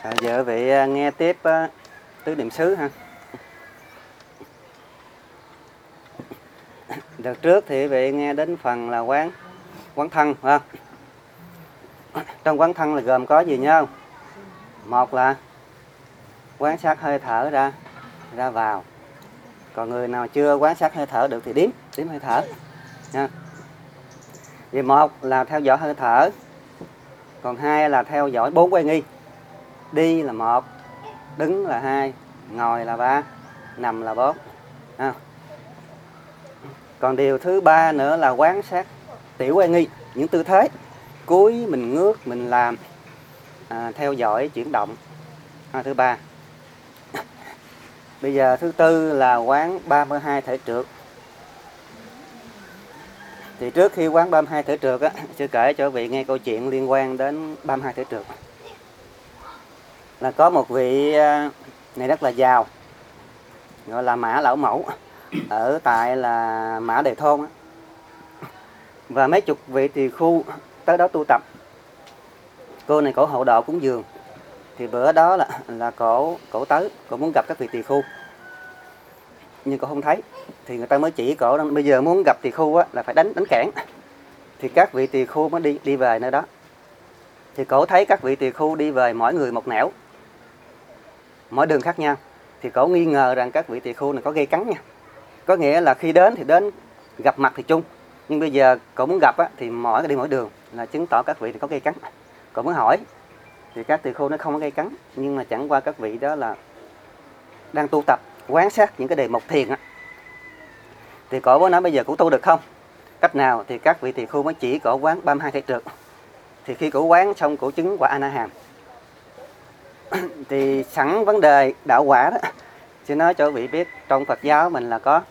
Giờ vị nghe tiếp tứ niệm xứ ha. Đợt trước thì vị nghe đến phần là quán thân ha. Trong quán thân là gồm có gì nhớ không? Một là quán sát hơi thở ra vào. Còn người nào chưa quán sát hơi thở được thì đếm hơi thở nha. Vì một là theo dõi hơi thở, còn hai là theo dõi 4 quay nghi. Đi là 1, đứng là 2, ngồi là 3, nằm là 4. Còn điều thứ ba nữa là quán sát tiểu quay nghi, những tư thế cúi, mình ngước, mình làm, theo dõi chuyển động. Thứ ba. Bây giờ thứ tư là quán 32 thể trượt. Thì trước khi quán 32 thể trượt á, sư kể cho vị nghe câu chuyện liên quan đến 32 thể trượt. Là có một vị này rất là giàu, gọi là Mã Lão Mẫu, ở tại là Mã Đề Thôn á. Và mấy chục vị tỳ khu tới đó tu tập. Cô này cổ hậu độ cúng dường. Thì bữa đó là cổ tới, cổ muốn gặp các vị tỳ khu, nhưng cổ không thấy. Thì người ta mới chỉ cổ bây giờ muốn gặp tỳ khu á, là phải đánh cản. Thì các vị tỳ khu mới đi về nơi đó. Thì cổ thấy các vị tỳ khu đi về mỗi người một nẻo, mỗi đường khác nhau. Thì cổ nghi ngờ rằng các vị tỳ khu này có gây cấn nha. Có nghĩa là khi đến thì đến gặp mặt thì chung, nhưng bây giờ cổ muốn gặp á, thì đi mỗi đường, là chứng tỏ các vị thì có gây cấn. Cổ mới hỏi, thì các tỳ khu nó không có gây cấn, nhưng mà chẳng qua các vị đó là đang tu tập quán sát những cái đề mục thiền á. Thì cổ mới nói bây giờ cổ tu được không, cách nào? Thì các vị tỳ khu mới chỉ cổ quán 32 thể trượt. Thì khi cổ quán xong cổ chứng quả A-na-hàm. Thì sẵn vấn đề đạo quả đó, chứ nói cho vị biết trong Phật giáo mình là có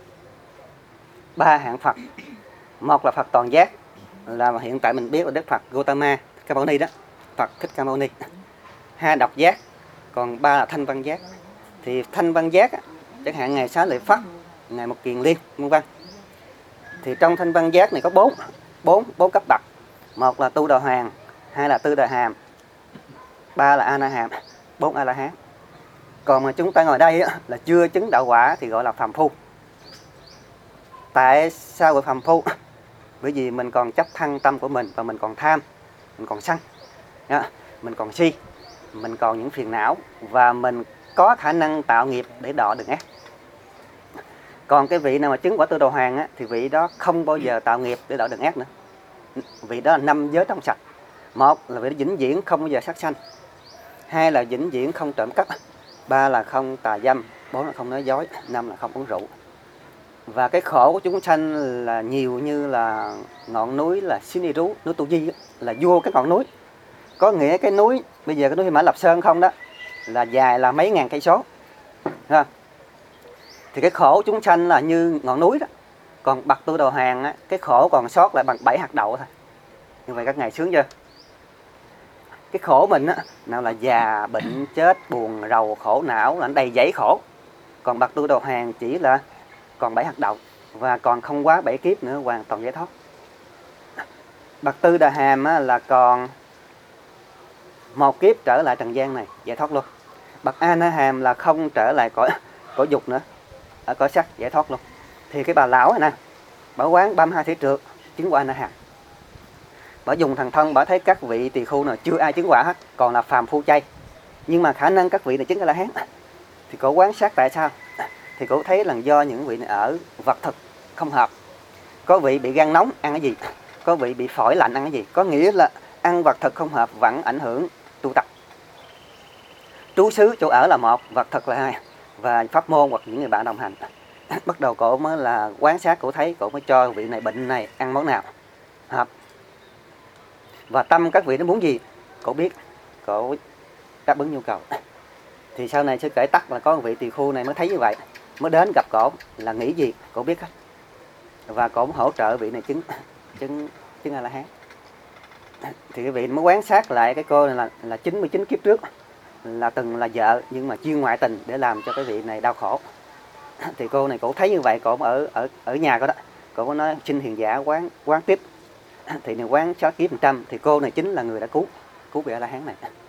3 hạng Phật. Một là Phật toàn giác, là hiện tại mình biết là Đức Phật Gautama Thích Ca Mâu Ni đó, Phật Thích Ca Mâu Ni. 2 độc giác, còn 3 là thanh văn giác. Thì thanh văn giác chẳng hạn ngày Xá Lợi Phất, ngày Một Kiền Liên, vân vân. Thì trong thanh văn giác này có 4 cấp bậc. Một là tu đà hoàng, 2 là tư đà hàm, 3 là A-na-hàm, 4 A-la-hán. Còn mà chúng ta ngồi đây là chưa chứng đạo quả thì gọi là phàm phu. Tại sao gọi phàm phu? Bởi vì mình còn chấp thân tâm của mình, và mình còn tham, mình còn sân, mình còn si, mình còn những phiền não, và mình có khả năng tạo nghiệp để đọa đường ác. Còn cái vị nào mà chứng quả tư đồ hoàng á, thì vị đó không bao giờ tạo nghiệp để đọa đường ác nữa. Vị đó là 5 giới trong sạch. Một là vị đó vĩnh viễn không bao giờ sát sanh, 2 là vĩnh viễn không trộm cắp, 3 là không tà dâm, 4 là không nói dối, 5 là không uống rượu. Và cái khổ của chúng sanh là nhiều như là ngọn núi là Siniru, núi Tu Di, là vua cái ngọn núi. Có nghĩa cái núi, bây giờ cái núi Mã Lập Sơn không đó, là dài là mấy ngàn cây số. Thì cái khổ chúng sanh là như ngọn núi đó. Còn bậc tu đồ hàng á, cái khổ còn sót lại bằng 7 hạt đậu thôi. Như vậy các ngài sướng chưa? Cái khổ mình á, nào là già, bệnh, chết, buồn, rầu, khổ não, là đầy dãy khổ. Còn bậc tu đồ hàng chỉ là còn 7 hạt đậu, và còn không quá 7 kiếp nữa, hoàn toàn giải thoát. Bậc tư đà hàm á, là còn 1 kiếp trở lại trần gian này, giải thoát luôn. Bậc A-na-hàm là không trở lại cõi dục nữa, ở cõi sắc, giải thoát luôn. Thì cái bà lão này nè, bà quán 32 thể trượt, chứng quả A-na-hàm. Bà dùng thần thông, bà thấy các vị tỳ khu nào chưa ai chứng quả hết, còn là phàm phu chay. Nhưng mà khả năng các vị này chứng A-la-hán. Thì cổ quán sát tại sao? Thì cổ thấy là do những vị này ở vật thực không hợp. Có vị bị gan nóng ăn cái gì, có vị bị phổi lạnh ăn cái gì. Có nghĩa là ăn vật thực không hợp vẫn ảnh hưởng tu tập. Trú xứ chỗ ở là một, vật thực là 2, và pháp môn hoặc những người bạn đồng hành. Bắt đầu cổ mới là quán sát, cổ thấy, cổ mới cho vị này bệnh này ăn món nào hợp. Và tâm các vị nó muốn gì, cổ biết, cổ đáp ứng nhu cầu. Thì sau này sư kể tắt là có một vị tỳ khu này mới thấy như vậy, mới đến gặp cổ là nghĩ gì, cổ biết hết. Và cổ hỗ trợ vị này chứng A-la-hán. Thì cái vị mới quán sát lại cái cô này là 99 kiếp trước là từng là vợ, nhưng mà chuyên ngoại tình để làm cho cái vị này đau khổ. Thì cô này cổ thấy như vậy, cổ ở nhà cô đó, cổ có nói xin hiền giả quán tiếp. Thì này quán 6 kiếp 100, thì cô này chính là người đã cứu vị A-la-hán này.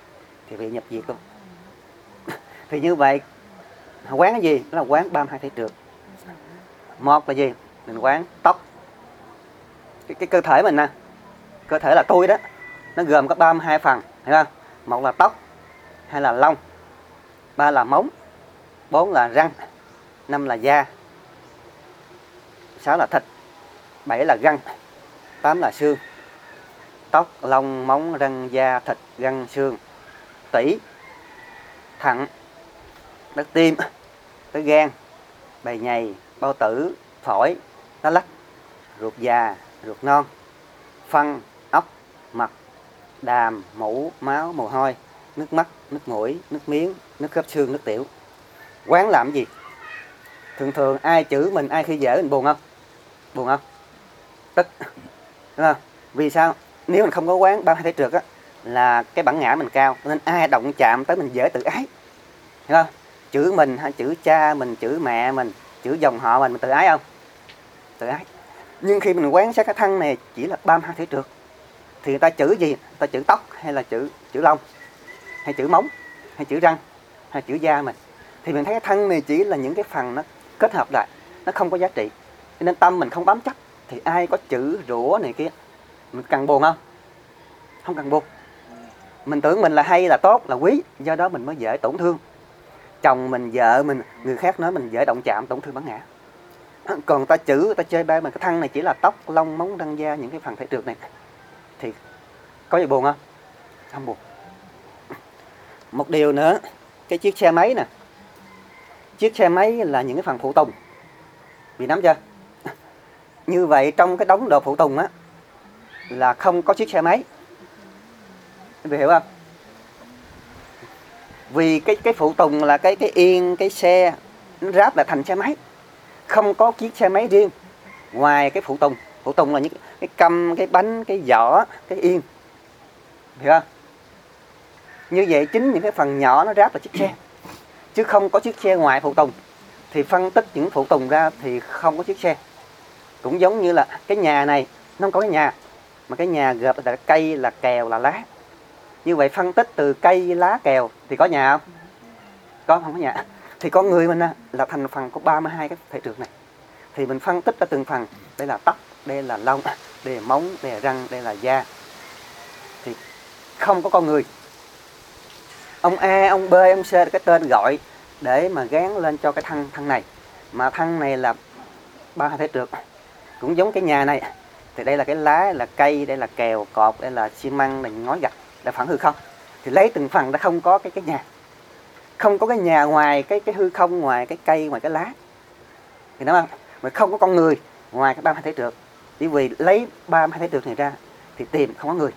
thì bị nhập diệt luôn. Thì như vậy quán cái gì? Đó là quán 32 thể trượt. Một là gì? Mình quán tóc. Cái cơ thể mình nè, cơ thể là tôi đó, nó gồm có 32 phần, hiểu không? Một là tóc, hai là lông, ba là móng, bốn là răng, năm là da, sáu là thịt, bảy là gân, tám là xương. Tóc, lông, móng, răng, da, thịt, gân, xương, tủy, thận, tới tim, tới gan, bầy nhầy, bao tử, phổi, lá lách, ruột già, ruột non, phân, ốc, mật, đàm, mũ, máu, mồ hôi, nước mắt, nước mũi, nước miếng, nước khớp xương, nước tiểu. Quán làm gì? Thường thường ai chửi mình, ai khi dễ mình buồn không? Buồn không? Tức, đúng không? Vì sao? Nếu mình không có quán 32 thể trượt á, là cái bản ngã mình cao, nên ai động chạm tới mình dễ tự ái, hiểu không? Chửi mình, hay chửi cha mình, chửi mẹ mình, chửi dòng họ mình tự ái không? Tự ái. Nhưng khi mình quán sát cái thân này chỉ là 32 thể trượt, thì người ta chửi gì? Người ta chửi tóc, hay là chửi lông, hay chửi móng, hay chửi răng, hay chửi da mình, thì mình thấy cái thân này chỉ là những cái phần nó kết hợp lại, nó không có giá trị. Cho nên tâm mình không bám chấp, thì ai có chửi rủa này kia, mình cần buồn không? Không cần buồn. Mình tưởng mình là hay, là tốt, là quý, do đó mình mới dễ tổn thương. Chồng mình, vợ mình, người khác nói mình dễ động chạm, tổn thương bản ngã. Còn ta chửi, ta chơi ba mình, cái thân này chỉ là tóc, lông, móng, răng, da, những cái phần thể trượt này, thì có gì buồn không? Không buồn. Một điều nữa, cái chiếc xe máy nè, chiếc xe máy là những cái phần phụ tùng, bị nắm chưa? Như vậy trong cái đống đồ phụ tùng á, là không có chiếc xe máy, em hiểu không? Vì cái phụ tùng là cái yên, cái xe nó ráp lại thành xe máy, không có chiếc xe máy riêng ngoài cái phụ tùng. Phụ tùng là những cái căm, cái bánh, cái vỏ, cái yên, hiểu không? Như vậy chính những cái phần nhỏ nó ráp là chiếc xe, chứ không có chiếc xe ngoài phụ tùng. Thì phân tích những phụ tùng ra thì không có chiếc xe. Cũng giống như là cái nhà này, nó không có cái nhà, mà cái nhà gộp là cây, là kèo, là lá. Như vậy phân tích từ cây, lá, kèo thì có nhà không? Có, không có nhà. Thì con người mình là thành phần của 32 cái thể trượt này. Thì mình phân tích ra từng phần. Đây là tóc, đây là lông, đây là móng, đây là răng, đây là da. Thì không có con người. Ông A, ông B, ông C là cái tên gọi để mà gán lên cho cái thân này. Mà thân này là 32 thể trượt. Cũng giống cái nhà này, thì đây là cái lá, là cây, đây là kèo, cột, đây là xi măng, là ngói gạch, là phản hư không. Thì lấy từng phần đã không có cái nhà. Không có cái nhà ngoài cái hư không, ngoài cái cây, ngoài cái lá. Thì đúng không? Mà không có con người ngoài cái 32 thể trượt. Chỉ vì lấy 32 thể trượt này ra thì tìm không có người.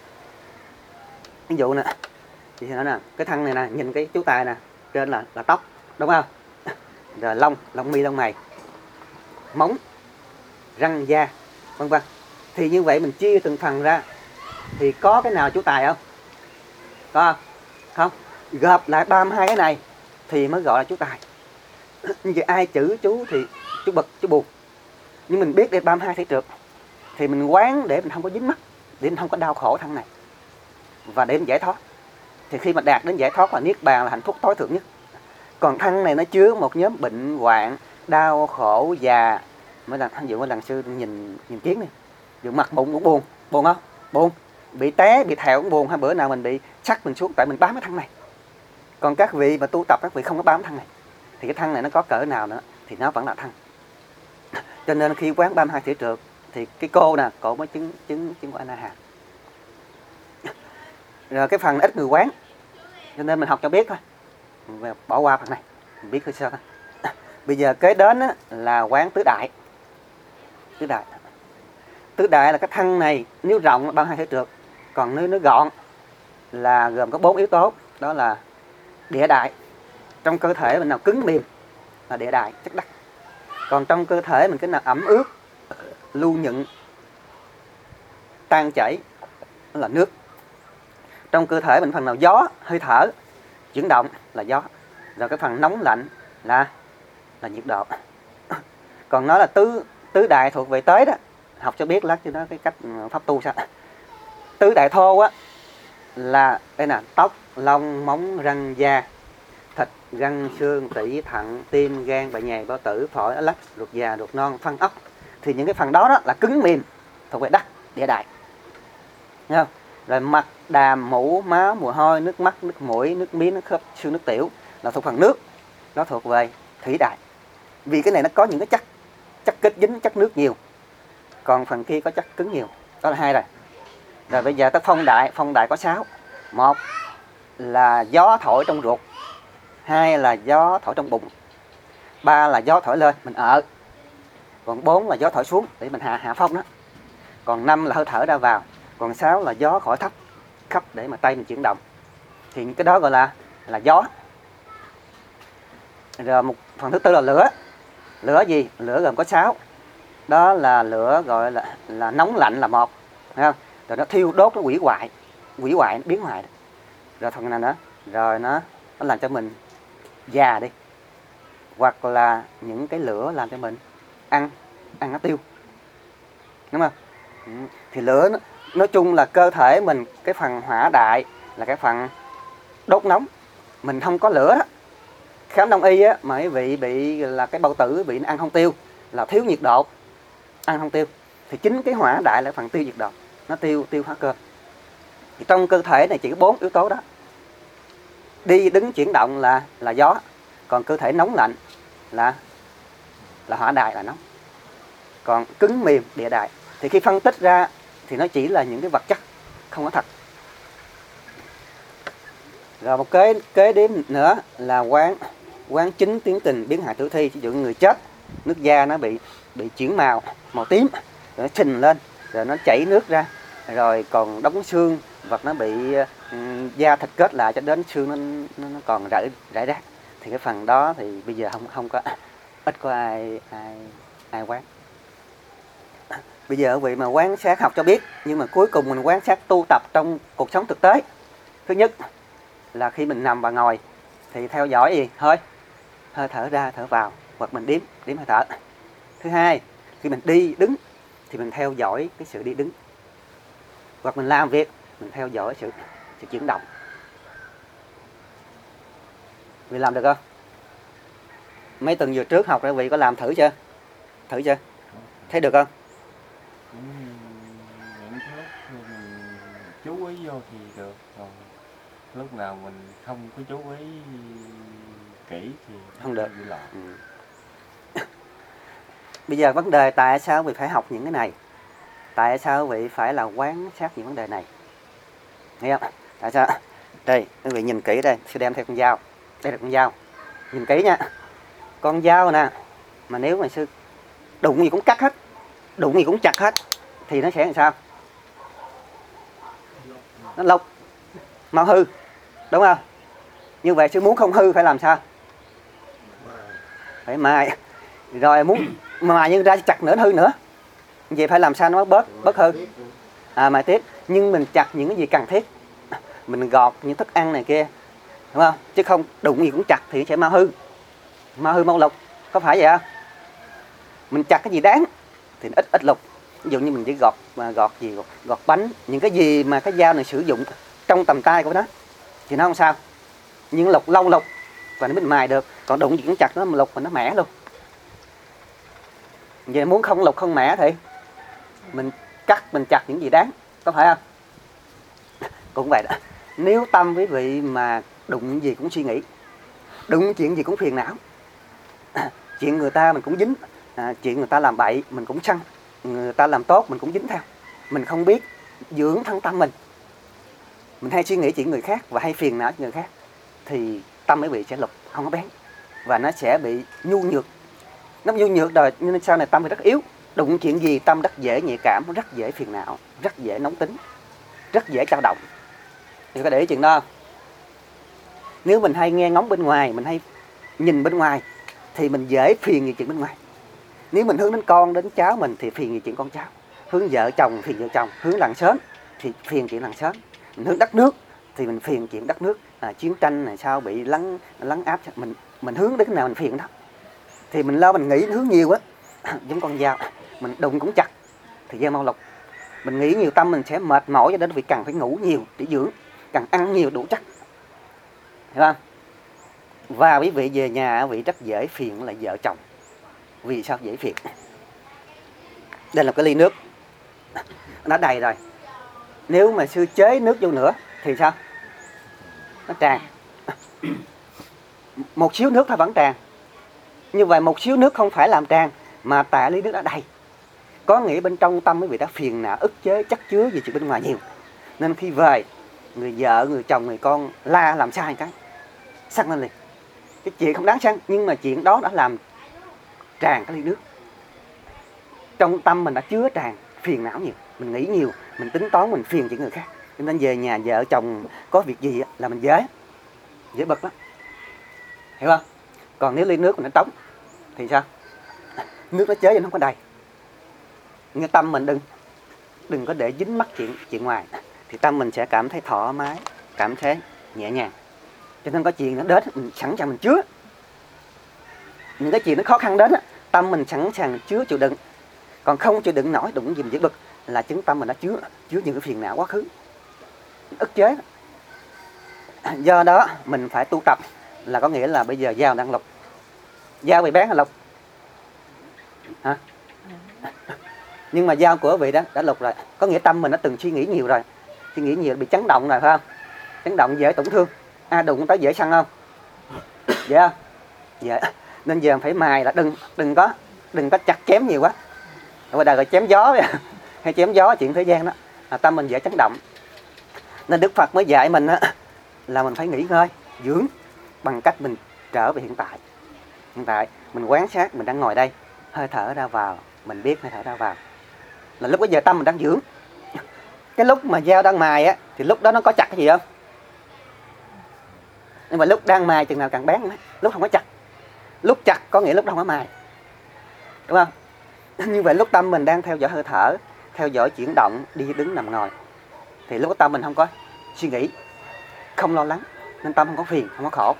Ví dụ nè, thì nói nè, cái thân này nè, nhìn cái chú Tài nè, trên là tóc, đúng không? Rồi lông mi, lông mày, móng, răng, da, vân vân. Thì như vậy mình chia từng phần ra thì có cái nào chú Tài không? Có không? Không. Gộp lại 32 cái này thì mới gọi là chú Tài. Như vậy ai chửi chú thì chú bực, chú buồn. Nhưng mình biết đây 32 thể trượt thì mình quán để mình không có dính mắc, để mình không có đau khổ thân này, và để mình giải thoát. Thì khi mà đạt đến giải thoát là niết bàn, là hạnh phúc tối thượng nhất. Còn thân này nó chứa một nhóm bệnh hoạn, đau khổ, già. Mới là ví dụ như lần sư nhìn kiến này, dù mặt bụng cũng buồn không? Buồn. Bị té, bị thẹo cũng buồn. Hay bữa nào mình bị sắc mình xuống tại mình bám cái thân này. Còn các vị mà tu tập, các vị không có bám thân này, thì cái thân này nó có cỡ nào nữa thì nó vẫn là thân. Cho nên khi quán 32 thể trượt thì cái cô nè, cổ mới chứng của A-na-hàm. Rồi cái phần ít người quán, cho nên mình học cho biết thôi, mình bỏ qua phần này, mình biết hơi sơ thôi. Bây giờ kế đến là quán tứ đại. Tứ đại là cái thân này nếu rộng là 32 thể trượt, còn nếu nó gọn là gồm có 4 yếu tố. Đó là địa đại. Trong cơ thể mình nào cứng mềm là địa đại, chất đắc. Còn trong cơ thể mình cái nào ẩm ướt, lưu nhuận, tan chảy, đó là nước. Trong cơ thể mình phần nào gió, hơi thở, chuyển động là gió. Rồi cái phần nóng lạnh là nhiệt độ. Còn nó là tứ đại thuộc về tế đó, học cho biết lát cho nó cái cách pháp tu sao. Tứ đại thô á là đây nè, tóc, lông, móng, răng, da, thịt, gân, xương, tủy, thận, tim, gan, dạ dày, bao tử, phổi, ếch, ruột già, ruột non, phân ốc. Thì những cái phần đó là cứng mềm, thuộc về đất địa đại. Thấy không? Rồi mặt, đàm, mũ, máu, mùi hôi, nước mắt, nước mũi, nước miếng, nước khớp, xương, nước tiểu là thuộc phần nước. Nó thuộc về thủy đại. Vì cái này nó có những cái chất kết dính, chất nước nhiều. Còn phần kia có chất cứng nhiều. Đó là hai rồi. Rồi bây giờ tới phong đại. Phong đại có 6. Một là gió thổi trong ruột. Hai là gió thổi trong bụng. Ba là gió thổi lên mình ở. Còn 4 là gió thổi xuống để mình hạ phong đó. Còn 5 là hơi thở ra vào. Còn 6 là gió khỏi thấp khắp để mà tay mình chuyển động. Thì cái đó gọi là gió. Rồi một phần thứ tư là lửa. Lửa gì? Lửa gồm có 6. Đó là lửa gọi là nóng lạnh là một, thấy không? Rồi nó thiêu đốt, nó hủy hoại, biến hoại. Rồi phần này nữa, rồi nó làm cho mình già đi. Hoặc là những cái lửa làm cho mình ăn nó tiêu. Đúng không? Thì lửa nói chung là cơ thể mình, cái phần hỏa đại là cái phần đốt nóng. Mình không có lửa đó. Khám đông y á, mà quý vị bị là cái bao tử bị ăn không tiêu, là thiếu nhiệt độ, ăn không tiêu. Thì chính cái hỏa đại là phần tiêu nhiệt độ, nó tiêu hóa cơ. Thì trong cơ thể này chỉ có 4 yếu tố đó. Đi đứng chuyển động là gió. Còn cơ thể nóng lạnh là hỏa đại, là nóng. Còn cứng mềm địa đại. Thì khi phân tích ra thì nó chỉ là những cái vật chất, không có thật. Rồi một kế điểm nữa là quán chính tiến trình biến hại tử thi. Ví dụ người chết, nước da nó bị chuyển màu tím, rồi nó phình lên, rồi nó chảy nước ra, rồi còn đóng xương, vật nó bị da thịt kết lại cho đến xương nó còn rải rác. Thì cái phần đó thì bây giờ không có, ít có ai quán. Bây giờ quý vị mà quán sát học cho biết, nhưng mà cuối cùng mình quán sát tu tập trong cuộc sống thực tế. Thứ nhất là khi mình nằm và ngồi thì theo dõi gì? Hơi thở ra, thở vào, hoặc mình đếm hơi thở. Thứ hai, khi mình đi đứng thì mình theo dõi cái sự đi đứng. Hoặc mình làm việc, mình theo dõi sự chuyển động. Vì làm được không? Mấy tuần vừa trước học quý vị có làm thử chưa? Thấy được không? Những lúc mình chú ý vô thì được, còn lúc nào mình không có chú ý kỹ thì không được. Bị loạn. Bây giờ vấn đề tại sao quý vị phải học những cái này? Tại sao quý vị phải là quán sát những vấn đề này? Nghe không? Tại sao? Đây, quý vị nhìn kỹ đây, sư đem theo con dao. Đây là con dao. Nhìn kỹ nha. Con dao nè, mà nếu mà sư đụng gì cũng cắt hết, đụng gì cũng chặt hết, thì nó sẽ làm sao? Nó lộc, mau hư, đúng không? Như vậy sư muốn không hư phải làm sao? Phải mài. Rồi muốn mài nhưng ra chặt nữa, nó hư nữa. Vậy phải làm sao nó bớt hư? Mài tiếp. Nhưng mình chặt những cái gì cần thiết. Mình gọt những thức ăn này kia, đúng không? Chứ không đụng gì cũng chặt thì sẽ mau hư, mau lục. Có phải vậy không? Mình chặt cái gì đáng thì ít lục. Ví dụ như mình chỉ gọt bánh, những cái gì mà cái dao này sử dụng trong tầm tay của nó thì nó không sao. Nhưng lục lâu lục và nó mới mài được. Còn đụng gì cũng chặt nó lục mà nó mẻ luôn. Vậy muốn không lục không mẻ thì mình chặt những gì đáng, có phải không? Cũng vậy đó. Nếu tâm quý vị mà đụng gì cũng suy nghĩ, đụng chuyện gì cũng phiền não, chuyện người ta mình cũng dính, chuyện người ta làm bậy mình cũng sân, người ta làm tốt mình cũng dính theo, mình không biết dưỡng thân tâm mình hay suy nghĩ chuyện người khác và hay phiền não người khác, thì tâm quý vị sẽ lục, không có bén, và nó sẽ bị nhu nhược. Nó nhu nhược rồi nên sau này tâm thì rất yếu. Đụng chuyện gì tâm rất dễ nhạy cảm, rất dễ phiền não, rất dễ nóng tính, rất dễ dao động. Thì có để ý chuyện đó không? Nếu mình hay nghe ngóng bên ngoài, mình hay nhìn bên ngoài thì mình dễ phiền về chuyện bên ngoài. Nếu mình hướng đến con, đến cháu mình thì phiền về chuyện con cháu. Hướng vợ chồng phiền vợ chồng, hướng làng xóm thì phiền chuyện làng xóm. Mình hướng đất nước thì mình phiền chuyện đất nước, chiến tranh này sao bị lấn áp, mình hướng đến cái nào mình phiền đó. Thì mình lo mình nghĩ hướng nhiều á, giống con dao, mình đụng cũng chặt thì dao mau lục. Mình nghĩ nhiều tâm mình sẽ mệt mỏi cho đến vì cần phải ngủ nhiều để dưỡng. càng ăn nhiều đủ chất, hiểu không? Và quý vị về nhà quý vị rất dễ phiền là vợ chồng. Vì sao dễ phiền? Đây là cái ly nước, nó đầy rồi. Nếu mà sư chế nước vô nữa thì sao? Nó tràn. Một xíu nước thôi vẫn tràn. Như vậy một xíu nước không phải làm tràn, mà tại ly nước đã đầy. Có nghĩa bên trong tâm quý vị đã phiền não, ức chế, chất chứa về chuyện bên ngoài nhiều. Nên khi về, người vợ, người chồng, người con la làm sai cái săn lên liền. Cái chuyện không đáng săn, nhưng mà chuyện đó đã làm tràn cái ly nước. Trong tâm mình đã chứa tràn phiền não nhiều, mình nghĩ nhiều, mình tính toán, mình phiền chuyện người khác. Cho nên về nhà vợ chồng có việc gì là mình dễ bực lắm, hiểu không? Còn nếu ly nước mình nó trống thì sao? Nước nó chế cho nó không có đầy. Nhưng tâm mình đừng có để dính mắc chuyện ngoài, thì tâm mình sẽ cảm thấy thoải mái, cảm thấy nhẹ nhàng. Cho nên có chuyện nó đến mình sẵn sàng mình chứa. Những cái chuyện nó khó khăn đến tâm mình sẵn sàng chứa chịu đựng. Còn không chịu đựng nổi, đụng gì mình dễ bực là chứng tâm mình đã chứa những cái phiền não quá khứ, ức chế. Do đó mình phải tu tập, là có nghĩa là bây giờ dao đang lục. Dao bị bén là lục hả? Nhưng mà dao của vị đó đã lục rồi, có nghĩa tâm mình đã từng suy nghĩ nhiều rồi, suy nghĩ nhiều bị chấn động rồi, phải không? Chấn động dễ tổn thương, đụng tới dễ săn không? Dễ không? Dễ. Nên giờ phải mài là đừng có chặt chém nhiều quá. Ở đời gọi chém gió hay chém gió chuyện thế gian đó, tâm mình dễ chấn động. Nên Đức Phật mới dạy mình là mình phải nghỉ ngơi, dưỡng bằng cách mình trở về hiện tại. Hiện tại mình quan sát mình đang ngồi đây, hơi thở ra vào, mình biết hơi thở ra vào, là lúc bây giờ tâm mình đang dưỡng. Cái lúc mà dao đang mài thì lúc đó nó có chặt cái gì không? Nhưng mà lúc đang mài chừng nào càng bén, lúc không có chặt. Lúc chặt có nghĩa lúc đó không có mài, đúng không? Như vậy lúc tâm mình đang theo dõi hơi thở, theo dõi chuyển động, đi đứng nằm ngồi, thì lúc đó tâm mình không có suy nghĩ, không lo lắng, nên tâm không có phiền, không có khổ.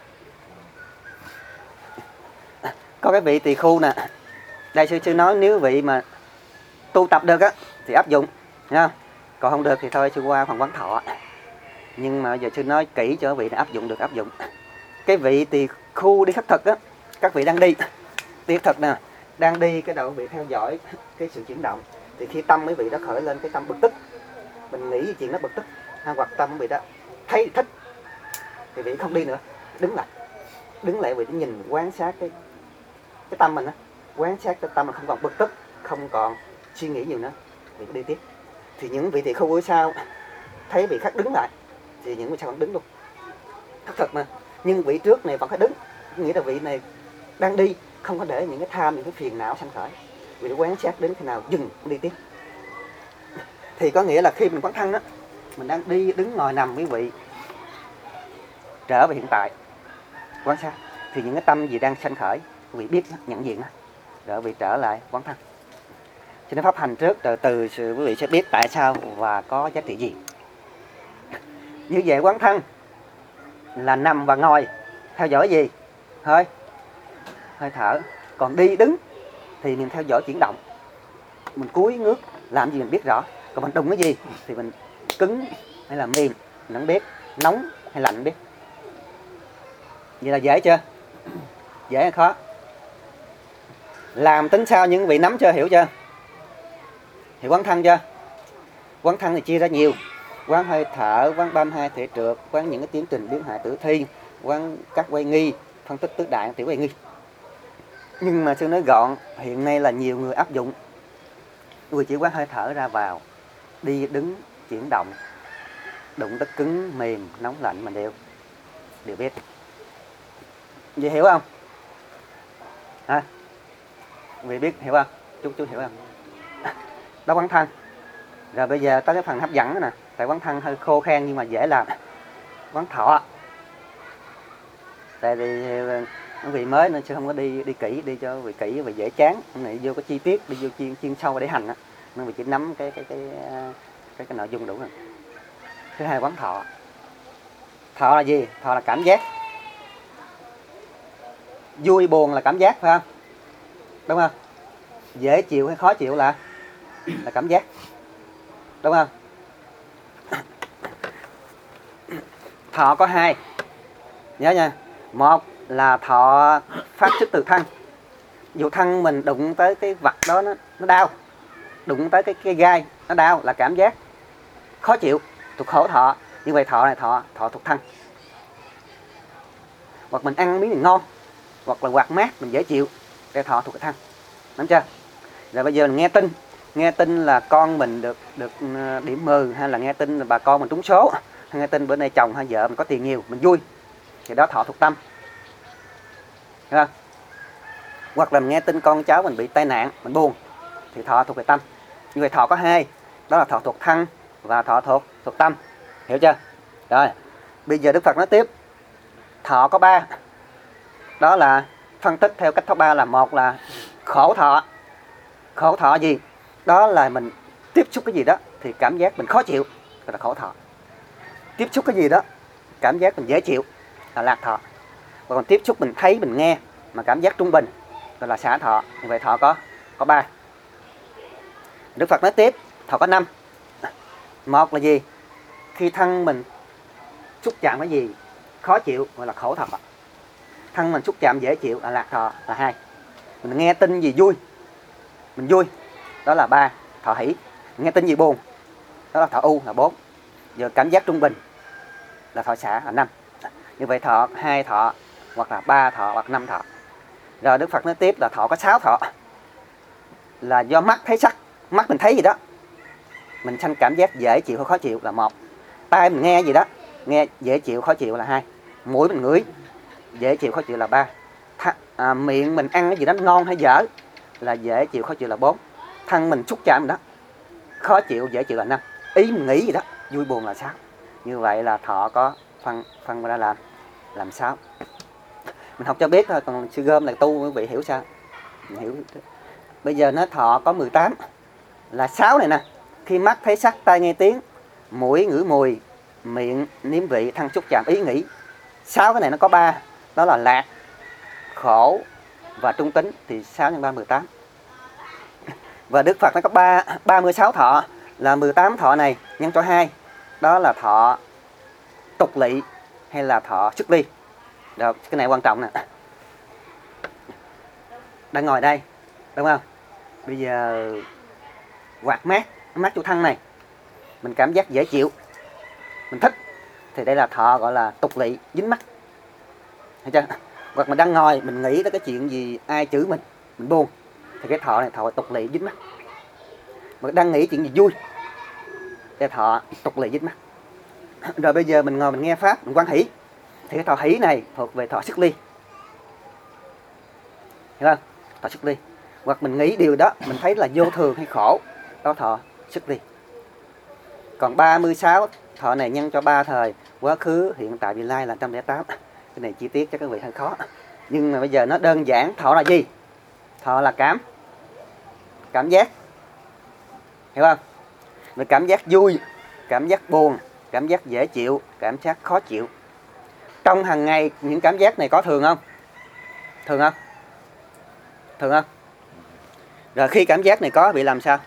Có cái vị tỳ khu nè, đây sư nói nếu vị mà tu tập được thì áp dụng nha. Còn không được thì thôi sư qua phần quán thọ. Nhưng mà giờ sư nói kỹ cho vị áp dụng được áp dụng. Cái vị tỳ khu đi khất thực các vị đang đi khất thực nè, đang đi cái đầu vị theo dõi cái sự chuyển động, thì khi tâm mấy vị đó khởi lên cái tâm bực tức, mình nghĩ chuyện nó bực tức, hoặc tâm mấy vị đó thấy thích, thì vị không đi nữa, đứng lại vị để nhìn quan sát cái tâm mình quan sát cái tâm mình không còn bực tức, không còn suy nghĩ nhiều nữa, vị đi tiếp. Thì những vị tỳ khu ở sau thấy vị khác đứng lại, thì những vị sau vẫn đứng luôn, khất thực mà. Nhưng vị trước này vẫn phải đứng, nghĩa là vị này đang đi, không có để những cái tham, những cái phiền não sanh khởi, vì nó quan sát đến khi nào dừng đi tiếp. Thì có nghĩa là khi mình quán thân mình đang đi đứng ngồi nằm, quý vị trở về hiện tại quan sát, thì những cái tâm gì đang sanh khởi quý vị biết nhận diện rồi quý vị trở lại quán thân. Cho nên pháp hành trước, từ từ quý vị sẽ biết tại sao và có giá trị gì. Như vậy quán thân là nằm và ngồi theo dõi gì? Hơi thở. Còn đi đứng thì mình theo dõi chuyển động, mình cúi ngước làm gì mình biết rõ. Còn mình đụng cái gì thì mình cứng hay là mềm mình không biết, nóng hay lạnh biết. Vậy là dễ chưa? Dễ hay khó? Làm tính sao những vị nắm chưa, hiểu chưa? Hiểu quán thân chưa? Quán thân thì chia ra nhiều: quán hơi thở, quán 32 thể trượt, quán những cái tiến trình biến hại tử thi, quán các quay nghi, phân tích tứ đại, tiểu quay nghi. Nhưng mà sư nói gọn, hiện nay là nhiều người áp dụng, người chỉ quán hơi thở ra vào, đi đứng chuyển động, đụng tới cứng mềm nóng lạnh mình đều biết. Vậy hiểu không? Hả? Vì biết hiểu không? Chú hiểu không? Đó quán thân. Rồi bây giờ tới cái phần hấp dẫn đó nè, tại quán thân hơi khô khan nhưng mà dễ làm. Quán thọ. Tại vì quý vị mới nên sư không có đi kỹ, đi cho quý vị kỹ và dễ chán. Hôm nay vô có chi tiết, đi vô chuyên sâu để hành nên quý vị chỉ nắm cái nội dung đủ rồi. Thứ hai quán thọ. Thọ là gì? Thọ là cảm giác. Vui buồn là cảm giác, phải không? Đúng không? Dễ chịu hay khó chịu là cảm giác, đúng không? thọ có hai, nhớ nha. Một là thọ phát xuất từ thân. Dù thân mình đụng tới cái vật đó nó đau, đụng tới cái gai nó đau là cảm giác khó chịu, thuộc khổ thọ. Như vậy thọ này thọ thuộc thân. Hoặc mình ăn miếng gì ngon, hoặc là quạt mát mình dễ chịu, cái thọ thuộc cái thân. Nắm chưa? Rồi bây giờ mình nghe tin là con mình được điểm 10, hay là nghe tin là bà con mình trúng số, hay nghe tin bữa nay chồng hay vợ mình có tiền nhiều, mình vui, thì đó thọ thuộc tâm. Hiểu không? Hoặc là mình nghe tin con cháu mình bị tai nạn, mình buồn, thì thọ thuộc về tâm. Như vậy thọ có hai, đó là thọ thuộc thân và thọ thuộc tâm. Hiểu chưa? Rồi, bây giờ Đức Phật nói tiếp. Thọ có ba, đó là phân tích theo cách thứ ba là một là khổ thọ. Khổ thọ gì? Đó là mình tiếp xúc cái gì đó thì cảm giác mình khó chịu, gọi là khổ thọ. Tiếp xúc cái gì đó cảm giác mình dễ chịu là lạc thọ. Và còn tiếp xúc mình thấy, mình nghe mà cảm giác trung bình gọi là xả thọ. Như vậy thọ có ba. Đức Phật nói tiếp, thọ có 5. Một là gì? Khi thân mình xúc chạm cái gì khó chịu gọi là khổ thọ. Thân mình xúc chạm dễ chịu là lạc thọ là 2. Mình nghe tin gì vui, mình vui, đó là 3, thọ hỷ. Nghe tin gì buồn, đó là thọ u là 4. Giờ cảm giác trung bình là thọ xả là 5. Như vậy thọ 2 thọ, hoặc là 3 thọ, hoặc 5 thọ. Rồi Đức Phật nói tiếp là thọ có 6 thọ. Là do mắt thấy sắc, mắt mình thấy gì đó mình sanh cảm giác dễ chịu hay khó chịu là 1. Tai mình nghe gì đó, nghe dễ chịu khó chịu là 2. Mũi mình ngửi dễ chịu khó chịu là 3. Miệng mình ăn cái gì đó ngon hay dở là dễ chịu khó chịu là 4. Thân mình xúc chạm đó khó chịu dễ chịu là 5. Ý mình nghĩ gì đó vui buồn là 6. Như vậy là thọ có phân ra làm 6. Mình học cho biết thôi, còn sư gom là tu quý vị hiểu sao? Mình hiểu. Bây giờ nó thọ có 18 là 6 này nè. Khi mắt thấy sắc, tai nghe tiếng, mũi ngửi mùi, miệng nếm vị, thân xúc chạm, ý nghĩ. 6 cái này nó có 3, đó là lạc, khổ và trung tính, thì 6 x 3 18. Và Đức Phật nó có 36 thọ, là 18 thọ này nhân cho 2, đó là thọ tục lỵ hay là thọ xuất ly. Được, cái này quan trọng nè. Đang ngồi đây, đúng không? Bây giờ quạt mát chỗ thân này, mình cảm giác dễ chịu, mình thích, thì đây là thọ gọi là tục lỵ, dính mắt. Thấy chưa? Hoặc mình đang ngồi, mình nghĩ tới cái chuyện gì ai chửi mình buồn, thì cái thọ này thọ tục lỵ dính mắt. Mà đang nghĩ chuyện gì vui, cái thọ tục lỵ dính mắt. Rồi bây giờ mình ngồi mình nghe pháp, mình quan hỷ, thì cái thọ hỷ này thuộc về thọ xuất ly. Hiểu không? Thọ xuất ly. Hoặc mình nghĩ điều đó mình thấy là vô thường hay khổ, đó thọ xuất ly. Còn 36 thọ này nhân cho 3 thời, quá khứ, hiện tại, vị lai là 108. Cái này chi tiết cho các vị hơi khó. Nhưng mà bây giờ nó đơn giản. Thọ là gì? Thọ là cảm giác. Hiểu không? Rồi cảm giác vui, cảm giác buồn, cảm giác dễ chịu, cảm giác khó chịu. Trong hàng ngày những cảm giác này có thường không? Thường không? Thường không? Rồi khi cảm giác này có bị làm sao?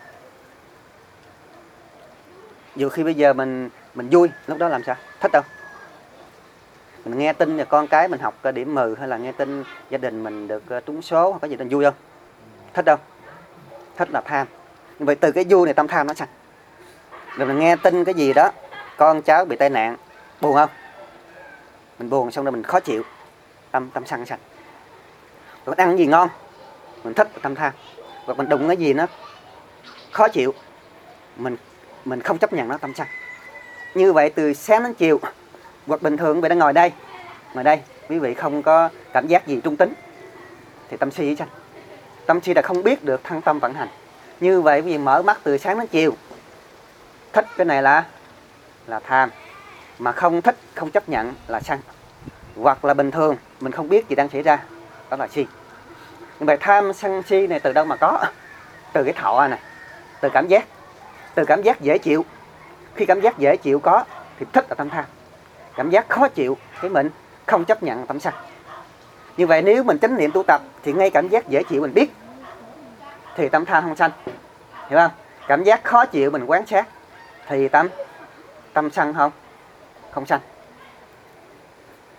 Dù khi bây giờ mình vui, lúc đó làm sao? Thích không? Mình nghe tin là con cái mình học điểm 10, hay là nghe tin gia đình mình được trúng số, có gì mình vui không? Thích không? Thích là tham. Như vậy từ cái vui này tâm tham nó sanh. Rồi mình nghe tin cái gì đó, con cháu bị tai nạn, buồn không? Mình buồn xong rồi mình khó chịu, tâm sân sanh. Rồi mình ăn cái gì ngon, mình thích, tâm tham. Hoặc mình đụng cái gì nó khó chịu, mình không chấp nhận nó, tâm sân. Như vậy từ sáng đến chiều, hoặc bình thường quý vị đang ngồi đây, quý vị không có cảm giác gì trung tính, thì tâm si sanh. Tâm si là không biết được thân tâm vận hành. Như vậy quý vị mở mắt từ sáng đến chiều, thích cái này là tham, mà không thích, không chấp nhận là sân. Hoặc là bình thường mình không biết gì đang xảy ra, đó là si. Nhưng vậy tham sân si này từ đâu mà có? Từ cái thọ này, từ cảm giác dễ chịu. Khi cảm giác dễ chịu có thì thích là tâm tham. Cảm giác khó chịu cái mình không chấp nhận tâm sân. Như vậy nếu mình chánh niệm tu tập thì ngay cảm giác dễ chịu mình biết, thì tâm tham không sanh. Hiểu không? Cảm giác khó chịu mình quán sát thì tâm sân không sanh.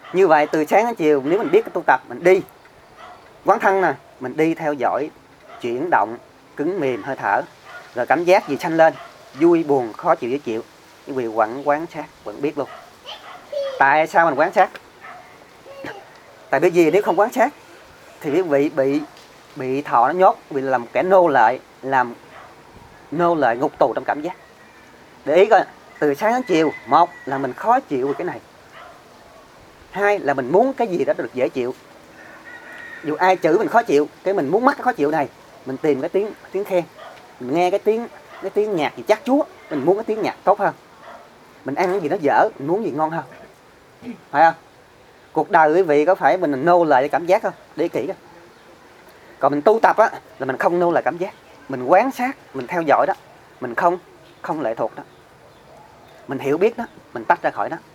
Như vậy từ sáng đến chiều nếu mình biết cái tu tập, mình đi quán thân nè, mình đi theo dõi chuyển động cứng mềm hơi thở, rồi cảm giác gì sanh lên, vui buồn khó chịu dễ chịu, cái vị quán sát vẫn biết luôn. Tại sao mình quán sát? Tại bởi vì nếu không quán sát thì cái vị bị thọ nó nhốt, bị làm kẻ nô lệ, làm nô lệ ngục tù trong cảm giác. Để ý coi, từ sáng đến chiều, một là mình khó chịu về cái này, hai là mình muốn cái gì đó được dễ chịu. Dù ai chửi mình khó chịu, cái mình muốn mất cái khó chịu này, mình tìm cái tiếng khen, mình nghe cái tiếng nhạc gì chát chúa, mình muốn cái tiếng nhạc tốt hơn. Mình ăn cái gì nó dở, mình muốn gì ngon hơn, phải không? Cuộc đời quý vị có phải mình nô lệ cảm giác không? Để kỹ coi. Còn mình tu tập á là mình không nô lệ cảm giác, mình quán sát, mình theo dõi đó, mình không lệ thuộc đó, mình hiểu biết đó, mình tách ra khỏi đó.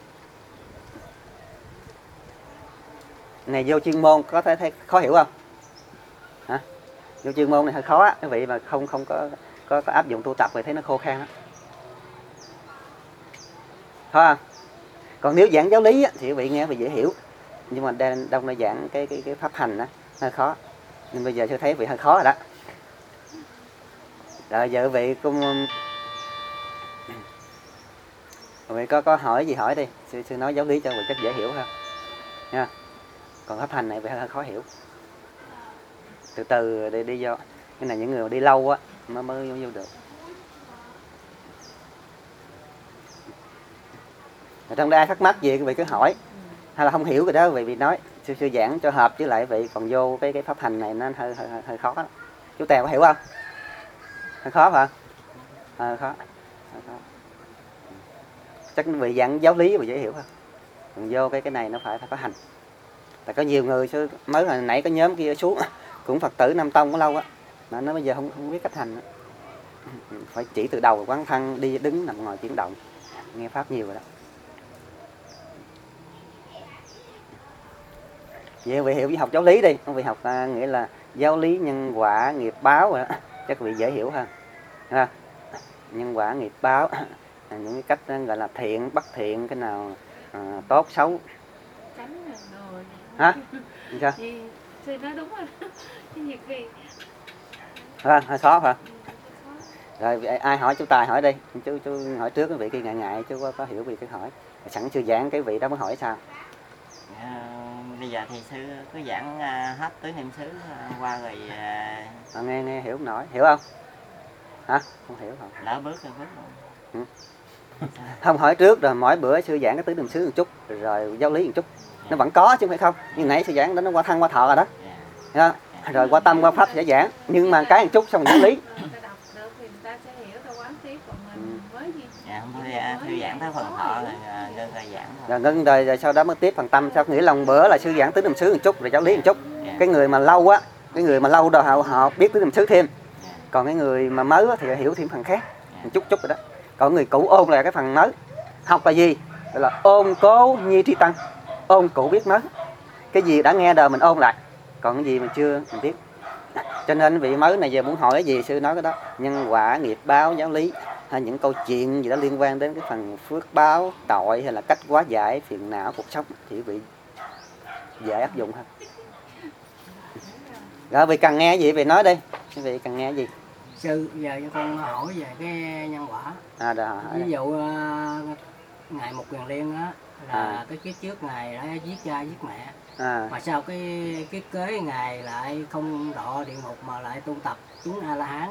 Này vô chuyên môn có thể thấy khó hiểu không? Hả? Vô chuyên môn này hơi khó á, quý vị mà không có áp dụng tu tập thì thấy nó khô khan đó. Phải không? Còn nếu giảng giáo lý á, thì quý vị nghe quý vị dễ hiểu. Nhưng mà đông là giảng cái pháp hành đó, hơi khó. Nhưng bây giờ tôi thấy vị hơi khó rồi đó. Rồi giờ quý vị cũng quý vị có hỏi gì hỏi đi, sư nói giáo lý cho quý vị chắc dễ hiểu ha. Nha. Còn pháp hành này hơi khó hiểu. Từ từ đi vô. Cái này những người mà đi lâu á mới vô được. Ở trong đây ai thắc mắc gì quý vị cứ hỏi. Hay là không hiểu rồi đó quý vị nói, sư giảng cho hợp với lại vị, còn vô cái pháp hành này nó hơi khó đó. Chú Tèo có hiểu không? Hơi khó phải không? Hơi khó. Chắc quý vị giảng giáo lý quý vị dễ hiểu hơn. Còn vô cái này nó phải có hành. Tại có nhiều người mới hồi nãy có nhóm kia xuống cũng Phật tử Nam Tông có lâu á, mà nó bây giờ không biết cách hành đó. Phải chỉ từ đầu quán thân, đi đứng nằm ngồi chuyển động, nghe pháp nhiều rồi đó. Vậy quý vị hiểu với học giáo lý đi, quý vị học nghĩa là giáo lý nhân quả nghiệp báo rồi đó, chắc quý vị dễ hiểu hơn. Ha? Nhân quả nghiệp báo, những cái cách gọi là thiện bất thiện, cái nào tốt xấu. Hả? Sao? Sư nói đúng rồi. Nhiều khi hơi khó phải không? Rồi ai hỏi chú Tài hỏi đi, chú hỏi trước cái vị kia ngại chú có hiểu vị cứ hỏi. Sẵn chưa giảng cái vị đó mới hỏi sao? Bây giờ thì sư cứ giảng hết tứ niệm xứ qua rồi nghe hiểu không nổi, hiểu không? Hả? Không hiểu không? lỡ bước rồi. Không hỏi trước rồi mỗi bữa sư giảng cái tứ niệm xứ một chút rồi giáo lý một chút. Nó vẫn có chứ phải không? Như nãy sư giảng đó nó qua thân qua thọ rồi đó. Yeah. Rồi qua tâm qua pháp sẽ giảng, nhưng mà cái một chút xong giáo lý. Không thôi sư giảng tới phần thọ rồi ngưng rồi giảng thôi. Rồi ngưng rồi sau đó mới tiếp phần tâm. Sao nghĩa lòng bữa là sư giảng tứ niệm xứ một chút rồi giáo lý một chút. Cái người mà lâu á, cái người mà lâu rồi họ biết tứ niệm xứ thêm. Còn cái người mà mới thì hiểu thêm phần khác, một chút rồi đó. Còn người cũ ôn là cái phần mới. Học là gì? Gọi là ôn cố nhi tri tăng, ôn cũ biết mới. Cái gì đã nghe đời mình ôn lại, còn cái gì mà chưa mình biết. Cho nên vị mới này giờ muốn hỏi cái gì sư nói cái đó. Nhân quả nghiệp báo giáo lý, hay những câu chuyện gì đó liên quan đến cái phần phước báo tội, hay là cách hóa giải phiền não cuộc sống thì vị dễ áp dụng hơn. Rồi vị cần nghe gì vị nói đi, vị cần nghe gì. Sư giờ cho con hỏi về cái nhân quả. Rồi, ví dụ ngài Một Kiền Liên á là cái kiếp trước ngài đã giết cha giết mẹ, mà sao cái kiếp kế ngài lại không đọa địa ngục mà lại tu tập chứng A La Hán?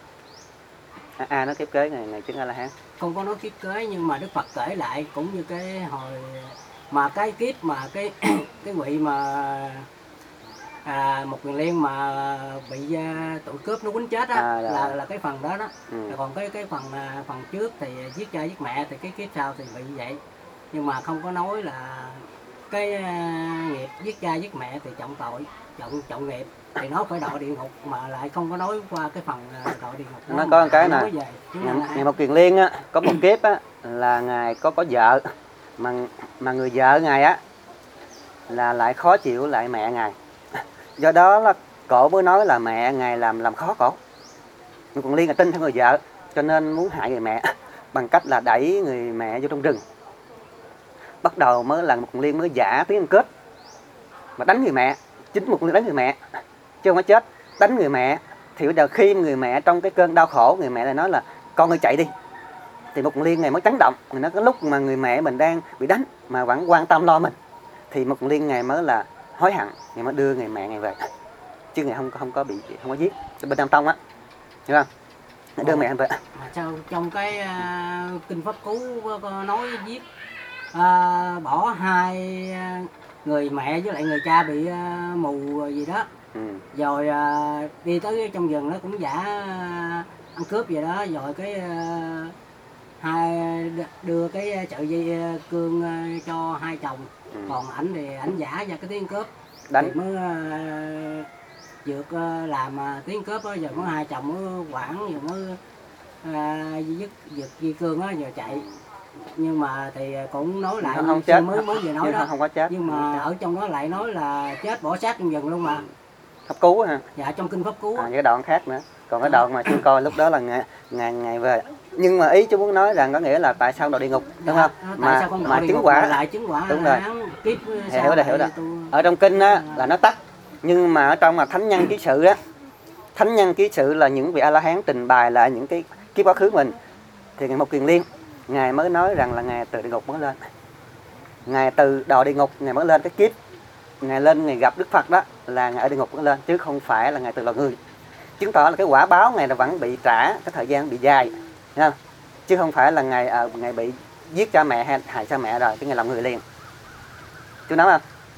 Nó kiếp kế ngày chứng A La Hán. Không có nói kiếp kế, nhưng mà Đức Phật kể lại cũng như cái hồi mà cái kiếp mà cái vị mà Một Kiền Liên mà bị tụi cướp nó quýnh chết á, là cái phần đó đó. Còn cái phần trước thì giết cha giết mẹ, thì cái kiếp sau thì bị vậy. Nhưng mà không có nói là cái nghiệp giết cha giết mẹ thì trọng tội, trọng nghiệp thì nó phải đọa địa ngục, mà lại không có nói qua cái phần đọa địa ngục. Nó có một cái nè, ngày Một Kiền Liên á, có một kiếp á là ngài có vợ, mà người vợ ngài á là lại khó chịu lại mẹ ngài. Do đó là cổ mới nói là mẹ ngài làm khó cổ. Nhưng còn Liên là tin theo người vợ, cho nên muốn hại người mẹ bằng cách là đẩy người mẹ vô trong rừng. bắt đầu mới là một Quỳnh Liên mới giả tiếng ăn cướp mà đánh người mẹ, chính một Quỳnh Liên đánh người mẹ chứ không có chết, đánh người mẹ. Thì bây giờ khi người mẹ trong cái cơn đau khổ, người mẹ lại nói là con ơi chạy đi, thì một Quỳnh Liên này mới chấn động. Người nói cái lúc mà người mẹ mình đang bị đánh mà vẫn quan tâm lo mình, thì một Quỳnh Liên ngày mới là hối hận, ngày mới đưa người mẹ ngày về, chứ ngày không có giết bên Nam Tông á, hiểu không? Đưa mẹ về. Mà sao trong cái kinh pháp cú có nói viết bỏ hai người mẹ với lại người cha bị mù gì đó, rồi đi tới trong rừng nó cũng giả ăn cướp vậy đó, rồi cái hai đưa cái sợi dây cương cho hai chồng, còn ảnh thì ảnh giả ra cái tiếng cướp đánh thì mới vượt làm tiếng cướp đó, giờ có hai chồng mới quản, rồi mới giật dây cương á rồi chạy. Nhưng mà thì cũng nói lại không chết, mới vừa nói đó, không có chết, nhưng mà ở trong đó lại nói là chết bỏ xác trong rừng luôn mà. Pháp Cú ha. Dạ, trong kinh pháp cú. Cái đoạn khác nữa. Còn cái đoạn mà chú coi lúc đó là ngày về. Nhưng mà ý chú muốn nói rằng có nghĩa là tại sao đọa địa ngục, đúng không? Mà chứng quả lại chứng quả đúng rồi. Kiếp hiểu rồi. Ở trong kinh á là nó tắt, nhưng mà ở trong mà thánh nhân ký sự á, thánh nhân ký sự là những vị A La Hán trình bày lại những cái kiếp quá khứ mình, thì ngày một Kiền Liên ngài mới nói rằng là ngài từ địa ngục mới lên, ngài từ đọa địa ngục ngài mới lên cái kiếp, ngài lên ngài gặp Đức Phật đó là ngài ở địa ngục mới lên, chứ không phải là ngài từ loài người. Chứng tỏ là cái quả báo ngài là vẫn bị trả, cái thời gian bị dài, thấy không? Chứ không phải là ngài bị giết cha mẹ hay hại cha mẹ rồi cái ngài làm người liền, chú nói không?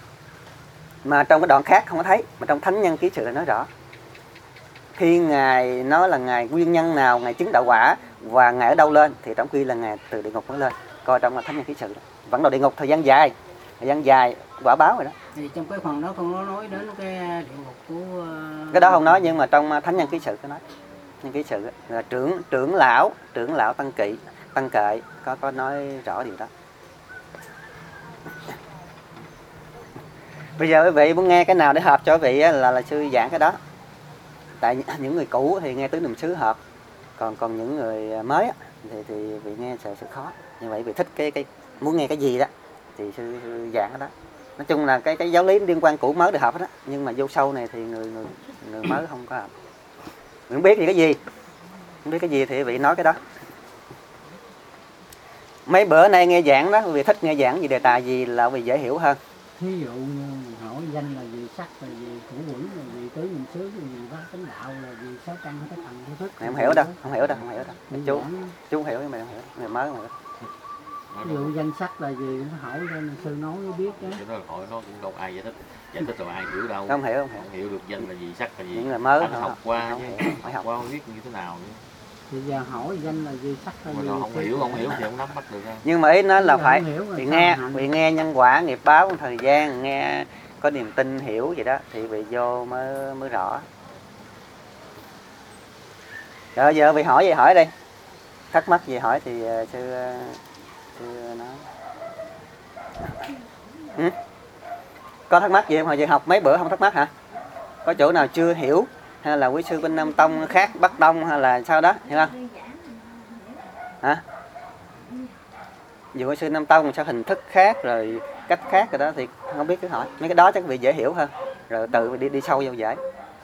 Mà trong cái đoạn khác không có thấy, mà trong thánh nhân ký sự là nói rõ. Khi ngài nói là ngài nguyên nhân nào ngài chứng đạo quả và ngài ở đâu lên, thì trong khi là ngài từ địa ngục mới lên. Coi trong là thánh nhân ký sự vẫn là địa ngục thời gian dài quả báo rồi đó. Thì trong cái phần đó không có nói đến cái địa ngục của cái đó không nói, nhưng mà trong thánh nhân ký sự có nói. Nhân ký sự là trưởng lão tăng kỵ tăng kệ có nói rõ điều đó. Bây giờ quý vị muốn nghe cái nào để hợp cho quý vị là sư giảng cái đó. Tại những người cũ thì nghe tứ niệm xứ hợp, còn những người mới thì vị nghe sẽ khó. Như vậy vị thích cái muốn nghe cái gì đó thì sư giảng cái đó. Nói chung là cái giáo lý liên quan cũ mới được hợp đó, nhưng mà vô sâu này thì người mới không có hợp. Không biết thì cái gì, không biết cái gì thì vị nói cái đó. Mấy bữa nay nghe giảng đó, vì thích nghe giảng gì đề tài gì là vì dễ hiểu hơn. Thí dụ như hỏi danh là gì, sắc là gì, thủ quỷ là gì, tứ niệm xứ là gì, bát chánh đạo là gì, sáu căn cái thần thế thức. Mày không hiểu đâu. Chú không hiểu, mày không hiểu, người mới không hiểu. Ví dụ danh sắc là gì, nó hỏi cho sư nói mới biết đó. Nó hỏi nó cũng đâu ai giải thích rồi ai hiểu đâu. Không hiểu Được danh là gì, sắc là gì. Những người mới học qua chứ, học qua không biết như thế nào nữa. Thì giờ hỏi danh là gì, sắc là gì. Mà không hiểu thì không nắm bắt được. Nhưng mà ý nó là phải vì nghe nhân quả nghiệp báo thời gian, nghe có niềm tin hiểu vậy đó thì bị vô mới rõ. Rồi giờ bị hỏi gì hỏi đi, thắc mắc gì hỏi thì sư nói. Có thắc mắc gì không? Hồi giờ học mấy bữa không thắc mắc hả? Có chỗ nào chưa hiểu hay là quý sư bên Nam Tông khác Bắc Tông hay là sao đó, hiểu không? Hả? Dù quý sư Nam Tông sao hình thức khác rồi cách khác rồi đó thì không biết cứ hỏi. Mấy cái đó chắc vị dễ hiểu hơn. Rồi tự đi sâu vô dễ.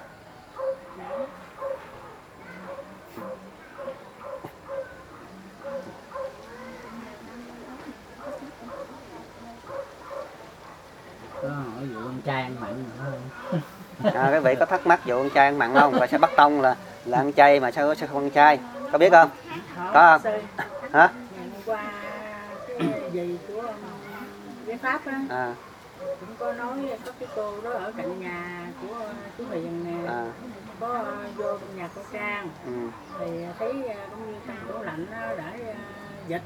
Có hỏi vụ con trai ăn mặn không? Cái vị có thắc mắc vụ con trai ăn mặn không? Và sao Bắc Tông là ăn chay mà sao không ăn chay? Có biết không? Có không? Hả? Qua cái gì của Giới Pháp á, cũng có nói có cái cô đó ở cạnh nhà của chú Hiền nè, có vô trong nhà cô Trang, thì thấy cũng như trong tủ lạnh để vịt,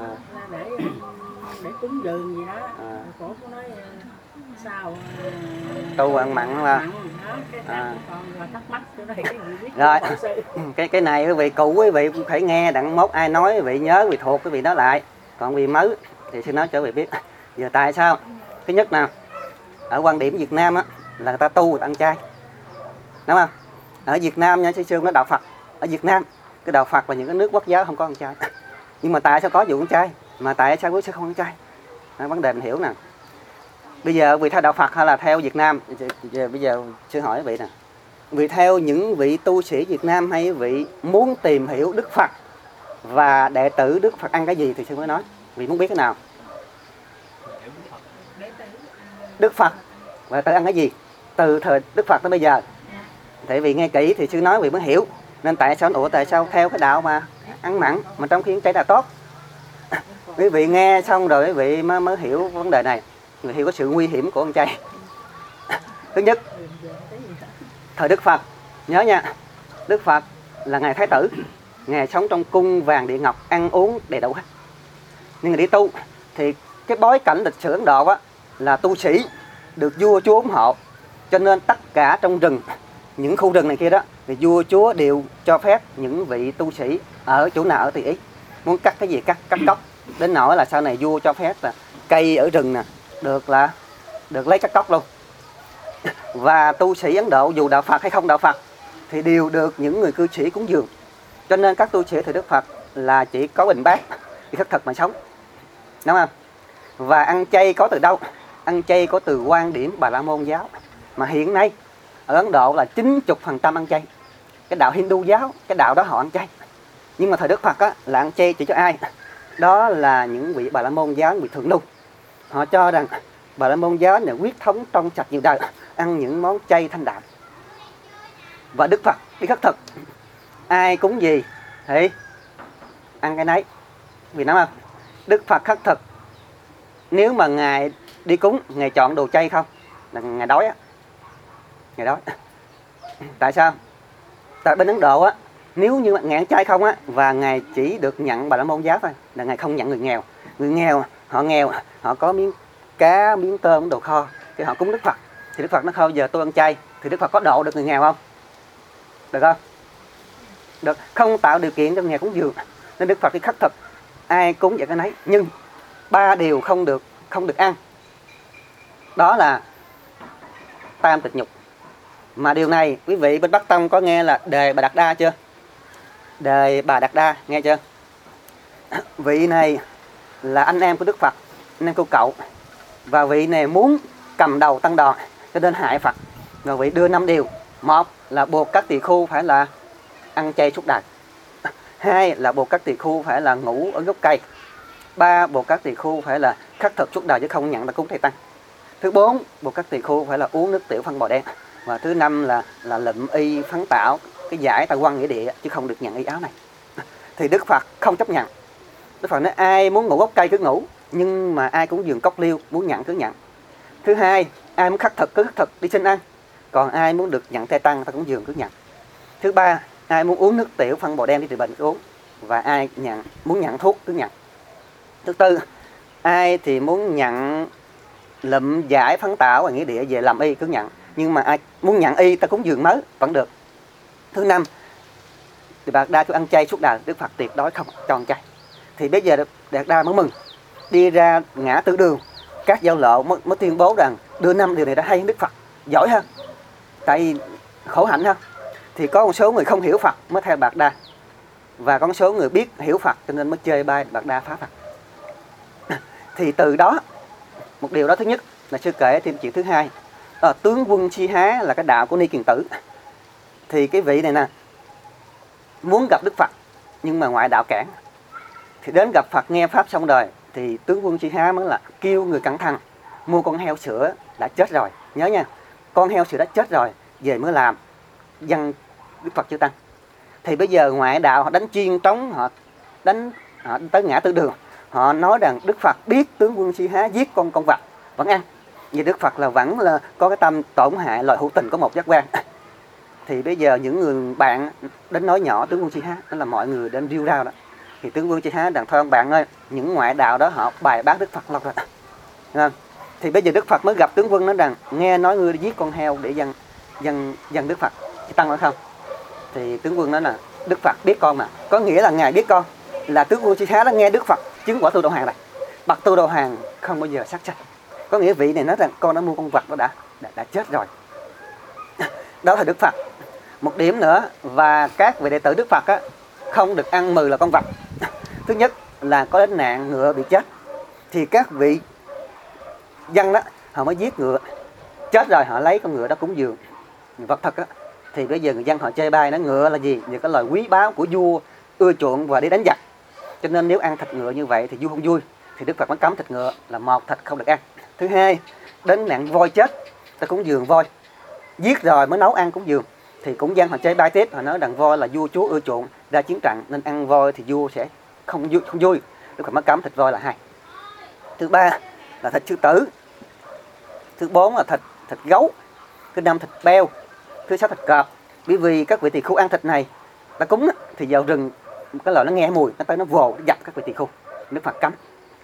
để cúng dường gì đó, cổ cũng nói sao tu ăn mặn là còn thắc mắc chỗ này rồi cái này quý vị cũ quý vị cũng phải nghe đặng mốt ai nói quý vị nhớ, quý vị thuộc quý vị nói lại. Còn quý vị mới thì xin nói cho quý vị biết. Giờ tại sao? Thứ nhất nào, ở quan điểm Việt Nam á là người ta tu người ta ăn chay, đúng không? Ở Việt Nam nha, sư nó đạo Phật. Ở Việt Nam cái đạo Phật và những cái nước quốc giáo không có ăn chay. Nhưng mà tại sao có vụ ăn chay? Mà tại sao quý sư không ăn chay? Đó, vấn đề mình hiểu nè. Bây giờ vị theo đạo Phật hay là theo Việt Nam? Bây giờ sư hỏi vị nè, vị theo những vị tu sĩ Việt Nam hay vị muốn tìm hiểu Đức Phật và đệ tử Đức Phật ăn cái gì thì sư mới nói. Vị muốn biết cái nào? Đức Phật và tự ăn cái gì từ thời Đức Phật tới bây giờ. Tại vì nghe kỹ thì sư nói vị mới hiểu. Nên tại sao theo cái đạo mà ăn mặn mà trong khi ăn chay là tốt? Quý vị nghe xong rồi quý vị mới hiểu vấn đề này, người hiểu có sự nguy hiểm của ăn chay. Thứ nhất, thời Đức Phật, nhớ nha, Đức Phật là ngài Thái tử, ngài sống trong cung vàng địa ngọc, ăn uống đầy đủ hết. Nhưng ngài đi tu thì cái bối cảnh lịch sử Ấn Độ á, là tu sĩ được vua chúa ủng hộ, cho nên tất cả trong rừng, những khu rừng này kia đó, thì vua chúa đều cho phép những vị tu sĩ ở chỗ nào ở tùy ý, muốn cắt cái gì cắt cóc, đến nỗi là sau này vua cho phép là cây ở rừng nè được lấy cắt cóc luôn. Và tu sĩ Ấn Độ dù đạo Phật hay không đạo Phật thì đều được những người cư sĩ cúng dường, cho nên các tu sĩ thời Đức Phật là chỉ có bình bát thì khất thực mà sống, đúng không? Và ăn chay có từ đâu? Ăn chay có từ quan điểm Bà La Môn giáo, mà hiện nay ở Ấn Độ là 90% ăn chay. Cái đạo Hindu giáo, cái đạo đó họ ăn chay. Nhưng mà thời Đức Phật á, là ăn chay chỉ cho ai? Đó là những vị Bà La Môn giáo, những vị thượng lưu. Họ cho rằng Bà La Môn giáo là huyết thống trong sạch nhiều đời, ăn những món chay thanh đạm. Và Đức Phật đi khất thực, ai cúng gì thì ăn cái nấy. Vì nói không? Đức Phật khất thực, nếu mà ngài đi cúng, ngài chọn đồ chay không là ngài đói á. Ngài đói. Tại sao? Tại bên Ấn Độ á, nếu như ngài ăn chay không á, và ngài chỉ được nhận Bà La Môn giáo thôi, là ngài không nhận người nghèo. Người nghèo, họ có miếng cá, miếng tôm, đồ kho, thì họ cúng Đức Phật. Thì Đức Phật nó không, giờ tôi ăn chay, thì Đức Phật có độ được người nghèo không? Được không? Được, không tạo điều kiện cho người nghèo cúng dường. Nên Đức Phật đi khất thực, ai cúng vậy cái nấy. Nhưng 3 điều không được ăn. Đó là tam tịch nhục. Mà điều này quý vị bên Bắc Tông có nghe là Đề Bà Đạt Đa chưa? Đề Bà Đạt Đa nghe chưa? Vị này là anh em của Đức Phật, anh em của cậu. Và vị này muốn cầm đầu tăng đoàn, cho nên hại Phật. Và vị đưa 5 điều. Một là buộc các tỳ khưu phải là ăn chay suốt đời. 2 là buộc các tỳ khưu phải là ngủ ở gốc cây. 3 buộc các tỳ khưu phải là khất thực suốt đời chứ không nhận là cúng thầy tăng. Thứ 4 buộc các tỳ khưu phải là uống nước tiểu phân bò đen. Và thứ 5 là lụm y phấn tạo, cái giải ta quăng nghĩa địa chứ không được nhận y áo này. Thì Đức Phật không chấp nhận. Đức Phật nói ai muốn ngủ gốc cây cứ ngủ, nhưng mà ai cũng dường cốc liêu, muốn nhận cứ nhận. Thứ 2, ai muốn khất thực cứ khất thực đi xin ăn, còn ai muốn được nhận thầy tăng ta cũng dường cứ nhận. Thứ 3, ai muốn uống nước tiểu phân bò đen đi trị bệnh cứ uống, và ai muốn nhận thuốc cứ nhận. Thứ 4, ai thì muốn nhận lụm giải phấn tạo và nghĩa địa về làm y cứ nhận, nhưng mà ai muốn nhận y ta cúng dường mới vẫn được. Thứ 5, thì Bà Đạt Đa cứ ăn chay suốt đời, Đức Phật tuyệt đối không cho ăn chay. Thì bây giờ Bà Đạt Đa mới mừng, đi ra ngã tư đường, các giao lộ mới tuyên bố rằng đưa 5 điều này đã hay hơn Đức Phật, giỏi hơn. Tại vì khổ hạnh hơn. Thì có một số người không hiểu Phật mới theo Bà Đạt Đa, và có một số người biết hiểu Phật cho nên mới chơi bai Bà Đạt Đa phá Phật. Thì từ đó, một điều đó thứ nhất là sư kể thêm chuyện thứ hai. Tướng quân Si Há là cái đạo của Ni Kiền Tử. Thì cái vị này nè, muốn gặp Đức Phật nhưng mà ngoại đạo cản. Thì đến gặp Phật nghe Pháp xong rồi, thì tướng quân Si Há mới là kêu người cẩn thận mua con heo sữa đã chết rồi. Nhớ nha, con heo sữa đã chết rồi, về mới làm dân Đức Phật chưa tăng. Thì bây giờ ngoại đạo họ đánh chiên trống, họ tới ngã tư đường, họ nói rằng Đức Phật biết tướng quân Si Há giết con vật vẫn ăn, vì Đức Phật là vẫn là có cái tâm tổn hại loài hữu tình có một giác quan. Thì bây giờ những người bạn đến nói nhỏ tướng quân Si Há, đó là mọi người đến rêu rao đó. Thì tướng quân Si Há rằng thôi ông bạn ơi, những ngoại đạo đó họ bài bác Đức Phật lâu rồi. Thì bây giờ Đức Phật mới gặp tướng quân nói rằng nghe nói ngươi đi giết con heo để dân Đức Phật, tăng nữa không? Thì tướng quân nói là Đức Phật biết con mà, có nghĩa là ngài biết con, là tướng quân Si Há đã nghe Đức Phật chứng quả Tu Đà Hoàng này. Bậc Tu Đà Hoàng không bao giờ sát sanh. Có nghĩa vị này nói rằng con đã mua con vật đó đã chết rồi. Đó là Đức Phật. Một điểm nữa, và các vị đệ tử Đức Phật á, không được ăn mừ là con vật. Thứ nhất là có đến nạn ngựa bị chết, thì các vị dân đó họ mới giết ngựa, chết rồi họ lấy con ngựa đó cúng dường vật thực á. Thì bây giờ người dân họ chê bai nó ngựa là gì? Những cái loài quý báu của vua ưa chuộng và đi đánh giặc. Cho nên nếu ăn thịt ngựa như vậy thì vua không vui. Thì Đức Phật mới cấm thịt ngựa, là một, thịt không được ăn. Thứ hai, đến nạn voi chết, ta cúng dường voi, giết rồi mới nấu ăn cúng dường. Thì cũng dân họ chê bai tiếp, họ nói rằng voi là vua chúa ưa chuộng ra chiến trận nên ăn voi thì vua sẽ không vui. Đức Phật mới cấm thịt voi là hai. Thứ ba là thịt sư tử. Thứ bốn là thịt gấu. Thứ năm thịt beo. Thứ sáu thịt cọp. Bởi vì các vị tỳ khưu ăn thịt này, ta cúng thì vào rừng cái loại nó nghe mùi, nó tới nó vồ nó dập các vị tỳ khưu. Đức Phật cấm.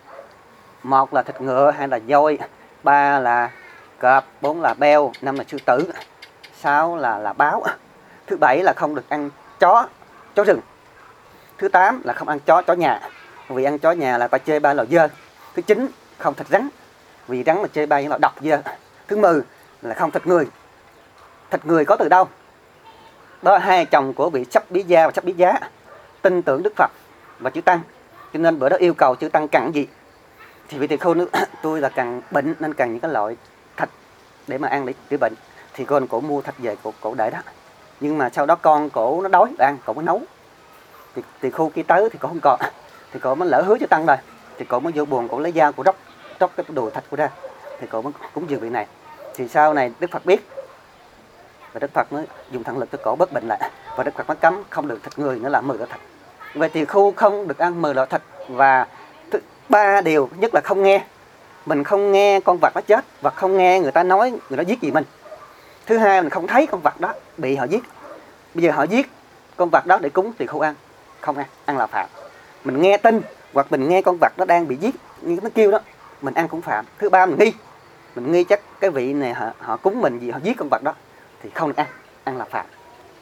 Một là thịt ngựa, hai là voi, ba là cọp, bốn là beo, năm là sư tử, sáu là báo. Thứ bảy là không được ăn chó rừng. Thứ 8 là không ăn chó nhà, vì ăn chó nhà là ta chê bai là dơ. Thứ 9 không thịt rắn, vì rắn là chê bai là độc dơ. Thứ 10 là không thịt người. Thịt người có từ đâu? Đó là hai chồng của vị Chấp Bí Gia và Chấp Bí Giá tin tưởng Đức Phật và chư Tăng, cho nên bữa đó yêu cầu chư Tăng cần gì thì vị tỳ khưu nói tôi là cần bệnh nên cần những cái loại thịt để mà ăn để chữa bệnh. Thì cổ mua thịt về cổ để đó. Nhưng mà sau đó con cổ nó đói ăn, cổ mới nấu. Thì tỳ khưu kia tới thì cổ không còn, thì cổ mới lỡ hứa cho Tăng rồi, thì cổ mới vô buồn, cổ lấy dao cổ róc cái đùi thịt của ra, thì cổ mới cúng dường vị này. Thì sau này Đức Phật biết, và Đức Phật mới dùng thần lực cho cổ bớt bệnh lại, và Đức Phật mới cấm không được thịt người nữa là 10 loại thịt. Vậy tỳ khưu không được ăn 10 loại thịt. Và ba điều, nhất là không nghe, mình không nghe con vật nó chết, và không nghe người ta nói người đó giết gì mình. Thứ hai, mình không thấy con vật đó bị họ giết. Bây giờ họ giết con vật đó để cúng tỳ khưu ăn, không ăn là phạm. Mình nghe tin hoặc mình nghe con vật nó đang bị giết như nó kêu đó, mình ăn cũng phạm. Thứ ba, mình nghi chắc cái vị này họ cúng mình gì, họ giết con vật đó thì không được ăn là phạm.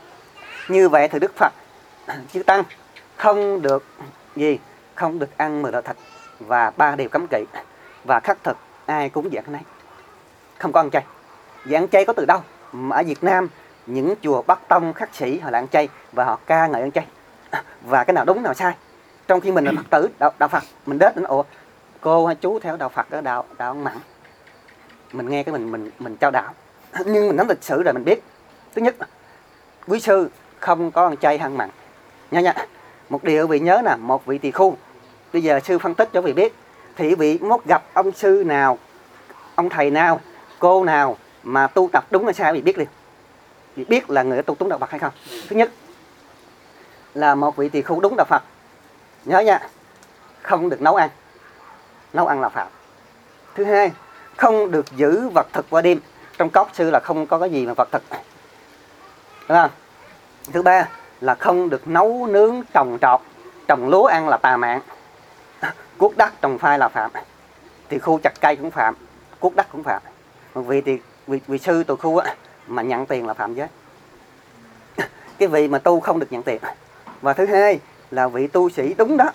Như vậy thì Đức Phật chư Tăng không được gì, không được ăn 10 loại thịt và 3 điều cấm kỵ, và khắc thực ai cúng dường cái này, không có ăn chay. Vì ăn chay có từ đâu? Mà ở Việt Nam những chùa Bắc Tông khắc sĩ họ là ăn chay và họ ca ngợi ăn chay, và cái nào đúng nào sai. Trong khi mình là Phật tử đạo Phật, mình đến ủa cô hay chú theo đạo Phật ở đạo ăn mặn, mình nghe cái mình trao đạo. Nhưng mình nắm lịch sử rồi mình biết, thứ nhất quý sư không có ăn chay hay ăn mặn nha. Một điều vị nhớ nè, một vị tỳ khưu, bây giờ sư phân tích cho vị biết, thì vị mốt gặp ông sư nào, ông thầy nào, cô nào mà tu tập đúng hay sai, vị biết liền. Vị biết là người tu đúng đạo Phật hay không. Thứ nhất là một vị tỳ khưu đúng đạo Phật, nhớ nha, không được nấu ăn là phạm. Thứ hai, không được giữ vật thực qua đêm. Trong cốc sư là không có cái gì mà vật thực, đúng không? Thứ ba là không được nấu nướng trồng trọt, trồng lúa ăn là tà mạng, cuốc đất trồng phai là phạm. Tỳ khưu chặt cây cũng phạm, cuốc đất cũng phạm. Một vị sư tỳ khưu mà nhận tiền là phạm giới. Cái vị mà tu không được nhận tiền. Và thứ hai là vị tu sĩ đúng đó,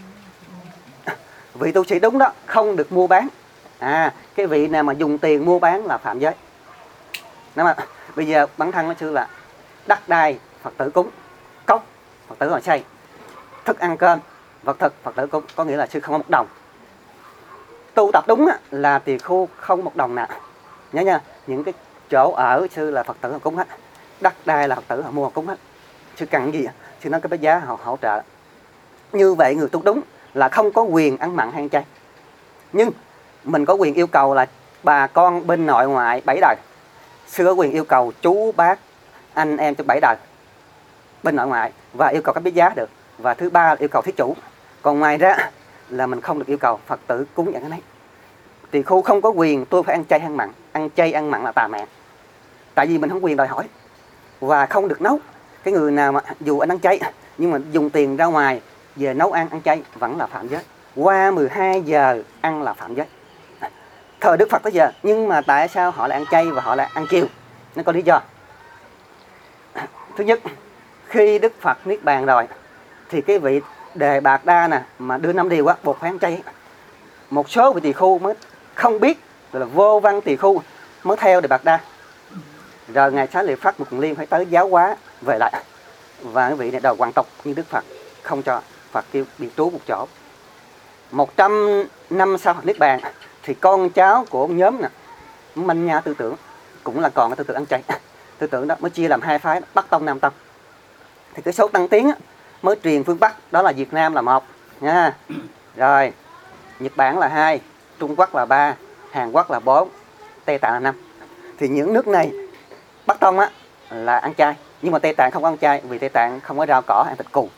vị tu sĩ đúng đó không được mua bán. Cái vị nào mà dùng tiền mua bán là phạm giới. Đúng không? Bây giờ bản thân nó sư là đất đai Phật tử cúng, cốc Phật tử họ xây, thức ăn cơm vật thực Phật tử cúng, có nghĩa là sư không có một đồng. Tu tập đúng là tỳ khưu không một đồng nào. Nhớ nha, những cái chỗ ở sư là Phật tử họ cúng hết, đất đai là Phật tử họ mua họ cúng hết. Sư cần gì sư nói cái giá họ hỗ trợ. Như vậy người tu đúng là không có quyền ăn mặn hay ăn chay. Nhưng mình có quyền yêu cầu là bà con bên nội ngoại 7 đời. Sư có quyền yêu cầu chú bác anh em cho 7 đời bên nội ngoại, và yêu cầu các biết giá được. Và thứ ba là yêu cầu thí chủ. Còn ngoài ra là mình không được yêu cầu Phật tử cúng những cái này. Tỳ khưu không có quyền tôi phải ăn chay ăn mặn. Ăn chay ăn mặn là tà mạng, tại vì mình không quyền đòi hỏi. Và không được nấu. Cái người nào mà dù anh ăn chay nhưng mà dùng tiền ra ngoài về nấu ăn chay vẫn là phạm giới. Qua 12 giờ ăn là phạm giới thời Đức Phật tới giờ. Nhưng mà tại sao họ lại ăn chay và họ lại ăn chiều? Nó có lý do. Thứ nhất, khi Đức Phật niết bàn rồi thì cái vị Đề Bạt Đa nè mà đưa 5 điều buộc phải ăn chay. Một số vị tỳ khưu mới không biết, gọi là vô văn tỳ khưu mới theo Đề Bạt Đa. Rồi ngài Xá Lợi Phất một liên phải tới giáo hóa về lại, và cái vị này đầu hoàn tục, nhưng Đức Phật không cho. Phật kêu biệt trú một chỗ. 100 năm sau Phật niết bàn thì con cháu của ông nhóm nè, manh nha tư tưởng, cũng là còn cái tư tưởng ăn chay. Tư tưởng đó mới chia làm hai phái, Bắc Tông, Nam Tông. Thì cái số tăng tiến á, mới truyền phương Bắc, đó là Việt Nam là 1 nha. Rồi Nhật Bản là 2, Trung Quốc là 3, Hàn Quốc là 4, Tây Tạng là 5. Thì những nước này Bắc Tông á là ăn chay, nhưng mà Tây Tạng không ăn chay, vì Tây Tạng không có rau cỏ, ăn thịt cừu.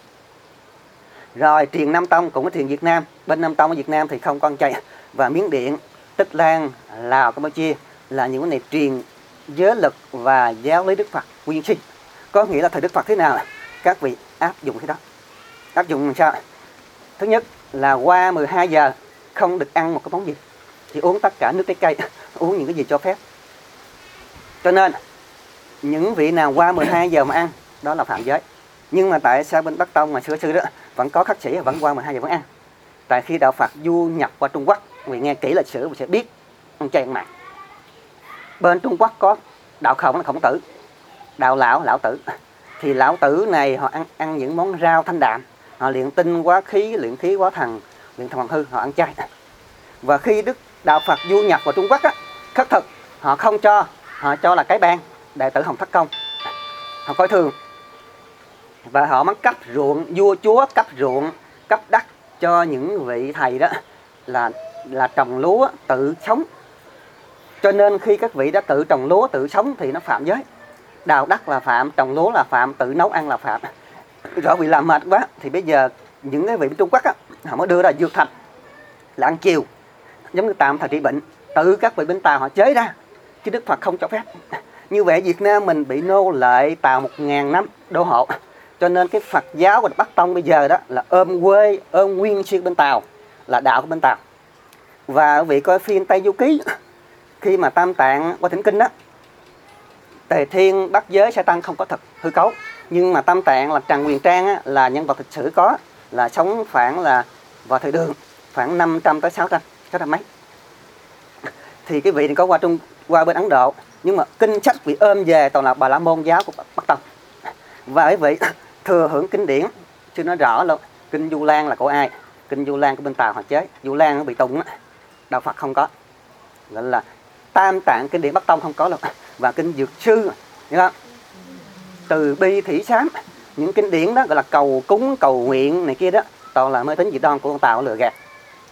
Rồi truyền Nam Tông cũng có truyền Việt Nam, bên Nam Tông ở Việt Nam thì không có ăn chay. Và Miến Điện, Tích Lan, Lào, Campuchia là những cái này truyền giới lực và giáo lý Đức Phật nguyên sinh. Có nghĩa là thời Đức Phật thế nào các vị áp dụng cái đó. Áp dụng làm sao? Thứ nhất là qua 12 giờ không được ăn một cái món gì, chỉ uống tất cả nước trái cây, uống những cái gì cho phép. Cho nên những vị nào qua 12 giờ mà ăn đó là phạm giới. Nhưng mà tại sao bên Bắc Tông mà xưa đó vẫn có khất sĩ vẫn qua 12 giờ vẫn ăn? Tại khi đạo Phật du nhập qua Trung Quốc, vì nghe kỹ lịch sử mình sẽ biết ăn chay ăn mặn. Bên Trung Quốc có đạo Khổng là Khổng Tử, đạo Lão Tử. Thì Lão Tử này họ ăn những món rau thanh đạm, họ luyện tinh hóa khí, luyện khí hóa thần, luyện thần hoàng hư, họ ăn chay. Và khi đạo Phật du nhập vào Trung Quốc á, khất thực họ không cho, họ cho là cái ban, đệ tử Hồng Thất Công, họ coi thường. Và họ mới cấp ruộng, vua chúa cấp ruộng, cấp đất cho những vị thầy đó là trồng lúa tự sống. Cho nên khi các vị đã tự trồng lúa tự sống thì nó phạm giới. Đào đất là phạm, trồng lúa là phạm, tự nấu ăn là phạm. Rõ vì làm mệt quá thì bây giờ những cái vị bên Trung Quốc á, họ mới đưa ra dược thạch là ăn chiều, giống như tạm thời trị bệnh. Tự các vị bên Tàu họ chế ra, chứ Đức Phật không cho phép. Như vậy Việt Nam mình bị nô lệ Tàu 1000 năm đô hộ. Cho nên cái Phật giáo của Bắc Tông bây giờ đó là ôm quê, ôm nguyên xuyên bên Tàu, là đạo của bên Tàu. Và quý vị coi phim Tây Du Ký, khi mà Tam Tạng qua Thỉnh Kinh đó, Tề Thiên bắt giới Sa Tăng không có thật, hư cấu. Nhưng mà Tam Tạng là Trần Huyền Trang á, là nhân vật lịch sử có, là sống khoảng là vào thời Đường, khoảng 500 tới 600 mấy. Thì cái vị thì có qua bên Ấn Độ, nhưng mà kinh sách bị ôm về toàn là Bà La Môn giáo của Bắc Tông. Và cái vị thừa hưởng kinh điển, chứ nói rõ luôn, kinh Du Lan là của ai? Kinh Du Lan của bên Tàu họ chế, Du Lan nó bị tụng á, đạo Phật không có. Gọi là Tam Tạng kinh điển Bắc Tông không có luôn. Và kinh Dược Sư, hiểu không? Từ bi thủy sám, những kinh điển đó gọi là cầu cúng, cầu nguyện này kia đó, toàn là mê tín dị đoan của con Tàu lừa gạt.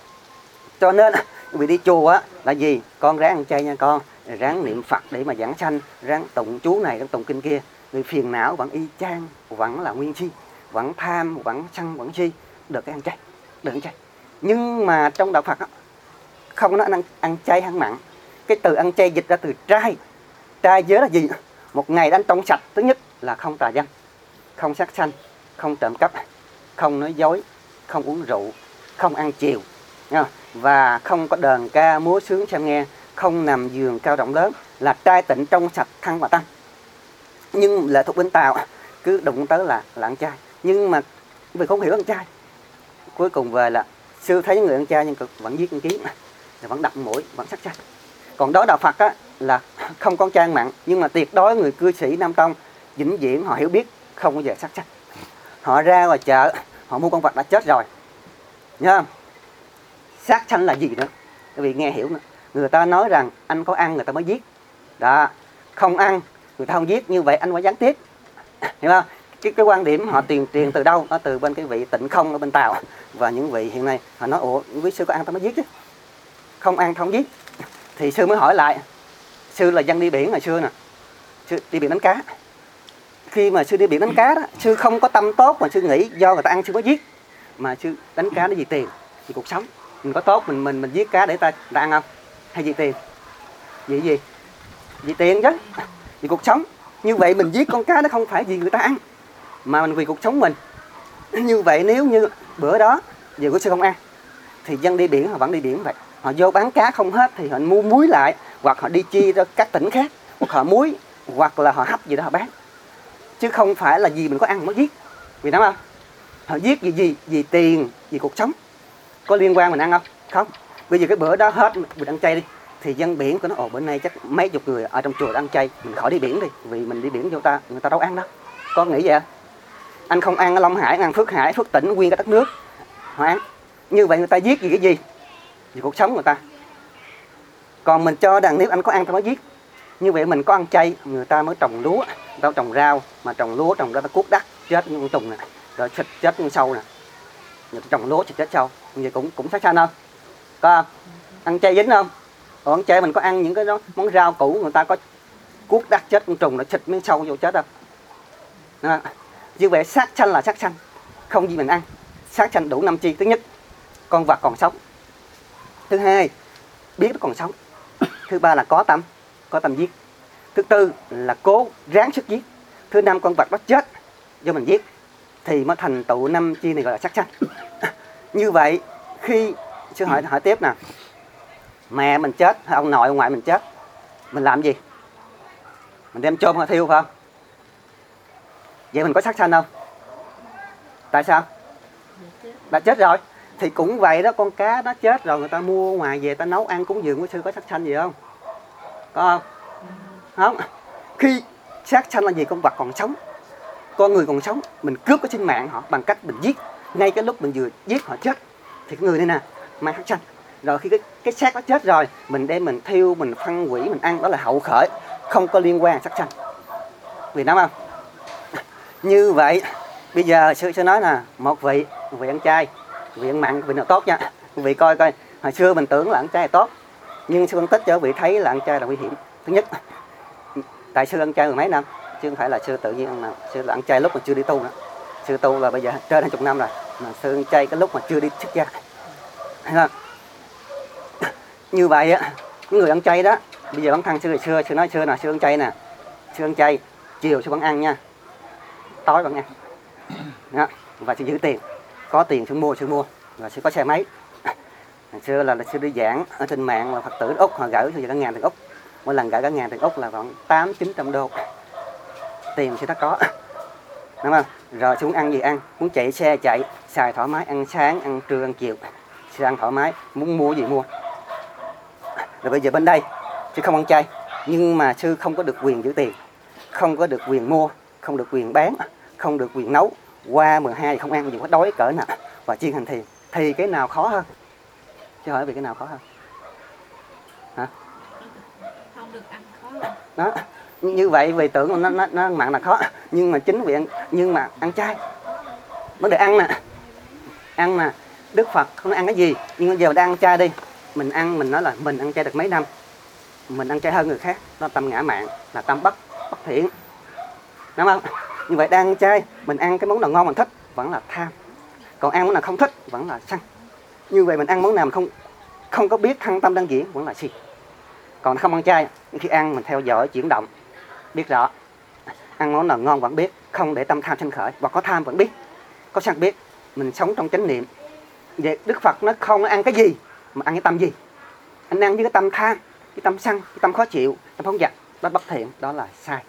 Cho nên vì đi chùa á là gì? Con ráng ăn chay nha con, ráng niệm Phật để mà giảng sanh, ráng tụng chú này, ráng tụng kinh kia. Vì phiền não vẫn y chang, vẫn là nguyên si, vẫn tham, vẫn sân, vẫn si, được cái ăn chay, được ăn chay. Nhưng mà trong đạo Phật á, không nói ăn chay ăn mặn. Cái từ ăn chay dịch ra từ trai. Trai giới là gì? Một ngày ăn trong sạch, thứ nhất là không tà dâm, không sát sanh, không trộm cắp, không nói dối, không uống rượu, không ăn chiều, và không có đờn ca múa sướng xem nghe, không nằm giường cao rộng lớn, là trai tịnh trong sạch thân và tâm. Nhưng lệ thuộc bên Tàu cứ đụng tới là ăn chay. Nhưng mà vì không hiểu ăn chay, cuối cùng về là sư thấy người ăn chay nhưng vẫn giết con kiến, vẫn đập mũi, vẫn sát sanh. Còn đó đạo Phật á, là không con chay ăn mặn, nhưng mà tuyệt đối người cư sĩ Nam Tông vĩnh viễn họ hiểu biết không bao giờ sát sanh. Họ ra ngoài chợ, họ mua con vật đã chết rồi, nhớ không? Sát sanh là gì nữa? Các vị nghe hiểu nữa. Người ta nói rằng anh có ăn người ta mới giết, đó, không ăn người ta không giết, như vậy anh phải gián tiếp, hiểu không? Cái quan điểm họ truyền từ đâu? Nó từ bên cái vị Tịnh Không ở bên Tàu. Và những vị hiện nay họ nói ủa quý sư có ăn ta mới giết chứ, không ăn không giết. Thì sư mới hỏi lại, sư là dân đi biển ngày xưa nè, sư đi biển đánh cá. Khi mà sư đi biển đánh cá đó, sư không có tâm tốt mà sư nghĩ do người ta ăn sư mới giết, mà sư đánh cá để vì tiền, vì cuộc sống. Mình có tốt mình giết cá để ta ăn không? Hay vì tiền? Vì tiền chứ, vì cuộc sống. Như vậy mình giết con cá nó không phải vì người ta ăn, mà mình vì cuộc sống mình. Như vậy nếu như bữa đó giờ của sư không ăn thì dân đi biển họ vẫn đi biển vậy. Họ vô bán cá không hết thì họ mua muối lại, hoặc họ đi chi ra các tỉnh khác, hoặc họ muối, hoặc là họ hấp gì đó họ bán. Chứ không phải là vì mình có ăn mới giết. Vì đó không? Họ giết vì tiền, vì cuộc sống. Có liên quan mình ăn không? Không. Bây giờ cái bữa đó hết mình ăn chay đi, thì dân biển có nói ồ bữa nay chắc mấy chục người ở trong chùa ăn chay, mình khỏi đi biển đi, vì mình đi biển người ta đâu ăn đâu. Con nghĩ vậy? Anh không ăn ở Long Hải, ăn Phước Hải, Phước Tỉnh, nguyên cả đất nước họ ăn. Như vậy người ta giết vì cái gì? Vì cuộc sống người ta. Còn mình cho rằng nếu anh có ăn ta mới giết. Như vậy mình có ăn chay, người ta mới trồng lúa, người ta trồng rau, mà trồng lúa trồng ra ta cuốc đất chết những con trùng nè, rồi xịt chết những sâu nè, người ta trồng lúa xịt chết sâu, như vậy cũng sát sanh không? Có không? Ăn chay dính không? Ăn chay mình có ăn những cái đó, món rau củ người ta có cuốc đất chết con trùng, nó xịt miếng sâu vô chết không? Đó. Như vậy sát sanh là sát sanh, không gì mình ăn. Sát sanh đủ 5 chi. Thứ nhất, con vật còn sống. Thứ hai, biết nó còn sống. Thứ ba là có tâm giết. Thứ tư là cố ráng sức giết. Thứ năm, con vật nó chết do mình giết thì mới thành tựu 5 chi này gọi là sát sanh. Như vậy khi sư hỏi tiếp nè, mẹ mình chết hay ông nội ông ngoại mình chết, mình làm gì? Mình đem chôn hay thiêu phải không? Vậy mình có sát sanh không? Tại sao? Đã chết rồi. Thì cũng vậy đó, con cá nó chết rồi, người ta mua ngoài về ta nấu ăn cúng dường của sư có sát sanh gì không? Có không? Không. Khi sát sanh là gì? Con vật còn sống, con người còn sống, mình cướp cái sinh mạng họ bằng cách mình giết. Ngay cái lúc mình vừa giết họ chết thì cái người này nè mang sát sanh. Rồi khi cái xác nó chết rồi, mình đem mình thiêu, mình phân hủy, mình ăn, đó là hậu khởi, không có liên quan sát sanh. Vì đúng không? Như vậy bây giờ sư nói là một vị ăn chay, vị ăn mặn, vị nào tốt nha. Vị coi hồi xưa mình tưởng là ăn chay là tốt, nhưng sư phân tích cho vị thấy là ăn chay là nguy hiểm. Thứ nhất, tại sư ăn chay mười mấy năm, chứ không phải là sư tự nhiên ăn. Sư là ăn chay lúc mà chưa đi tu nữa. Sư tu là bây giờ trên 20 năm rồi, mà sư ăn chay cái lúc mà chưa đi xuất gia. Như vậy á, những người ăn chay đó, bây giờ bản thân sư hồi xưa nói xưa là sư ăn chay nè, sư ăn chay chiều sư vẫn ăn nha, tối vẫn ăn đó. Và sư giữ tiền, có tiền sư mua, và sư có xe máy. Hồi xưa là sư đi giảng ở trên mạng là Phật tử Úc họ gửi sư cả ngàn tiền Úc, mỗi lần gửi cả ngàn tiền Úc là khoảng 800-900 đô tiền sư đã có, đúng không? Rồi sư muốn ăn gì ăn, muốn chạy xe chạy, xài thoải mái, ăn sáng, ăn trưa, ăn chiều, sư ăn thoải mái, muốn mua gì mua. Rồi bây giờ bên đây sư không ăn chay, nhưng mà sư không có được quyền giữ tiền, không có được quyền mua, không được quyền bán, không được quyền nấu. Qua 12 thì không ăn, dù có đói cỡ nào và chuyên hành thiền, thì cái nào khó hơn? Chứ hỏi về cái nào khó hơn? Hả? Không được ăn khó hơn. Đó. Như vậy vì tưởng nó mặn là khó, nhưng mà chính vì nhưng mà ăn chay. Vấn đề ăn nè, Đức Phật không nói ăn cái gì, nhưng bây giờ đang ăn chay đi, mình ăn, mình nói là mình ăn chay được mấy năm, mình ăn chay hơn người khác, đó là tâm ngã mạn, là tâm bất thiện, đúng không? Như vậy đang ăn chay, mình ăn cái món nào ngon mình thích vẫn là tham, còn ăn món nào không thích vẫn là sân. Như vậy mình ăn món nào mình không có biết thăng tâm đăng diễn vẫn là si. Còn không ăn chay, khi ăn mình theo dõi chuyển động, biết rõ ăn món nào ngon vẫn biết, không để tâm tham sanh khởi, và có tham vẫn biết, có sân biết, mình sống trong chánh niệm. Vậy Đức Phật nó không ăn cái gì mà ăn cái tâm gì? Anh ăn với cái tâm tham, cái tâm sân, cái tâm khó chịu, tâm phóng dật, đó bất thiện, đó là sai.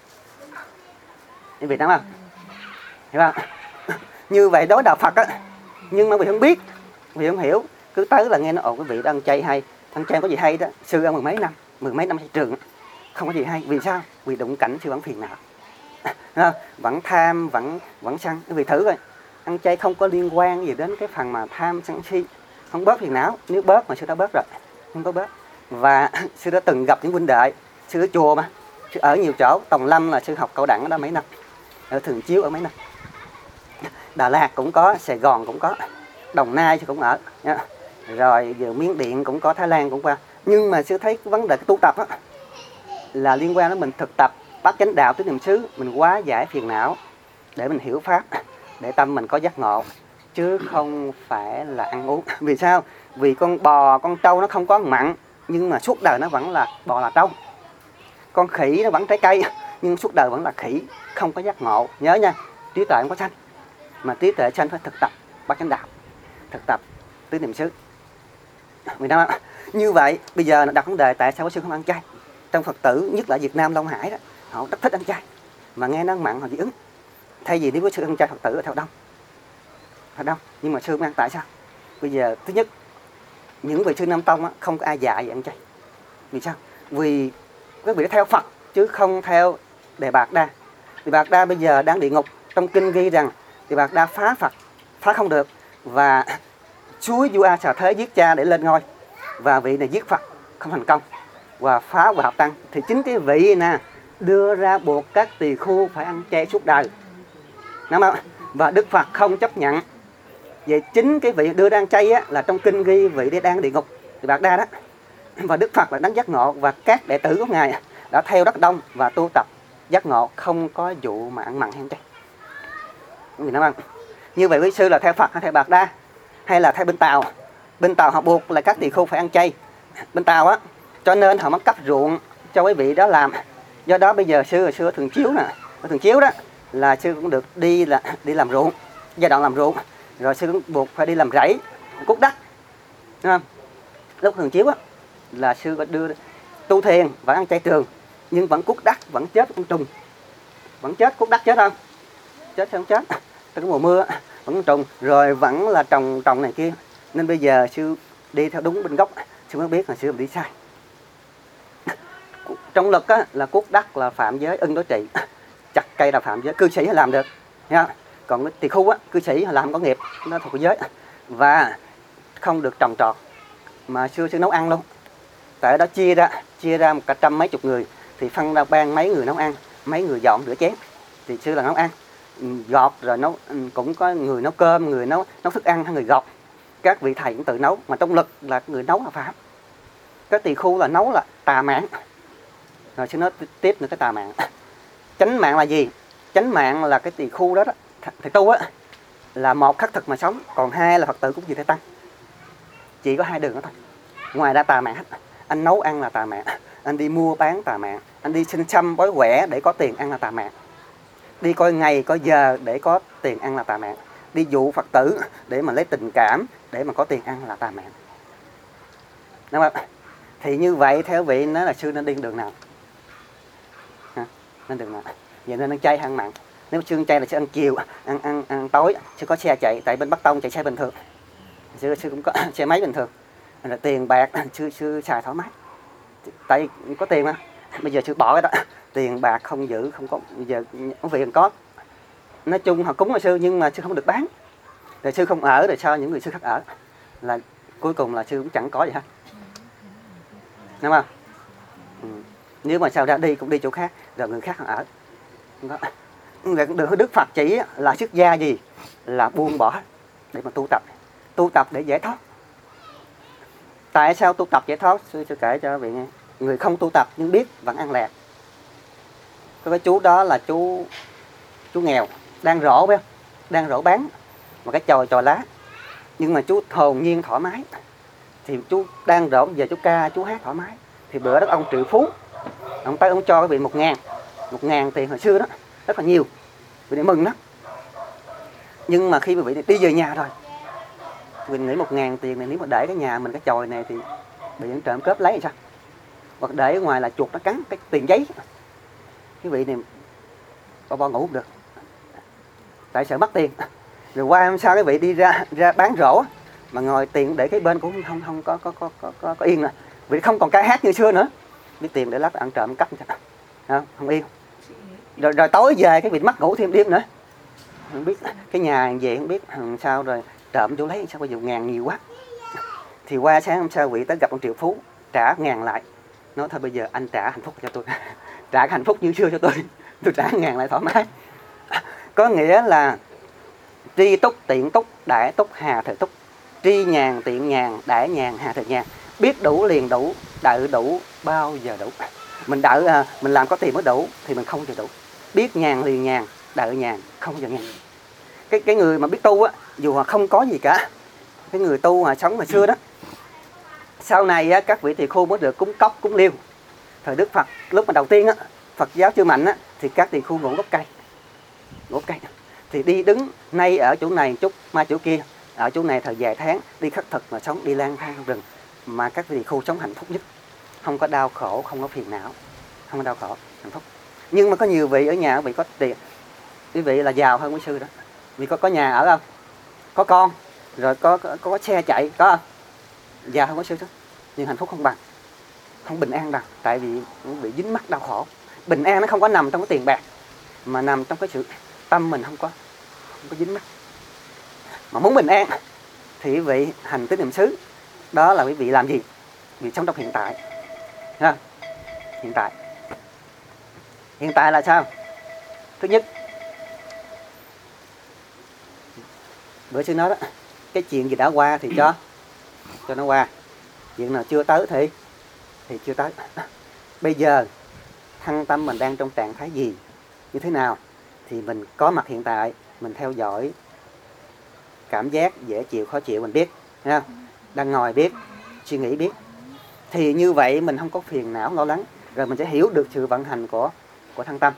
Như vậy đúng không? Hiểu không? Như vậy đối đạo Phật á, nhưng mà vì không biết, vì không hiểu, cứ tới là nghe nó cái vị đó ăn chay hay, ăn chay có gì hay đó, sư ăn mười mấy năm thầy trường, không có gì hay. Vì sao? Vì đụng cảnh sư vẫn phiền não, vẫn tham, vẫn sân. Vì thử coi, ăn chay không có liên quan gì đến cái phần mà tham sân si, không bớt phiền não. Nếu bớt mà sư đã bớt rồi, không có bớt. Và sư đã từng gặp những huynh đệ, sư ở chùa mà, sư ở nhiều chỗ. Tòng Lâm là sư học cao đẳng ở đó mấy năm, ở Thường Chiếu ở mấy năm, Đà Lạt cũng có, Sài Gòn cũng có, Đồng Nai sư cũng ở, rồi giờ Miến Điện cũng có, Thái Lan cũng qua. Nhưng mà sư thấy cái vấn đề cái tu tập á, là liên quan đến mình thực tập bát chánh đạo tứ niệm xứ, mình hóa giải phiền não để mình hiểu pháp, để tâm mình có giác ngộ, chứ không phải là ăn uống. Vì sao? Vì con bò, con trâu nó không có mặn, nhưng mà suốt đời nó vẫn là bò là trâu. Con khỉ nó vẫn trái cây, nhưng suốt đời vẫn là khỉ, không có giác ngộ. Nhớ nha, trí tuệ không có sanh, mà trí tuệ sanh phải thực tập bát chánh đạo, thực tập tứ niệm xứ. Vì đó, như vậy bây giờ đặt vấn đề tại sao có sư không ăn chay? Trong Phật tử, nhất là Việt Nam Long Hải đó, họ rất thích ăn chay, mà nghe nó mặn họ dị ứng. Thay vì nếu có sư ăn chay, Phật tử ở theo đông, nhưng mà sư không ăn. Tại sao? Bây giờ thứ nhất, những vị sư Nam Tông á, không có ai dạy về ăn chay. Vì sao? Vì các vị theo Phật chứ không theo Đề Bạt Đa. Đề Bạt Đa bây giờ đang địa ngục. Trong kinh ghi rằng Đề Bạt Đa phá Phật, phá không được, và suối vua A Xà Thế giết cha để lên ngôi, và vị này giết Phật không thành công. và phá và hợp tăng, thì chính cái vị nè đưa ra buộc các tỳ khưu phải ăn chay suốt đời. Đúng không? Và Đức Phật không chấp nhận. Vậy chính cái vị đưa ra ăn chay á, là trong kinh ghi vị đi đang địa ngục thì Bạc Đa đó. Và Đức Phật là đấng giác ngộ, và các đệ tử của Ngài đã theo đắc đông và tu tập giác ngộ, không có vụ mà ăn mặn hay ăn chay. Vì nó như vậy quý sư là theo Phật hay theo Bạc Đa hay là theo bên Tàu? Bên Tàu họ buộc là các tỳ khưu phải ăn chay. Bên Tàu á, cho nên họ mới cấp ruộng cho quý vị đó làm. Do đó bây giờ sư hồi xưa Thường Chiếu nè, ở Thường Chiếu đó là sư cũng được đi làm ruộng, giai đoạn làm ruộng, rồi sư cũng buộc phải đi làm rẫy, cuốc đất, đúng không? Lúc Thường Chiếu á là sư có đưa tu thiền và ăn chay trường, nhưng vẫn cuốc đất, vẫn chết con trùng, vẫn chết cuốc đất chết không? Chết không chết? Tới cái mùa mưa vẫn con trùng, rồi vẫn là trồng này kia. Nên bây giờ sư đi theo đúng bên gốc, sư mới biết là sư đi sai. Trong luật á, là cuốc đất là phạm giới ưng đối trị, chặt cây là phạm giới, cư sĩ làm được, nha. Còn tỳ khưu á, cư sĩ làm có nghiệp, nó thuộc giới, và không được trồng trọt. Mà sư nấu ăn luôn, tại đó chia ra một cả trăm mấy chục người, thì phân ra ban mấy người nấu ăn, mấy người dọn rửa chén, thì sư là nấu ăn, gọt rồi nấu, cũng có người nấu cơm, người nấu thức ăn, hay người gọt. Các vị thầy cũng tự nấu, mà trong luật là người nấu là phạm. Cái tỳ khưu là nấu là tà mạng. Rồi sư nói tiếp nữa cái tà mạng. Chánh mạng là gì? Chánh mạng là cái tỳ khưu đó, thầy tu á, là một khắc thực mà sống, còn hai là Phật tử cũng gì thể tăng. Chỉ có hai đường đó thôi. Ngoài ra tà mạng hết. Anh nấu ăn là tà mạng, anh đi mua bán tà mạng, anh đi xin xăm bói quẻ để có tiền ăn là tà mạng, đi coi ngày coi giờ để có tiền ăn là tà mạng, đi dụ Phật tử để mà lấy tình cảm để mà có tiền ăn là tà mạng. Đúng không? Thì như vậy theo vị nói là sư nên đi đường nào? Nên đường nào? Vậy nên ăn chay hay ăn mặn? Nếu sư ăn chay là sư ăn chiều, ăn tối, sư có xe chạy, tại bên Bắc Tông chạy xe bình thường, sư cũng có xe máy bình thường, là tiền bạc sư xài thoải mái, tại có tiền mà. Bây giờ sư bỏ cái đó, tiền bạc không giữ, không có, bây giờ ở viện có, nói chung họ cúng là sư, nhưng mà sư không được bán, rồi sư không ở, rồi sao những người sư khác ở, là cuối cùng là sư cũng chẳng có gì hết, đúng không? Nếu mà sao ra đi cũng đi chỗ khác, rồi người khác họ ở. Đức Phật chỉ là xuất gia gì? Là buông bỏ để mà tu tập để giải thoát. Tại sao tu tập giải thoát? Sư kể cho vị nghe. Người không tu tập nhưng biết vẫn ăn lẹt. Cái chú đó là chú nghèo, đang rổ phải không? Đang rổ bán một cái chòi lá, nhưng mà chú hồn nhiên thoải mái. Thì chú đang rổ, giờ chú ca, chú hát thoải mái. Thì bữa đó ông triệu phú, ông tới ông cho cái vị 1.000 tiền hồi xưa đó, rất là nhiều, vị này mừng đó. Nhưng mà khi vị này đi về nhà rồi, mình nghĩ 1.000 tiền này nếu mà để cái nhà mình cái chòi này thì bị những trộm cướp lấy thì sao? Hoặc để ở ngoài là chuột nó cắn cái tiền giấy. Cái vị này bo ngủ không được, tại sợ mất tiền. Rồi qua hôm sau cái vị đi ra bán rổ mà ngồi tiền để cái bên cũng không có yên nữa. Vì không còn ca hát như xưa nữa, biết tiền để lắp ăn trộm cắp không yên. Rồi tối về cái vị mất ngủ thêm đêm nữa, không biết cái nhà về không biết sao, rồi trộm chỗ lấy sao, bây giờ 1.000 nhiều quá. Thì qua sáng hôm sau vị tới gặp ông triệu phú, trả 1.000 lại, nói thôi bây giờ anh trả hạnh phúc cho tôi, trả cái hạnh phúc như xưa cho tôi trả 1.000 lại thoải mái. Có nghĩa là tri túc tiện túc đại túc hà thời túc, tri nhàn tiện nhàn đại nhàn hà thời nhàn, biết đủ liền đủ, đợi đủ bao giờ đủ. Mình đợi mình làm có tiền mới đủ thì mình không chịu đủ, biết nhàn liền nhàn, đợi nhàn không giờ nhàn. Cái người mà biết tu á, dù họ không có gì cả, cái người tu mà sống hồi xưa đó, sau này á, các vị tỳ khưu mới được cúng cốc cúng liêu. Thời Đức Phật lúc mà đầu tiên á, Phật giáo chưa mạnh á, thì các tỳ khưu ngủ gốc cây, thì đi đứng nay ở chỗ này chút mai chỗ kia, ở chỗ này thời vài tháng, đi khất thực mà sống, đi lang thang trong rừng, mà các tỳ khưu sống hạnh phúc nhất, không có đau khổ, không có phiền não, không có đau khổ, hạnh phúc. Nhưng mà có nhiều vị ở nhà vị có tiền, quý vị là giàu hơn quý sư đó, vì có nhà ở không, có con, rồi có xe chạy, có không, giàu hơn quý sư đó, nhưng hạnh phúc không bằng, không bình an bằng, tại vì bị dính mắc đau khổ. Bình an nó không có nằm trong cái tiền bạc, mà nằm trong cái sự tâm mình không có dính mắc. Mà muốn bình an thì quý vị hành tứ niệm xứ, đó là quý vị làm gì? Vì sống trong hiện tại, hiện tại. Hiện tại là sao? Thứ nhất, bữa sư nói đó, cái chuyện gì đã qua thì cho nó qua, chuyện nào chưa tới thì chưa tới. Bây giờ thân tâm mình đang trong trạng thái gì, như thế nào thì mình có mặt hiện tại, mình theo dõi cảm giác dễ chịu khó chịu mình biết, thấy không? Đang ngồi biết, suy nghĩ biết, thì như vậy mình không có phiền não lo lắng, rồi mình sẽ hiểu được sự vận hành của thân tâm.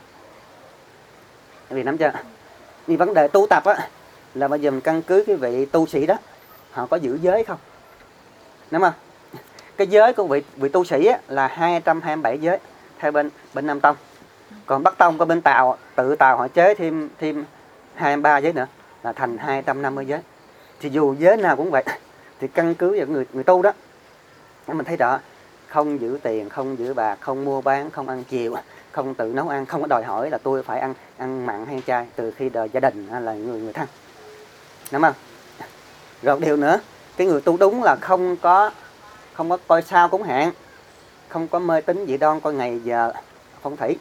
Vì nắm chưa? Vì vấn đề tu tập á, là bây giờ mình căn cứ cái vị tu sĩ đó họ có giữ giới không, đúng không? Cái giới của vị tu sĩ á, là 227 giới theo bên Nam Tông. Còn Bắc Tông có bên Tàu, tự Tàu họ chế thêm 23 giới nữa là thành 250 giới. Thì dù giới nào cũng vậy, thì căn cứ vào người tu đó, mình thấy rõ, không giữ tiền, không giữ bạc, không mua bán, không ăn chiều, không tự nấu ăn, không có đòi hỏi là tôi phải ăn mặn hay chay từ khi đời gia đình hay là người thân, đúng không? Rồi điều nữa, cái người tu đúng là không có coi sao cúng hạn, không có mê tín dị đoan coi ngày giờ phong thủy,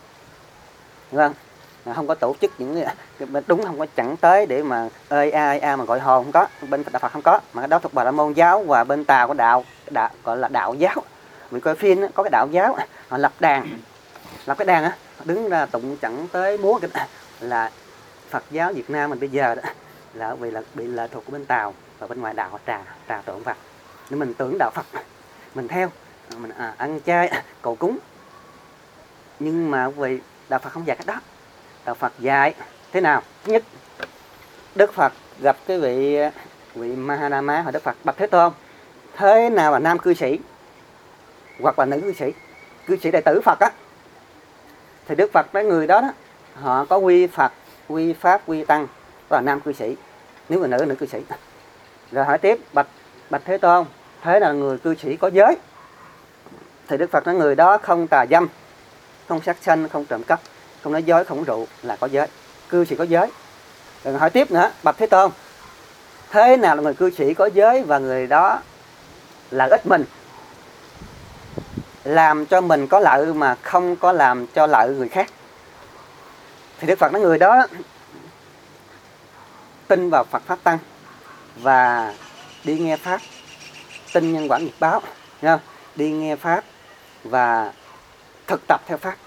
đúng không? Không có tổ chức những đúng, không có chẳng tới để mà ơi ai mà gọi hồn, không có. Bên Đạo Phật không có, mà cái đó thuộc Bà La Môn giáo, và bên Tàu có đạo gọi là đạo giáo. Vì coi phim có cái đạo giáo, họ lập cái đàn á, đứng ra tụng chẳng tới múa kịch. Là Phật giáo Việt Nam mình bây giờ đó là vì là bị lệ thuộc của bên Tàu, và bên ngoài đạo họ trà tượng Phật, nên mình tưởng đạo Phật mình theo, mình ăn chay cầu cúng. Nhưng mà vì đạo Phật không dạy cách đó. Đạo Phật dạy thế nào? Thứ nhất, Đức Phật gặp cái vị Mahanama, hoặc Đức Phật bạch Thế Tôn, thế nào là nam cư sĩ hoặc là nữ cư sĩ đệ tử Phật á, thì Đức Phật cái người đó họ có quy Phật, quy Pháp, quy Tăng, đó là nam cư sĩ. Nếu là nữ cư sĩ. Rồi hỏi tiếp, bạch Thế Tôn, thế là người cư sĩ có giới, thì Đức Phật nói người đó không tà dâm, không sát sanh, không trộm cắp, không nói dối, không uống rượu là có giới, cư sĩ có giới. Rồi hỏi tiếp nữa, bạch Thế Tôn, thế nào là người cư sĩ có giới và người đó là ích mình, làm cho mình có lợi mà không có làm cho lợi người khác? Thì Đức Phật nói người đó tin vào Phật Pháp Tăng và đi nghe Pháp, tin nhân quả nghiệp báo, đi nghe Pháp và thực tập theo Pháp.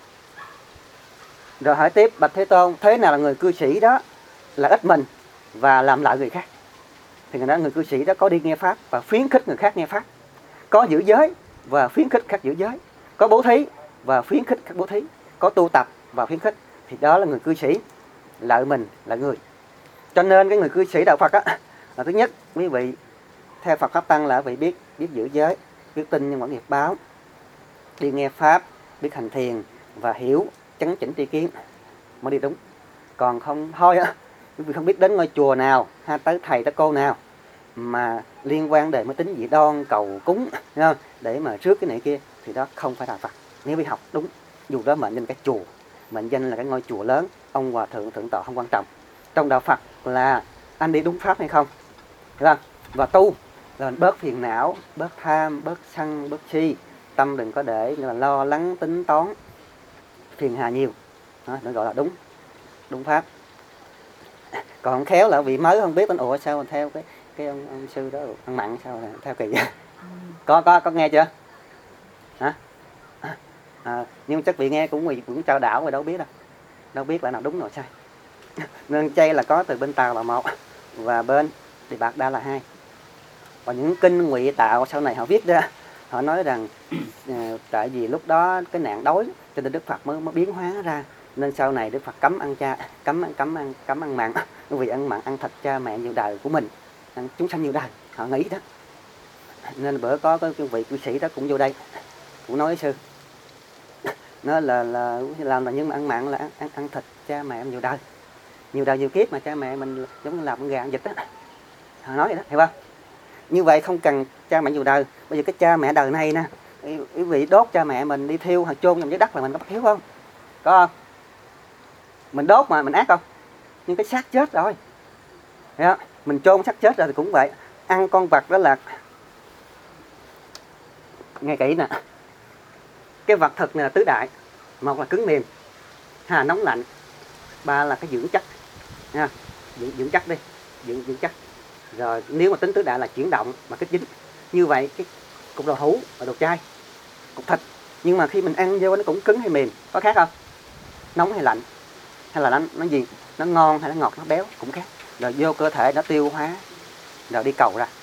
Rồi hỏi tiếp, bạch Thế Tôn, thế nào là người cư sĩ đó là ích mình và làm lợi người khác? Thì người cư sĩ đó có đi nghe Pháp và khuyến khích người khác nghe Pháp, có giữ giới và khuyến khích khác giữ giới, có bố thí và khuyến khích khác bố thí, có tu tập và khuyến khích, thì đó là người cư sĩ, lợi mình là người. Cho nên cái người cư sĩ đạo Phật á, là thứ nhất, quý vị theo Phật Pháp Tăng là quý vị biết giữ giới, biết tin nhân quả nghiệp báo, đi nghe Pháp, biết hành thiền và hiểu chấn chỉnh tri kiến mới đi đúng. Còn không thôi á, quý vị không biết đến ngôi chùa nào hay tới thầy tới cô nào mà liên quan đến mê tín dị đoan, cầu cúng, để mà rước cái này kia, thì đó không phải đạo Phật. Nếu bị học đúng, dù đó mệnh danh cái chùa, mệnh danh là cái ngôi chùa lớn, ông hòa thượng thượng tọa không quan trọng. Trong đạo Phật là anh đi đúng pháp hay không, đúng không? Và tu là bớt phiền não, bớt tham, bớt sân, bớt si, tâm đừng có để là lo lắng tính toán phiền hà nhiều, đó, nó gọi là đúng pháp. Còn khéo là vị mới không biết tên, ủa sao theo cái ông sư đó ăn mặn sao là theo kỳ vậy? Có nghe chưa? Hả? Nhưng chắc vị nghe cũng trao đảo rồi, đâu biết là nào đúng nào sai. Nên chay là có từ bên Tàu là một, và bên Đề Bạt Đa là hai. Và những kinh Ngụy Tạo sau này họ viết ra, họ nói rằng tại vì lúc đó cái nạn đói cho nên Đức Phật mới biến hóa ra, nên sau này Đức Phật cấm ăn mặn, vì ăn mặn ăn thịt cha mẹ nhiều đời của mình, chúng sanh nhiều đời, họ nghĩ đó. Nên bữa có cái vị cư sĩ đó cũng vô đây cũng nói với sư, nó là làm là nhưng mà ăn mặn là ăn thịt cha mẹ nhiều đời nhiều kiếp, mà cha mẹ mình giống như làm con gà ăn vịt đó, họ nói vậy đó, hiểu không? Như vậy không cần cha mẹ nhiều đời. Bây giờ cái cha mẹ đời này nè, quý vị đốt cha mẹ mình đi thiêu hoặc chôn trong dưới đất là mình có bắt hiếu không? Có không? Mình đốt mà mình ác không? Nhưng cái xác chết rồi, hiểu không? Mình chôn xác chết rồi thì cũng vậy. Ăn con vật đó là, nghe kỹ nè, Cái vật thực này là tứ đại. Một là cứng mềm, hai là nóng lạnh, ba là cái dưỡng chất nha. Dưỡng chất đi, dưỡng chất. Rồi nếu mà tính tứ đại là chuyển động và kích dính. Như vậy cái cục đồ hũ và đồ chai, cục thịt, nhưng mà khi mình ăn vô nó cũng cứng hay mềm, có khác không? Nóng hay lạnh, hay là nó gì, nó ngon hay nó ngọt, nó béo cũng khác. Rồi vô cơ thể nó tiêu hóa, rồi đi cầu ra.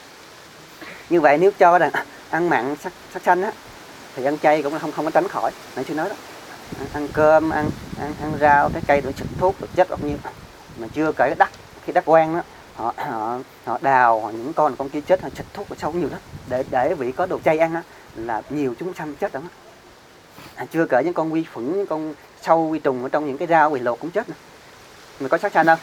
Như vậy nếu cho là ăn mặn sắc xanh á, thì ăn chay cũng không có tránh khỏi. Nãy chưa nói đó, ăn cơm, ăn rau, trái cây, rồi xịt thuốc, rồi chết bao nhiêu. Mà chưa kể đất, khi đất quan đó, họ đào những con kia chết, họ xịt thuốc vào sâu nhiều lắm, để vị có đồ chay ăn á, là nhiều chúng sanh chết đó. Chưa kể những con vi khuẩn, những con sâu vi trùng ở trong những cái rau bị lột cũng chết nữa. Mà có sắc xanh không?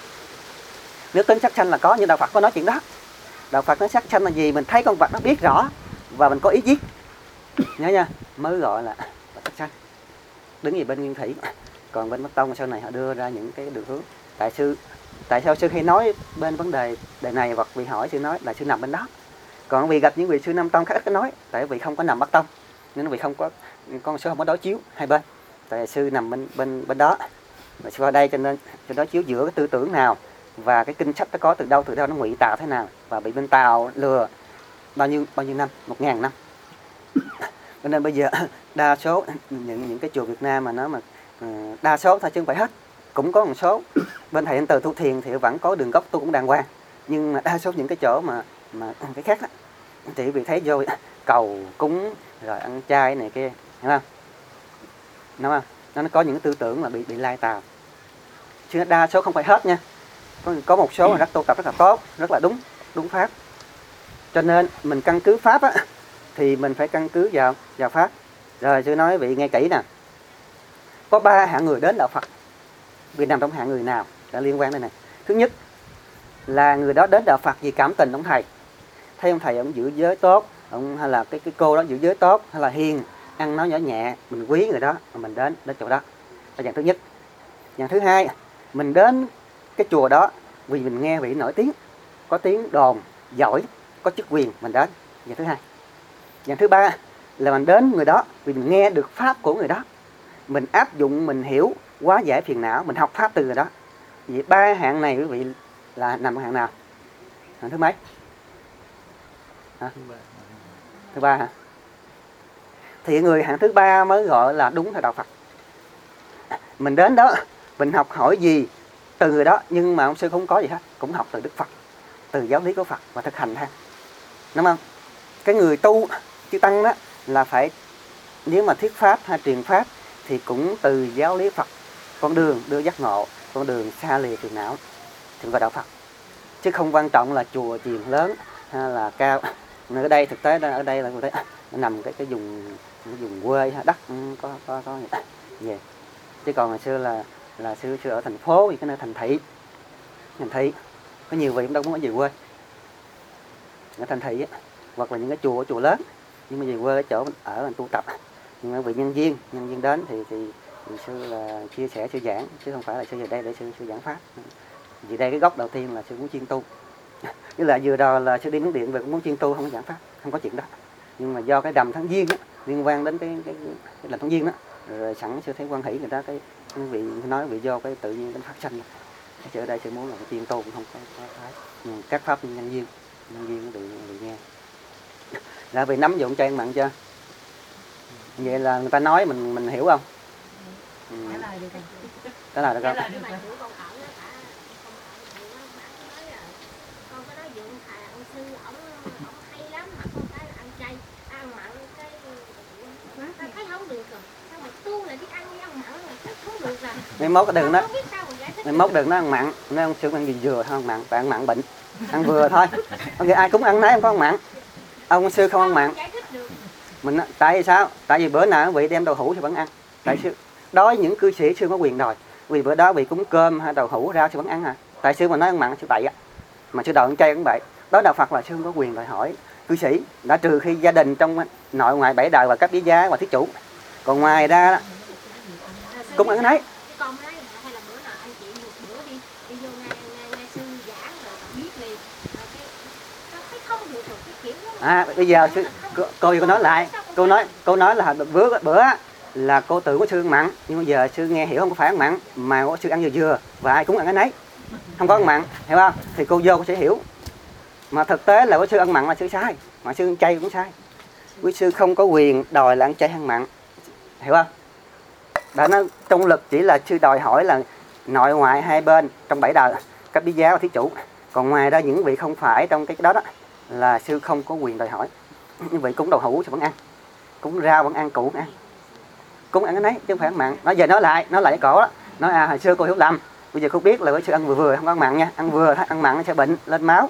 Nếu tính sắc xanh là có, nhưng đạo Phật có nói chuyện đó. Đạo Phật nói sắc xanh là gì? Mình thấy con vật nó biết rõ và mình có ý giết, nhớ nha, mới gọi là sắc xanh. Đứng gì bên Nguyên Thủy, còn bên Bắc Tông sau này họ đưa ra những cái đường hướng. Tại sao sư khi nói bên vấn đề này, hoặc vì hỏi sư nói là sư nằm bên đó. Còn vì gặp những vị sư Nam Tông khác ít có nói, tại vì không có nằm Bắc Tông, nên vì không có con sư không có đối chiếu hai bên. Tại sư nằm bên đó, mà sư ở đây cho nên sư đối chiếu giữa cái tư tưởng nào và cái kinh sách nó có từ đâu nó ngụy tạo thế nào, và bị bên Tàu lừa bao nhiêu năm, 1000 năm. Cho nên bây giờ đa số những cái chùa Việt Nam mà nó đa số thôi chứ không phải hết, cũng có một số bên thầy Từ Tu Thiền thì vẫn có đường gốc tu cũng đàng hoàng, nhưng mà đa số những cái chỗ mà cái khác đó, thì vì thấy vô cầu cúng rồi ăn chay này kia, hiểu không? Đúng không? Nó có những cái tư tưởng mà bị lai tào, chứ đa số không phải hết nha. Có một số mà rất tu tập rất là tốt, rất là đúng pháp. Cho nên mình căn cứ pháp á, thì mình phải căn cứ vào pháp. Rồi sư nói vị nghe kỹ nè, có 3 hạng người đến đạo Phật. Vì nằm trong hạng người nào đã liên quan đây này. Thứ nhất là người đó đến đạo Phật vì cảm tình ông thầy, thấy ông thầy ông giữ giới tốt, ông hay là cái cô đó giữ giới tốt, hay là hiền, ăn nói nhỏ nhẹ, mình quý người đó mà mình đến chỗ đó. Là dạng thứ nhất. Dạng thứ hai, mình đến cái chùa đó vì mình nghe vị nổi tiếng, có tiếng đồn giỏi, có chức quyền, mình đến. Dạng thứ hai. Dạng thứ ba là mình đến người đó vì mình nghe được pháp của người đó, mình áp dụng, mình hiểu, hóa giải phiền não, mình học pháp từ người đó. Vì 3 hạng này quý vị là nằm ở hạng nào? Hạng thứ mấy? Thứ ba hả? Thì người hạng thứ 3 mới gọi là đúng theo đạo Phật. Mình đến đó, mình học hỏi gì từ người đó, nhưng mà ông sư không có gì hết, cũng học từ Đức Phật, từ giáo lý của Phật và thực hành theo. Đúng không? Cái người tu, chư tăng đó là phải, nếu mà thuyết pháp hay truyền pháp thì cũng từ giáo lý Phật, con đường đưa giác ngộ, con đường xa lìa phiền não thì gọi đạo Phật. Chứ không quan trọng là chùa chiền lớn hay là cao. Ở đây thực tế ở đây là nằm cái vùng quê, đất có về. Chứ còn hồi xưa là xưa ở thành phố, thì cái nơi thành thị có nhiều vị cũng đâu muốn ở về quê. Ở thành thị á, hoặc là những cái chùa lớn, nhưng mà về quê cái chỗ ở mình tu tập. Nhưng mà vị nhân viên đến thì sư là chia sẻ, sư giảng, chứ không phải là sư về đây để sư giảng pháp. Vì đây cái gốc đầu tiên là sư muốn chuyên tu. Như là vừa rồi là sư đi Miến Điện về cũng muốn chuyên tu, không có giảng pháp, không có chuyện đó. Nhưng mà do cái đầm tháng Giêng á, liên quan đến cái đầm tháng Giêng đó, rồi sẵn sư thấy quan hỷ người ta cái vị nói vị do cái tự nhiên đến phát sanh. Chứ ở đây sư muốn là cái chuyên tu cũng không có thái. Các pháp nhân duyên nó bị nghe. Là vì nắm dụng cho ăn mặn chưa? Vậy là người ta nói mình hiểu không? Trả lời được không? Mai mốt đừng nó ăn mặn, nó ông sư ăn gì vừa thôi, ăn mặn, bạn ăn mặn bệnh, ăn vừa thôi. Ai cũng ăn nấy, không có ăn mặn. Ông sư không ăn mặn. Mình tại vì sao? Tại vì bữa nào vị đem đậu hũ thì vẫn ăn. Tại sư đói những cư sĩ sư có quyền đòi. Vì bữa đó vị cúng cơm hay đậu hũ rau sư vẫn ăn à. Tại sư mà nói ăn mặn sư bậy á. Mà sư đòi ăn chay cũng bậy. Đó đạo Phật là sư không có quyền đòi hỏi cư sĩ, đã trừ khi gia đình trong nội ngoại 7 đời và cấp với giá và thí chủ. Còn ngoài ra cũng ăn cái nấy. Bây giờ cô nói lại cô nói là bữa là cô tưởng của sư ăn mặn, nhưng bây giờ sư nghe hiểu không có phải ăn mặn mà của sư ăn vừa và ai cũng ăn cái nấy, không có ăn mặn, hiểu không? Thì cô vô cô sẽ hiểu. Mà thực tế là của sư ăn mặn là sư sai, mà sư ăn chay cũng sai. Quý sư không có quyền đòi là ăn chay ăn mặn, hiểu không? Đó, nó trong lực chỉ là sư đòi hỏi là nội ngoại hai bên trong 7 đời các bí giáo và thí chủ. Còn ngoài ra những vị không phải trong cái đó là sư không có quyền đòi hỏi. Những vị cúng đậu hũ thì vẫn ăn, cúng rau vẫn ăn, củ vẫn ăn, cúng ăn cái nấy chứ không phải ăn mặn. Nói giờ nói lại cái cổ đó, nói hồi xưa cô hiểu lầm, bây giờ cô biết là với sư ăn vừa không có ăn mặn nha. Ăn vừa ăn mặn sẽ bệnh lên máu.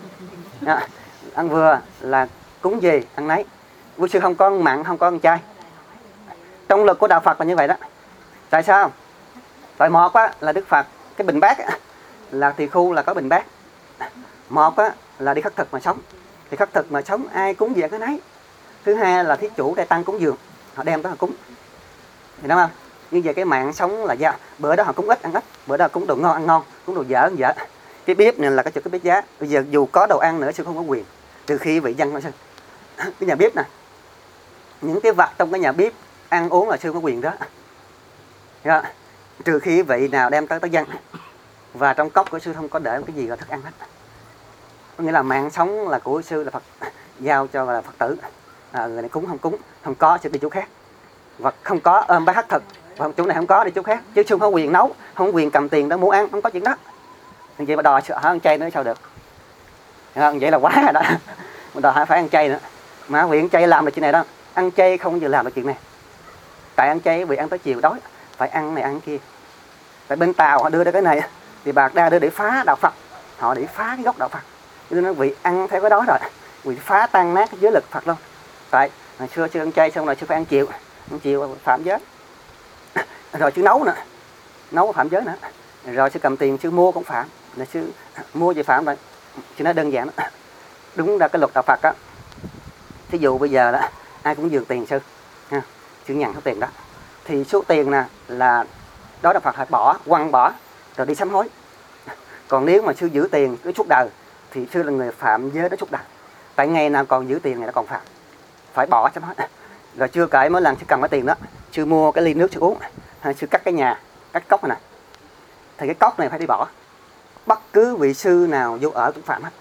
Ăn vừa là cúng gì ăn nấy. Quý sư không có ăn mặn, không có ăn chay. Trong lực của đạo Phật là như vậy đó. Tại sao? Tại một á, là Đức Phật cái bình bát á, là tỳ khu là có bình bát. Một á, là đi khất thực mà sống. Thì khất thực mà sống ai cúng gì ăn cái nấy. Thứ hai là thí chủ đại tăng cúng dường, họ đem tới họ cúng. Thì đúng không? Như vậy cái mạng sống là sao? Bữa đó họ cúng ít ăn ít, bữa đó cúng đồ ngon ăn ngon, cúng đồ dở ăn dở. Cái bếp này là cái bếp giá. Bây giờ dù có đồ ăn nữa sư không có quyền, trừ khi vị dân thôi sư. Cái nhà bếp nè, những cái vật trong cái nhà bếp ăn uống là sư có quyền đó. Hiểu không? Trừ khi vị nào đem tới dân. Và trong cốc của sư không có để cái gì là thức ăn hết. Có nghĩa là mạng sống là của sư là Phật giao cho là Phật tử. Người này cúng không có sẽ đi chỗ khác. Và không có ôm bát khất thực, và chỗ này không có đi chỗ khác. Chứ sư không có quyền nấu, không có quyền cầm tiền đó mua ăn, không có chuyện đó. Vậy mà đòi ăn chay nữa sao được? Vậy là quá rồi đó. Đòi phải ăn chay nữa. Mà huyện chay làm được chuyện này đó. Ăn chay không giờ làm được chuyện này. Tại ăn chay vì ăn tới chiều đói, phải ăn này ăn kia. Tại bên Tàu họ đưa ra cái này thì Bạc Đa đưa để phá đạo Phật, họ để phá cái gốc đạo Phật. Cho nên vì ăn theo cái đó rồi, vì phá tan nát cái giới lực Phật luôn. Tại hồi xưa chưa ăn chay xong rồi chưa phải ăn chiều phạm giới. Rồi chứ nấu nữa, nấu phạm giới nữa. Rồi sư cầm tiền sư mua cũng phạm, là sư mua gì phạm vậy. Chứ nó đơn giản đó. Đúng là cái luật đạo Phật á. Thí dụ bây giờ đó ai cũng dường tiền sư, sư nhận số tiền đó, thì số tiền nè là đó là Phật phải quăng bỏ rồi đi sám hối. Còn nếu mà sư giữ tiền cái suốt đời thì sư là người phạm giới đó suốt đời. Tại ngày nào còn giữ tiền này nó còn phạm, phải bỏ sám hối. Rồi chưa kể mỗi lần sư cầm cái tiền đó, sư mua cái ly nước sư uống, hay sư cắt cái nhà, cắt cốc này nè, thì cái cốc này phải đi bỏ. Bất cứ vị sư nào vô ở cũng phạm hết.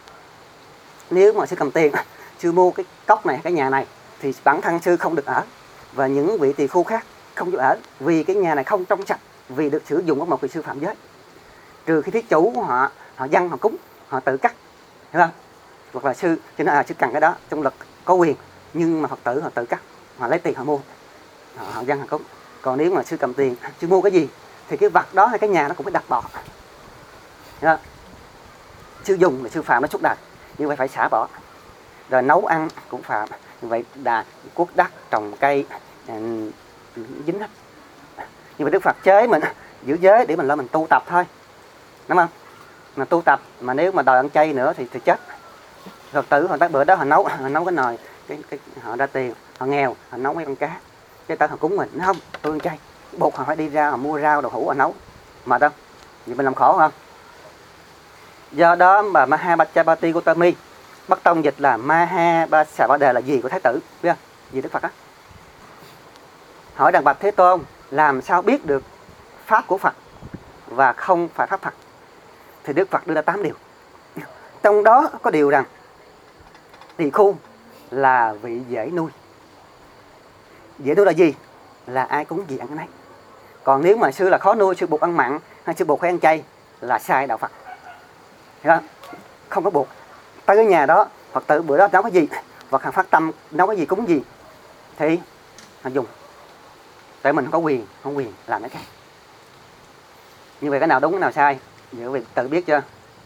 Nếu mà sư cầm tiền, sư mua cái cốc này, cái nhà này, thì bản thân sư không được ở, và những vị tỳ khu khác không được ở, vì cái nhà này không trong sạch, vì được sử dụng của một vị sư phạm giới. Trừ khi thí chủ của họ dâng họ cúng, họ tự cắt, hiểu không? Hoặc là sư cho nên sư cần cái đó, trong lực có quyền, nhưng mà Phật tử họ tự cắt, họ lấy tiền họ mua, họ dâng họ cúng. Còn nếu mà sư cầm tiền, sư mua cái gì thì cái vật đó hay cái nhà nó cũng phải đặt bỏ, hiểu không? Sư dùng là sư phạm nó suốt đời, nhưng vậy phải xả bỏ. Rồi nấu ăn cũng phạm, như vậy là quốc đất trồng cây dính hết. Nhưng mà Đức Phật chế mình giữ giới để mình lo mình tu tập thôi, đúng không? Mà tu tập mà nếu mà đòi ăn chay nữa thì chết. Phật tử họ tới bữa đó họ nấu cái nồi, họ ra tiền, họ nghèo, họ nấu mấy con cá, cái tới họ cúng mình, không, tôi ăn chay. Buộc họ phải đi ra họ mua rau đậu hũ họ nấu, mà đâu, vậy mình làm khổ không? Do đó mà Mahabhajapati Gautami Bắc Tông dịch là Mahabhajapati là gì của Thái tử, biết không? Gì Đức Phật á. Hỏi rằng bạch Thế Tôn, làm sao biết được pháp của Phật và không phải pháp Phật? Thì Đức Phật đưa ra 8 điều. Trong đó có điều rằng tỳ khu là vị dễ nuôi. Dễ nuôi là gì? Là ai cúng gì ăn cái nấy. Còn nếu mà sư là khó nuôi, sư buộc ăn mặn hay sư buộc phải ăn chay là sai đạo Phật. Hiểu không? Không có buộc. Tới cái nhà đó, Phật tử bữa đó nấu cái gì, Phật hàng phát tâm nấu cái gì cúng gì thì họ dùng. Tại mình không có quyền làm cái khác. Như vậy cái nào đúng cái nào sai, giờ quý vị tự biết chưa?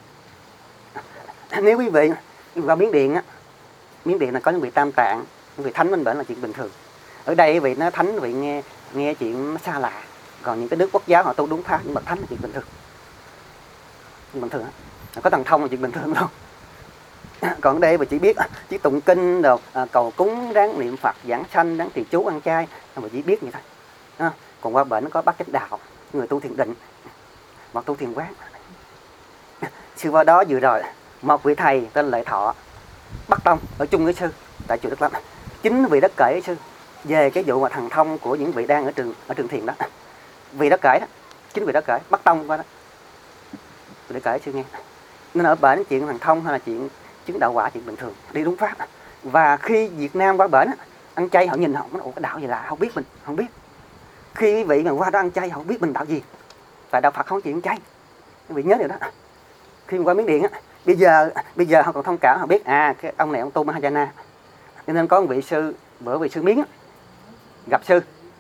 Nếu quý vị vào Miến Điện á, Miến Điện là có những vị tam tạng, những vị thánh minh bệnh là chuyện bình thường. Ở đây quý vị nó thánh, quý vị nghe chuyện nó xa lạ. Còn những cái nước quốc giáo họ tu đúng pháp, nhưng mà thánh là chuyện bình thường. Bình thường á, có thần thông là chuyện bình thường luôn. Còn ở đây mà chỉ tụng kinh rồi cầu cúng, ráng niệm Phật, giảng sanh, ráng trì chú, ăn chay, mà chỉ biết như thế. Còn qua bển nó có bát chánh đạo, người tu thiền định hoặc tu thiền quán. Sư vào đó vừa rồi một vị thầy tên Lệ Thọ Bắc Tông ở chung với sư tại chùa Đức Lâm chính vị đó kể sư về cái vụ mà thần thông của những vị đang ở trường thiền đó. Vị đó kể đó, chính vị đó kể, Bắc Tông qua đó. Vị đó kể sư nghe. Nên ở bển chuyện thần thông hay là chuyện chứng đạo quả chuyện bình thường, đi đúng pháp. Và khi Việt Nam qua bển ăn chay họ nhìn họ nói, ủa cái đạo gì lạ, không biết mình, không biết. Khi quý vị mà qua đó ăn chay họ biết mình đạo gì. Tại đạo Phật không chịu ăn chay. Quý vị nhớ điều đó. Khi mà qua Miến Điện á, bây giờ họ còn thông cảm, họ biết cái ông này ông tu Mahayana. Cho nên có một vị sư, bữa vị sư Miến gặp sư.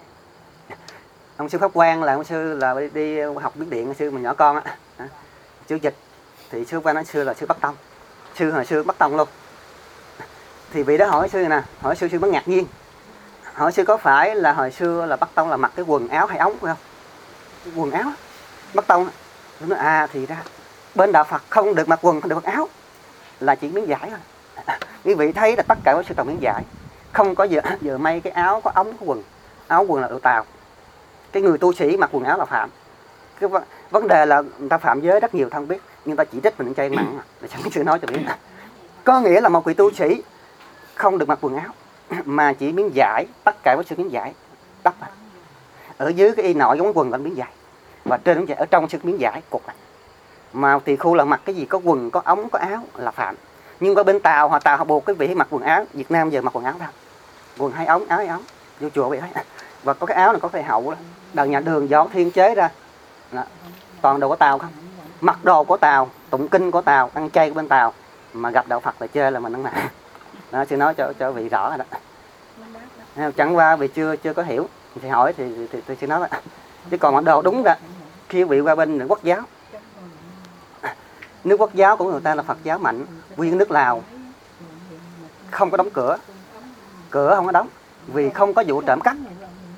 Ông sư Pháp Quang là ông sư là đi học Miến Điện, sư mà nhỏ con á. Sư dịch thì sư Quang nói sư là sư Bắc Tông. Sư hồi xưa Bắc Tông luôn. Thì vị đó hỏi sư nè, hỏi sư mới ngạc nhiên. Hỏi sư có phải là hồi xưa là Bắc Tông là mặc cái quần áo hay ống phải không? Cái quần áo Bắc Tông. Tôi nói thì ra bên đạo Phật không được mặc quần, không được mặc áo, là chỉ miếng vải thôi. Quý vị thấy là tất cả các sư toàn miếng vải, không có giờ may cái áo có ống có quần. Áo quần là đồ Tàu. Cái người tu sĩ mặc quần áo là phạm. Cái vấn đề là người ta phạm giới rất nhiều không biết, nhưng ta chỉ trích mình chay mặn để chẳng sư nói cho biết. Có nghĩa là một vị tu sĩ không được mặc quần áo mà chỉ miếng vải, tất cả các sư miếng vải đắp vào. Ở dưới cái y nội giống quần là miếng vải, và trên miếng vải ở trong sư miếng vải cột lại. Mà tỳ khu là mặc cái gì có quần, có ống, có áo là phạm. Nhưng qua bên Tàu họ buộc cái vị mặc quần áo. Việt Nam giờ mặc quần áo đâu, quần hai ống, áo hai ống, vô chùa vậy thấy. Và có cái áo này có cái hậu đó, đằng nhà đường do Thiên chế ra đó. Toàn đồ của Tàu không, mặc đồ của Tàu, tụng kinh của Tàu, ăn chay của bên Tàu, mà gặp đạo Phật là chơi là mình ăn nè. Đó, sư nói cho vị rõ rồi đó. Chẳng qua vì chưa có hiểu thì hỏi thì sư nói đó. Chứ còn đồ đúng ra khi vị qua bên Quốc giáo, nước Quốc giáo của người ta là Phật giáo mạnh, nguyên nước Lào không có đóng cửa không có đóng, vì không có vụ trộm cắp.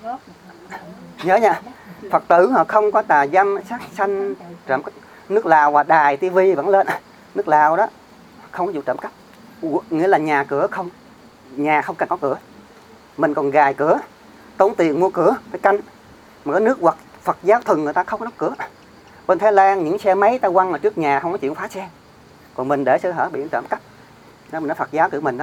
Nhớ nha, Phật tử họ không có tà dâm sát sanh trộm cắp. Nước Lào và đài tivi vẫn lên, nước Lào đó không có vụ trộm cắp, nghĩa là nhà cửa không, nhà không cần có cửa, mình còn gài cửa, tốn tiền mua cửa phải canh. Mà cái nước Phật giáo thuần người ta không có đóng cửa. Bên Thái Lan những xe máy ta quăng ở trước nhà không có chịu phá xe, còn mình để sơ hở bị trộm cắp. Đó mình nói Phật giáo của mình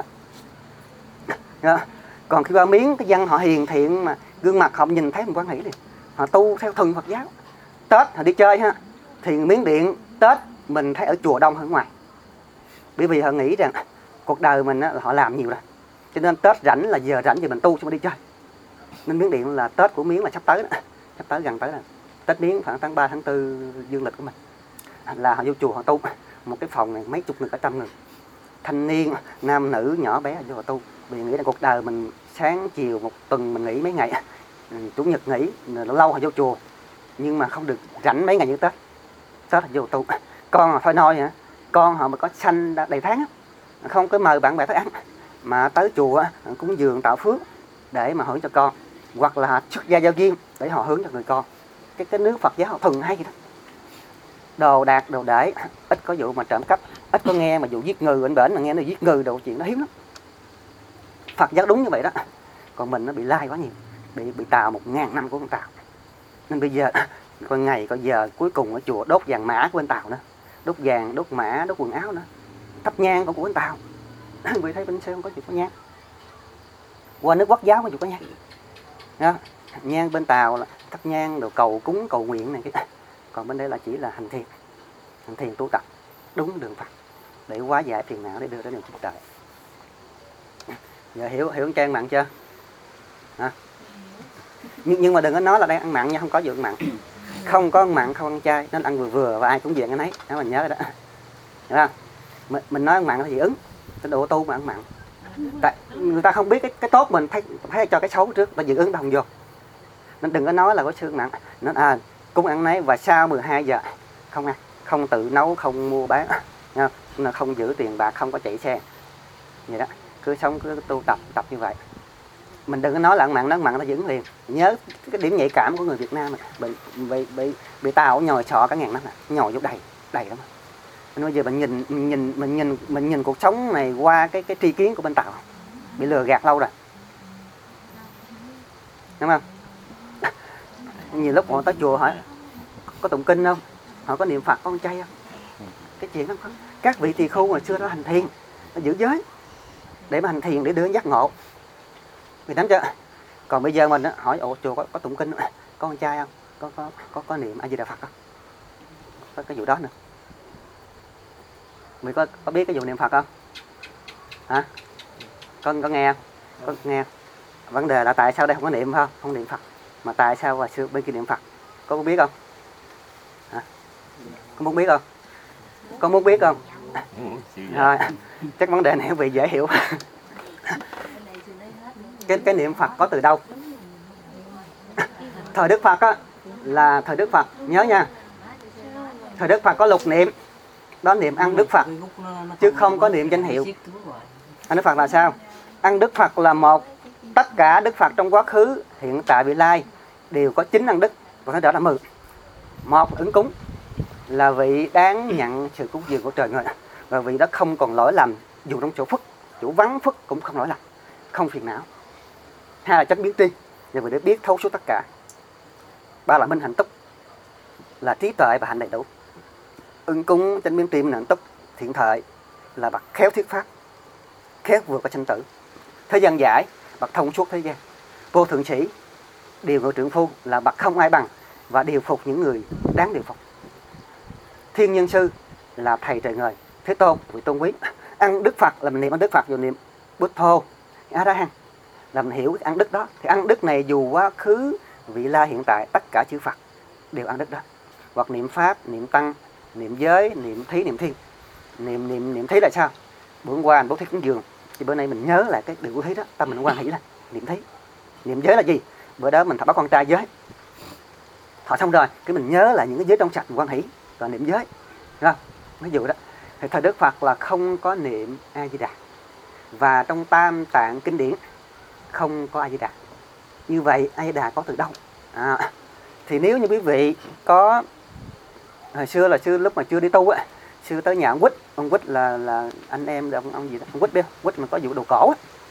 đó. Còn khi qua Miến cái dân họ hiền thiện mà gương mặt họ nhìn thấy mình quan nghĩ liền, họ tu theo thuần Phật giáo. Tết họ đi chơi ha, thì Miến Điện Tết mình thấy ở chùa đông hơn ngoài, bởi vì họ nghĩ rằng cuộc đời mình là họ làm nhiều rồi, cho nên Tết rảnh là giờ rảnh thì mình tu chứ không đi chơi. Nên Miến Điện là Tết của Miến là sắp tới đó, sắp tới gần tới là Tết Miến khoảng tháng 3 tháng 4 dương lịch của mình, là họ vô chùa họ tu. Một cái phòng này mấy chục người, cả trăm người, thanh niên nam nữ nhỏ bé vô họ tu, vì nghĩ là cuộc đời mình sáng chiều một tuần mình nghỉ mấy ngày, chủ nhật nghỉ lâu họ vô chùa, nhưng mà không được rảnh mấy ngày như Tết họ vô tu. Con họ thôi nói hả, con họ mà có sanh đầy tháng không có mời bạn bè tới ăn, mà tới chùa cúng dường tạo phước để mà hưởng cho con, hoặc là xuất gia giao duyên để họ hướng cho người con. Cái nước Phật giáo họ thuần hay gì đó, đồ đạc đồ để, ít có vụ mà trộm cắp, ít có nghe mà vụ giết người bên bển mà nghe nó giết người đồ chuyện đó hiếm lắm. Phật giáo đúng như vậy đó, còn mình nó bị lai quá nhiều, bị Tàu 1000 năm của con Tàu. Nên bây giờ coi ngày coi giờ cuối cùng ở chùa đốt vàng mã của bên Tàu nữa, đốt vàng, đốt mã, đốt quần áo nữa, thắp nhang của bên Tàu. Vì thấy bên Sê không có chuyện có nhang, qua nước Quốc giáo có chuyện có nhang đó. Nhang bên Tàu là thắp nhang đồ cầu cúng cầu nguyện này kia. Còn bên đây là chỉ là hành thiền tu tập đúng đường Phật để hóa giải phiền não, để đưa đến niềm cuộc đời. Giờ hiểu Trang mặn chưa? Hả? Nhưng mà đừng có nói là đang ăn mặn nha, không có vụ ăn mặn. Không có ăn mặn, không ăn chay, nó ăn vừa vừa và ai cũng diện cái nấy. Đó mình nhớ đó. Hiểu không? Mình nói ăn mặn là dị ứng, cái đồ tu mà ăn mặn. Tại người ta không biết cái tốt mình thấy cho cái xấu trước, ta dị ứng ta không vô. Nên đừng có nói là có sư mặn. Nó cũng ăn nấy và sau 12 giờ không ăn, không tự nấu, không mua bán, nó không giữ tiền bạc, không có chạy xe. Vậy đó, cứ sống cứ tu tập như vậy. Mình đừng có nói là ăn mặn, nó ăn mặn nó dưỡng liền. Nhớ cái điểm nhạy cảm của người Việt Nam bị Tàu nhồi sọ cả ngàn năm, nhồi vô đầy lắm. Nên bây giờ mình nhìn cuộc sống này qua cái tri kiến của bên Tàu, bị lừa gạt lâu rồi, đúng không? Nhiều lúc họ tới chùa hỏi có tụng kinh không, họ có niệm Phật, có con chay không, cái chuyện đó không. Các vị tỳ khưu hồi xưa đó hành thiền, nó giữ giới để mà hành thiền để đưa giác ngộ. Vì nắm chưa? Còn bây giờ mình á, hỏi ồ chùa có tụng kinh, có con trai không? Có niệm A Di Đà Phật không? Có cái vụ đó nữa. Mày có biết cái vụ niệm Phật không? Hả? Có nghe không? Có nghe. Vấn đề là tại sao đây không có niệm không? Không niệm Phật. Mà tại sao hồi xưa bên kia niệm Phật? Có biết không? Hả? Có muốn biết không? Có muốn biết không? Rồi, chắc vấn đề này không bị dễ hiểu. Cái niệm Phật có từ đâu? Thời Đức Phật á, là thời Đức Phật, nhớ nha. Thời Đức Phật có lục niệm, đó niệm ăn Đức Phật, chứ không có niệm danh hiệu. Ăn Đức Phật là sao? Ăn Đức Phật là một, tất cả Đức Phật trong quá khứ, hiện tại, vị lai đều có 9 ăn Đức, và cái đó là 10. Một, ứng cúng, là vị đáng nhận sự cúng dường của trời người, và vị đó không còn lỗi lầm, dù trong chỗ phước, chỗ vắng phước cũng không lỗi lầm, không phiền não. Hai là chánh biến tri, và vị để biết thấu suốt tất cả. Ba là minh hạnh túc, là trí tuệ và hạnh đầy đủ. Ứng cúng, chánh biến tri, minh hạnh túc, thiện thời, là bậc khéo thuyết pháp, khéo vượt qua sanh tử. Thế gian giải, bậc thông suốt thế gian. Vô thượng sĩ, điều ngự trượng phu, là bậc không ai bằng và điều phục những người đáng điều phục. Thiên nhân sư, là thầy trời người, Thế Tôn, vị tôn quý. Ăn Đức Phật là mình niệm ăn Đức Phật, dù niệm Bút Thô, A-ra-hăng, là mình hiểu ăn Đức đó. Thì ăn Đức này dù quá khứ, vị lai, hiện tại, tất cả chư Phật đều ăn Đức đó. Hoặc niệm Pháp, niệm Tăng, niệm giới, niệm Thí, niệm Thiên. Niệm Thí là sao? Bữa hôm qua bố thí cúng dường, thì bữa nay mình nhớ lại cái điều bố thí đó, tâm mình quan hỷ là niệm Thí. Niệm giới là gì? Bữa đó mình thọ bắt con trai giới, thọ xong rồi cái mình nhớ lại những cái giới trong sạch, mình quan hỷ và niệm giới, đúng không? Ví dụ đó. Thì thời Đức Phật là không có niệm A Di Đà, và trong Tam Tạng kinh điển không có A Di Đà. Như vậy A Di Đà có từ đâu? Thì nếu như quý vị có, hồi xưa là lúc mà chưa đi tu á, xưa tới nhà ông Quýt là anh em ông gì đó, ông Quýt biết không? Quýt mà có vụ đồ cổ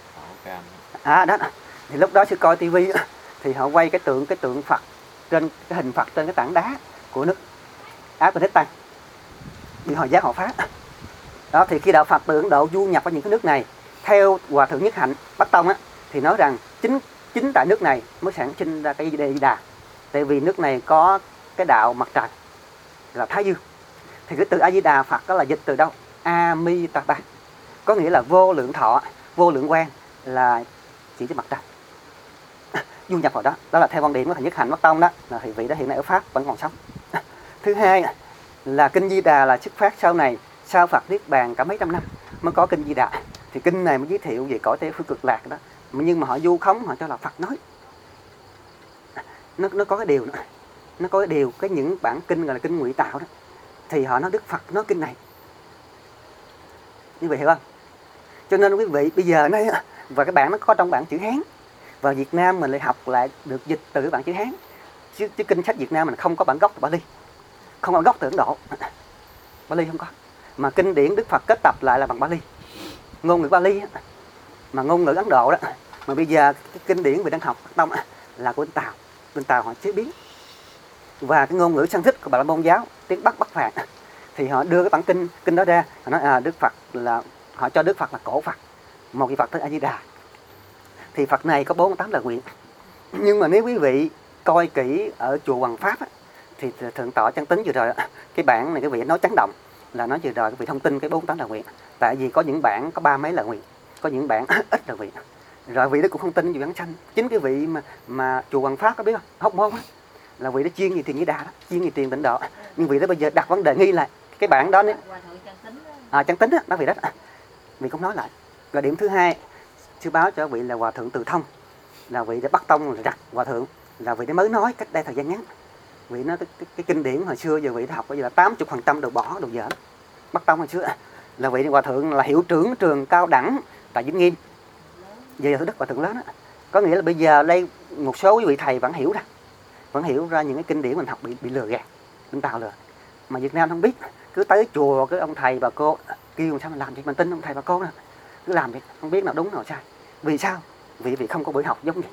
á. Đó. Thì lúc đó sư coi tivi thì họ quay cái tượng Phật trên cái hình Phật trên cái tảng đá của nước Á Tinh Thích Tăng, bị Hồi Giáo họ phá. Đó, thì khi đạo Phật từ Ấn Độ du nhập vào những cái nước này, theo Hòa thượng Nhất Hạnh Bắc Tông á, thì nói rằng chính tại nước này mới sản sinh ra cái A Di Đà. Tại vì nước này có cái đạo mặt trời là Thái Dương. Thì cái từ A Di Đà Phật đó là dịch từ đâu? Amitabha, có nghĩa là vô lượng thọ, vô lượng quang, là chỉ cho mặt trời. Du nhập vào đó, đó là theo quan điểm của thầy Nhất Hạnh Bắc Tông đó, là thì vị đó hiện nay ở Pháp vẫn còn sống. Thứ hai là kinh Di Đà là xuất phát sau này, sau Phật Niết Bàn cả mấy trăm năm mới có kinh Di Đà. Thì kinh này mới giới thiệu về cõi Tây Phương Cực Lạc đó, nhưng mà họ vu khống, họ cho là Phật nói. Nó có cái điều nữa, nó có cái điều, cái những bản kinh gọi là kinh ngụy tạo đó, thì họ nói Đức Phật nói kinh này, như vậy hiểu không? Cho nên quý vị bây giờ này, và cái bản nó có trong bản chữ Hán, và Việt Nam mình lại học lại được dịch từ bản chữ Hán, chứ kinh sách Việt Nam mình không có bản gốc từ Bali, không có gốc từ Ấn Độ, Bali không có, mà kinh điển Đức Phật kết tập lại là bằng Bali, ngôn ngữ Bali mà ngôn ngữ Ấn Độ đó. Mà bây giờ cái kinh điển mình đang học Tông là của bên Tàu họ chế biến, và cái ngôn ngữ Sanskrit của Bà La Môn giáo, tiếng Bắc Phạn, thì họ đưa cái bản kinh đó ra, họ nói Đức Phật là, họ cho Đức Phật là cổ Phật, một vị Phật tên A Di Đà. Thì Phật này có 48 lời nguyện. Nhưng mà nếu quý vị coi kỹ ở chùa Hoàng Pháp á, thì thượng tọa Chân Tính vừa rồi, cái bản này cái vị nói chấn động, là nói vừa rồi cái vị thông tin cái 48 lời nguyện. Tại vì có những bản có 30 mấy lời nguyện, có những bản ít lời nguyện. Rồi vị đó cũng không tin về vãng sanh. Chính cái vị mà chùa Hoàng Pháp có biết không? Hóc Môn á, là vị đó chuyên về tiền Di Đà đó, chuyên về tiền Tịnh Độ. Nhưng vị đó bây giờ đặt vấn đề nghi lại cái bản đó nữa. Chân Tính á, đó vị đó. Vị cũng nói lại. Rồi điểm thứ hai, sư báo cho vị là Hòa thượng Từ Thông, là vị đã bắt tông là đặt Hòa thượng, là vị đã mới nói cách đây thời gian ngắn. Vị nói cái kinh điển hồi xưa giờ vị đã học bây giờ là 80% đồ bỏ đồ dở. Bắt tông hồi xưa là vị Hòa thượng là hiệu trưởng trường cao đẳng tại Vĩnh Nghiêm, về Thủ Đức Hòa thượng lớn đó. Có nghĩa là bây giờ đây một số quý vị thầy vẫn hiểu ra những cái kinh điển mình học bị lừa gạt, bên Tàu lừa, mà Việt Nam không biết. Cứ tới chùa cái ông thầy bà cô kêu sao mình làm gì, mình tin ông thầy bà cô nè, cứ làm việc không biết nào đúng nào sai. Vì sao? Vì không có buổi học giống như.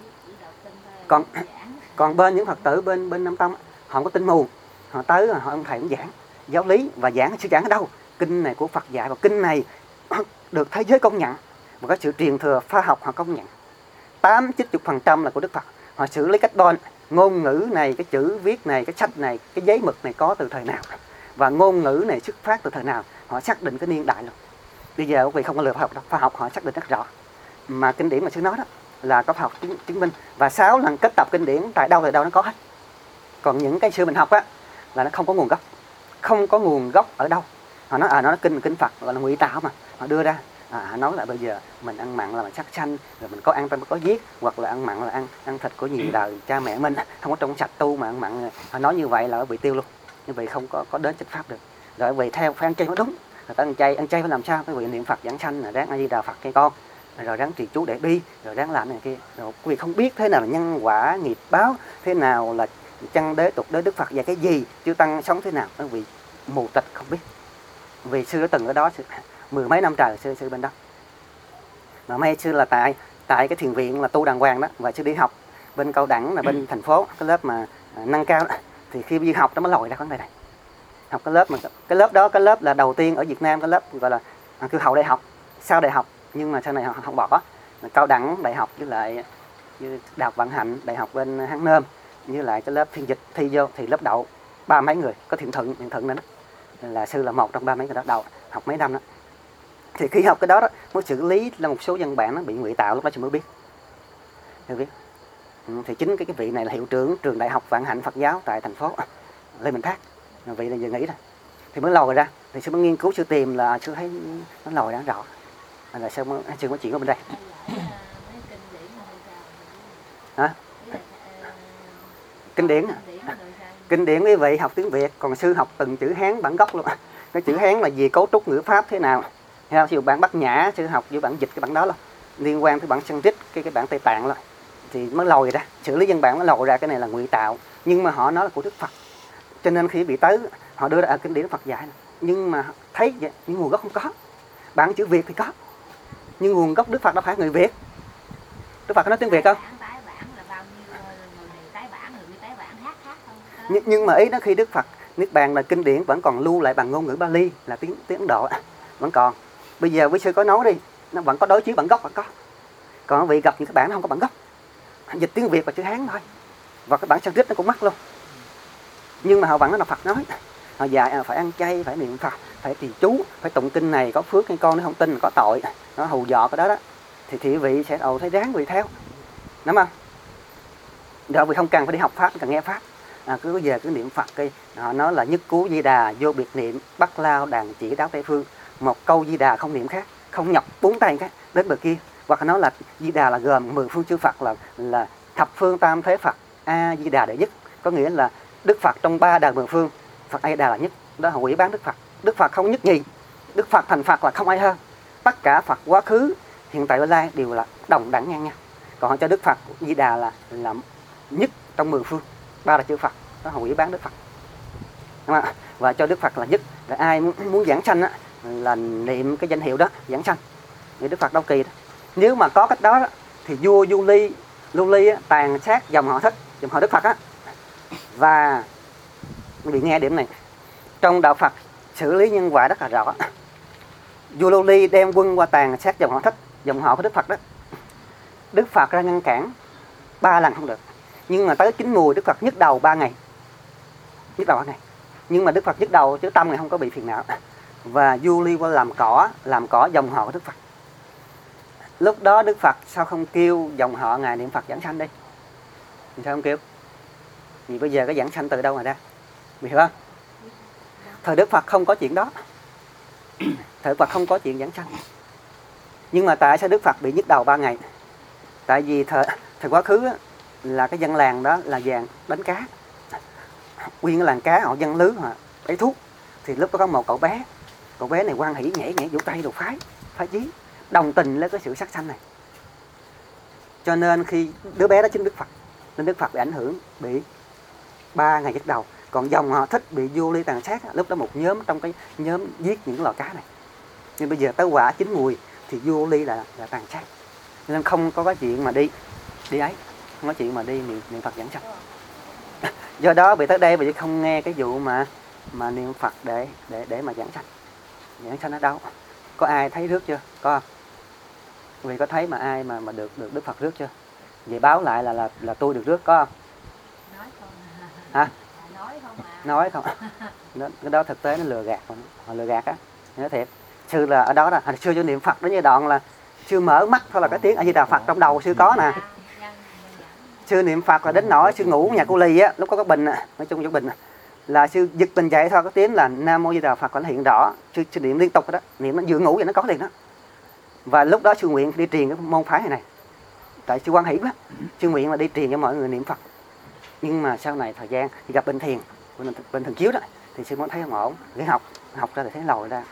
Còn bên những Phật tử bên Nam Tông, họ không có tin mù, họ tới họ ông thầy cũng giảng giáo lý, và giảng sư giảng ở đâu? Kinh này của Phật dạy, và kinh này được thế giới công nhận, và có sự truyền thừa khoa học họ công nhận. 80-90% là của Đức Phật. Họ xử lý carbon, ngôn ngữ này, cái chữ viết này, cái sách này, cái giấy mực này có từ thời nào, và ngôn ngữ này xuất phát từ thời nào, họ xác định cái niên đại luôn. Bây giờ quý vị không có lừa khoa học họ xác định rất rõ. Mà kinh điển mà sư nói đó là có khoa học chứng minh, và 6 lần kết tập kinh điển tại đâu nó có hết. Còn những cái sư mình học á là nó không có nguồn gốc, không có nguồn gốc ở đâu. Họ nói nó kinh Phật gọi là ngụy tạo mà, họ đưa ra. Nói là bây giờ mình ăn mặn là mình sắc xanh, rồi mình có ăn có giết, hoặc là ăn mặn là ăn thịt của nhiều đời cha mẹ mình, không có trong sạch tu mà ăn mặn. Họ nói như vậy là bị tiêu luôn, như vậy không có đến chánh pháp được. Rồi vì theo phải ăn chay mới đúng. Rồi ta ăn chay phải làm sao? Quý vị niệm Phật giảng sanh là ráng A Di Đà Phật cây con, rồi ráng trì chú để bi, rồi ráng làm này kia. Rồi quý vị không biết thế nào là nhân quả nghiệp báo, thế nào là chân đế tục đế, Đức Phật và cái gì, chư tăng sống thế nào, quý vị mù tịch không biết. Vì sư đã từng ở đó mười mấy năm trời, sư bên đó. Mà may sư là tại cái thiền viện là tu đàng hoàng đó, và sư đi học bên Cao Đẳng là bên thành phố, cái lớp mà nâng cao đó. Thì khi đi học nó mới lòi ra vấn đề này. Học cái lớp mà cái lớp là đầu tiên ở Việt Nam, cái lớp gọi là cứ hậu đại học, sau đại học, nhưng mà sau này họ không bỏ. Cao Đẳng đại học với lại Đại học Vạn Hạnh, đại học bên Hán Nôm, với lại cái lớp phiên dịch thi vô thì lớp đậu 30 mấy người, có thiện thuận nữa đó. Là sư là một trong 30 mấy người đó đậu, học mấy năm đó. Thì khi học cái đó mới xử lý là một số văn bản nó bị ngụy tạo, lúc đó chị mới biết. Thì chính cái vị này là hiệu trưởng trường Đại học Vạn Hạnh Phật giáo tại thành phố Lê Minh Thác. Vị là giờ nghĩ rồi thì mới lòi ra, thì sư mới nghiên cứu, sư tìm là sư thấy nó lòi ra rõ, là sư mới chuyển qua bên đây. Hả? Kinh điển quý vị học tiếng Việt, còn sư học từng chữ Hán bản gốc luôn. Cái chữ Hán là gì, cấu trúc ngữ pháp thế nào. Theo sư bản Bát Nhã, sư học với bản dịch cái bản đó luôn, liên quan tới bản Sanskrit, cái bản Tây Tạng luôn. Thì mới lòi ra, xử lý văn bản mới lòi ra cái này là ngụy tạo, nhưng mà họ nói là của Đức Phật. Cho nên khi bị tới họ đưa ra kinh điển Phật dạy, nhưng mà thấy vậy, nhưng nguồn gốc không có. Bản chữ Việt thì có, nhưng nguồn gốc Đức Phật đâu phải người Việt. Đức Phật có nói tiếng Việt không? Nhưng mà ý đó, khi Đức Phật Niết Bàn là kinh điển vẫn còn lưu lại bằng ngôn ngữ Bali, là tiếng Ấn Độ vẫn còn. Bây giờ quý sư có nói đi, nó vẫn có đối chiếu bản gốc, vẫn có. Còn vị gặp những cái bản nó không có bản gốc, dịch tiếng Việt và chữ Hán thôi, và cái bản Sanskrit nó cũng mắc luôn. Nhưng mà họ vẫn nói là Phật nói, họ dạy phải ăn chay, phải niệm Phật, phải trì chú, phải tụng kinh này có phước, cái con nó không tin có tội, nó hù dọ cái đó. Thì thị vị sẽ thấy ráng vị theo, đúng không? Rồi vì không cần phải đi học pháp, cần nghe pháp. Cứ về cứ niệm Phật đi. Họ nói là nhất cú Di Đà, vô biệt niệm, Bắc Lao đàn chỉ đáo Tây Phương. Một câu Di Đà không niệm khác, không nhập 4 tay khác đến bờ kia. Hoặc nói là Di Đà là gồm 10 phương chư Phật, là thập phương tam thế Phật, A Di Đà đệ nhất. Có nghĩa là Đức Phật trong 3 đàn 10 phương, Phật A Di Đà là nhất. Đó họ quỷ bán Đức Phật. Đức Phật không nhất nhì. Đức Phật thành Phật là không ai hơn. Tất cả Phật quá khứ, hiện tại, tương lai đều là đồng đẳng ngang nhau. Còn họ cho Đức Phật Di Đà là nhất trong 10 phương, 3 là chư Phật. Đó họ quỷ bán Đức Phật. Đúng không? Và cho Đức Phật là nhất. Rồi ai muốn giảng sanh là niệm cái danh hiệu đó, giảng sanh. Thì Đức Phật đâu kỳ đó. Nếu mà có cách đó thì vua Lưu Ly tàn sát dòng họ Thích, dòng họ Đức Phật Và bị nghe điểm này, trong đạo Phật xử lý nhân quả rất là rõ. Vua Lưu Ly đem quân qua tàn sát dòng họ Thích, dòng họ của Đức Phật đó. Đức Phật ra ngăn cản 3 lần không được. Nhưng mà tới 9 mùi Đức Phật nhức đầu 3 ngày. Nhức đầu 3 ngày. Nhưng mà Đức Phật nhức đầu chứ tâm này không có bị phiền não. Và vua Ly qua làm cỏ dòng họ của Đức Phật. Lúc đó Đức Phật sao không kêu dòng họ ngài niệm Phật giảng sanh đi? Sao không kêu? Vì bây giờ cái giảng sanh từ đâu mà ra? Hiểu không? Thời Đức Phật không có chuyện đó. Thời Đức Phật không có chuyện giảng sanh. Nhưng mà tại sao Đức Phật bị nhức đầu 3 ngày? Tại vì thời quá khứ là cái dân làng đó là vàng đánh cá. Nguyên cái làng cá họ dân lưới mà lấy thuốc. Thì lúc đó có một cậu bé này hoan hỉ nhảy vỗ tay đồ phái chí, đồng tình lấy cái sự sát sanh này. Cho nên khi đứa bé đó chính Đức Phật, nên Đức Phật bị ảnh hưởng, bị 3 ngày nhức đầu. Còn dòng họ Thích bị vua Ly tàn sát, lúc đó một nhóm trong cái nhóm giết những loài cá này. Nhưng bây giờ tới quả 9 mùi thì vua Ly là tàn sát. Nên không có cái chuyện mà đi ấy, không có chuyện mà đi niệm Phật giảng sanh. Do đó bị tới đây bởi vì không nghe cái vụ mà niệm Phật để mà giảng sanh. Giảng sanh ở đâu? Có ai thấy rước chưa? Có không? Vì có thấy mà ai mà được Đức Phật rước chưa? Vậy báo lại là tôi được rước có không? Nói không Hả? nói không à. Nói không? Cái đó thực tế nó lừa gạt, họ lừa gạt á, nói thiệt. Sư là ở đó là sư cho niệm Phật đến giai đoạn là sư mở mắt thôi là cái tiếng A Di Đà Phật trong đầu sư có nè. Sư niệm Phật là đến nỗi sư ngủ nhà cô Ly á, lúc có cái bình nói chung cái bình là sư giật mình dậy thôi, có tiếng là Nam Mô Di Đà Phật còn hiện rõ, sư niệm liên tục đó, niệm nó vừa ngủ vậy nó có liền đó. Và lúc đó sư nguyện đi truyền cái môn phái này tại sư quan hỷ quá, sư nguyện là đi truyền cho mọi người niệm Phật. Nhưng mà sau này thời gian thì gặp bên thiền, bên thần chiếu đó, thì sư mới thấy không ổn, cái học ra thì thấy lòi ra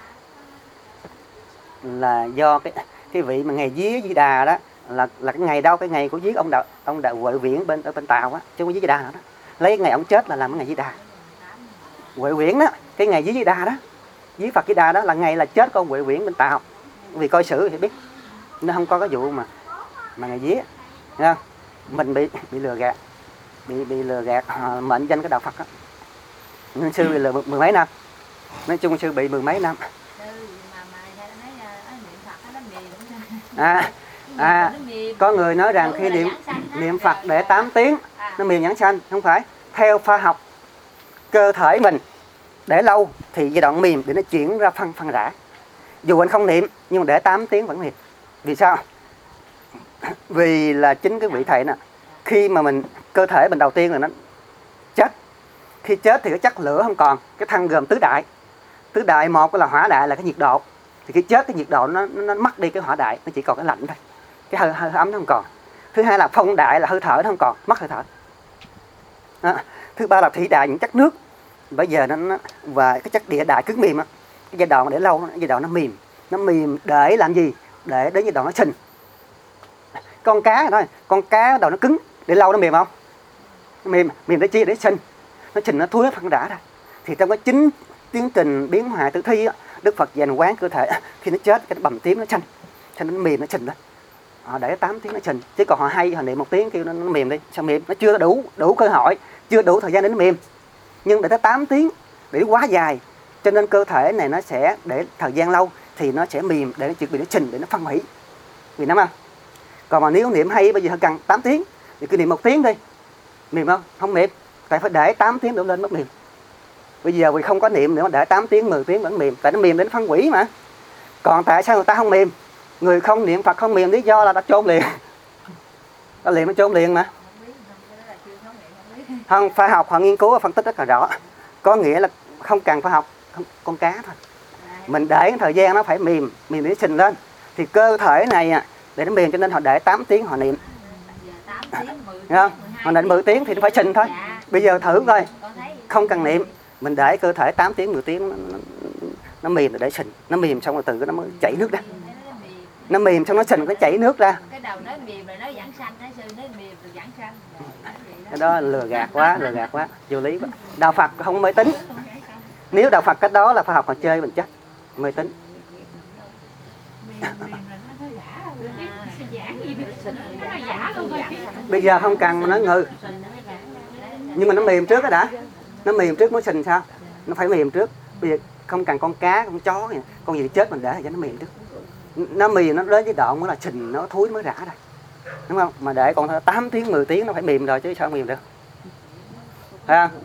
là do cái vị mà ngày vía Di Đà đó là cái ngày đâu, cái ngày của viết ông đạo Huệ Viễn bên Tàu á, chứ không có Di Đà nữa đó. Lấy cái ngày ông chết là làm cái ngày Di Đà. Huệ Viễn đó, cái ngày viết Di Đà đó, viết Phật Di Đà đó là ngày là chết con Huệ Viễn bên Tàu. Vì coi sử thì biết nó không có cái vụ mà ngày vía, nghe không? Mình bị lừa gạt, bị lừa gạt mệnh danh cái đạo Phật đó. Nên sư bị lừa mười mấy năm, nói chung sư bị mười mấy năm. Có người nói rằng khi niệm Phật để 8 tiếng nó mềm nhãn xanh, không phải. Theo khoa học, cơ thể mình để lâu thì giai đoạn mềm để nó chuyển ra phân rã. Dù anh không niệm nhưng mà để 8 tiếng vẫn mềm. Vì sao? Vì là chính cái vị thầy nè, khi mà cơ thể mình đầu tiên là nó chết. Khi chết thì cái chất lửa không còn, cái thân gồm tứ đại. Tứ đại một là hỏa đại là cái nhiệt độ. Thì khi chết cái nhiệt độ nó mất đi cái hỏa đại, nó chỉ còn cái lạnh thôi. Cái hơi ấm nó không còn. Thứ hai là phong đại là hơi thở nó không còn, mất hơi thở. Đó. Thứ ba là thủy đại, những chất nước. Bây giờ nó và cái chất địa đại cứng mềm á, cái giai đoạn để lâu, giai đoạn nó mềm để làm gì? Để đến giai đoạn nó sình. Con cá thôi, con cá đầu nó cứng, để lâu nó mềm không? Nó mềm để chi? Để sình. Nó sình nó thúi nó phân rã ra. Thì trong cái chính tiến trình biến hoại tử thi á, Đức Phật dành quán cơ thể khi nó chết cái nó bầm tím nó xanh nó mềm nó sình lên. Họ để 8 tiếng nó sình, chứ còn họ niệm 1 tiếng kêu nó mềm đi, sao mềm? Nó chưa đủ cơ hội, chưa đủ thời gian để nó mềm. Nhưng để tới 8 tiếng để quá dài, cho nên cơ thể này nó sẽ để thời gian lâu thì nó sẽ mềm để nó chuẩn bị nó sình để nó phân hủy. Vì nắm không? Còn mà nếu niệm hay bây giờ cần 8 tiếng thì cứ niệm 1 tiếng đi. Mềm không? Không mềm. Tại phải để 8 tiếng đổ lên mất mềm. Bây giờ vì không có niệm nữa mà để 8 tiếng, 10 tiếng vẫn mềm. Tại nó mềm đến phân hủy mà. Còn tại sao người ta không mềm? Người không niệm Phật không mềm lý do là đã chôn liền. Nó liền nó chôn liền mà. Không, phải học, họ nghiên cứu và phân tích rất là rõ. Có nghĩa là không cần phải học con cá thôi. Mình để thời gian nó phải mềm để sình lên. Thì cơ thể này để nó mềm cho nên họ để 8 tiếng họ niệm. Không? Họ định 10 tiếng thì nó phải sình thôi. Bây giờ thử coi, không cần niệm, mình để cơ thể 8 tiếng, 10 tiếng nó mềm để sình. Nó mềm xong rồi từ nó mới chảy nước ra. Nó mềm xong nó sình nó chảy nước ra. Cái đầu nói mềm rồi nó giãn sanh, nói sư nói mềm rồi giãn sanh. Cái đó lừa gạt quá, vô lý quá. Đạo Phật không mê tín. Nếu đạo Phật cách đó là phải học mà chơi mình chết, mê tín. Bây giờ không cần mà nói ngừ. Nhưng mà nó mềm trước đó đã. Nó mềm trước mới sình sao? Nó phải mềm trước. Bây giờ không cần con cá, con chó, con gì chết mình để cho nó mềm trước. Nó mềm nó đến cái đoạn mới là sình, nó thúi mới rã ra. Đúng không? Mà để còn 8 tiếng, 10 tiếng nó phải mềm rồi chứ sao mềm được. Thấy không?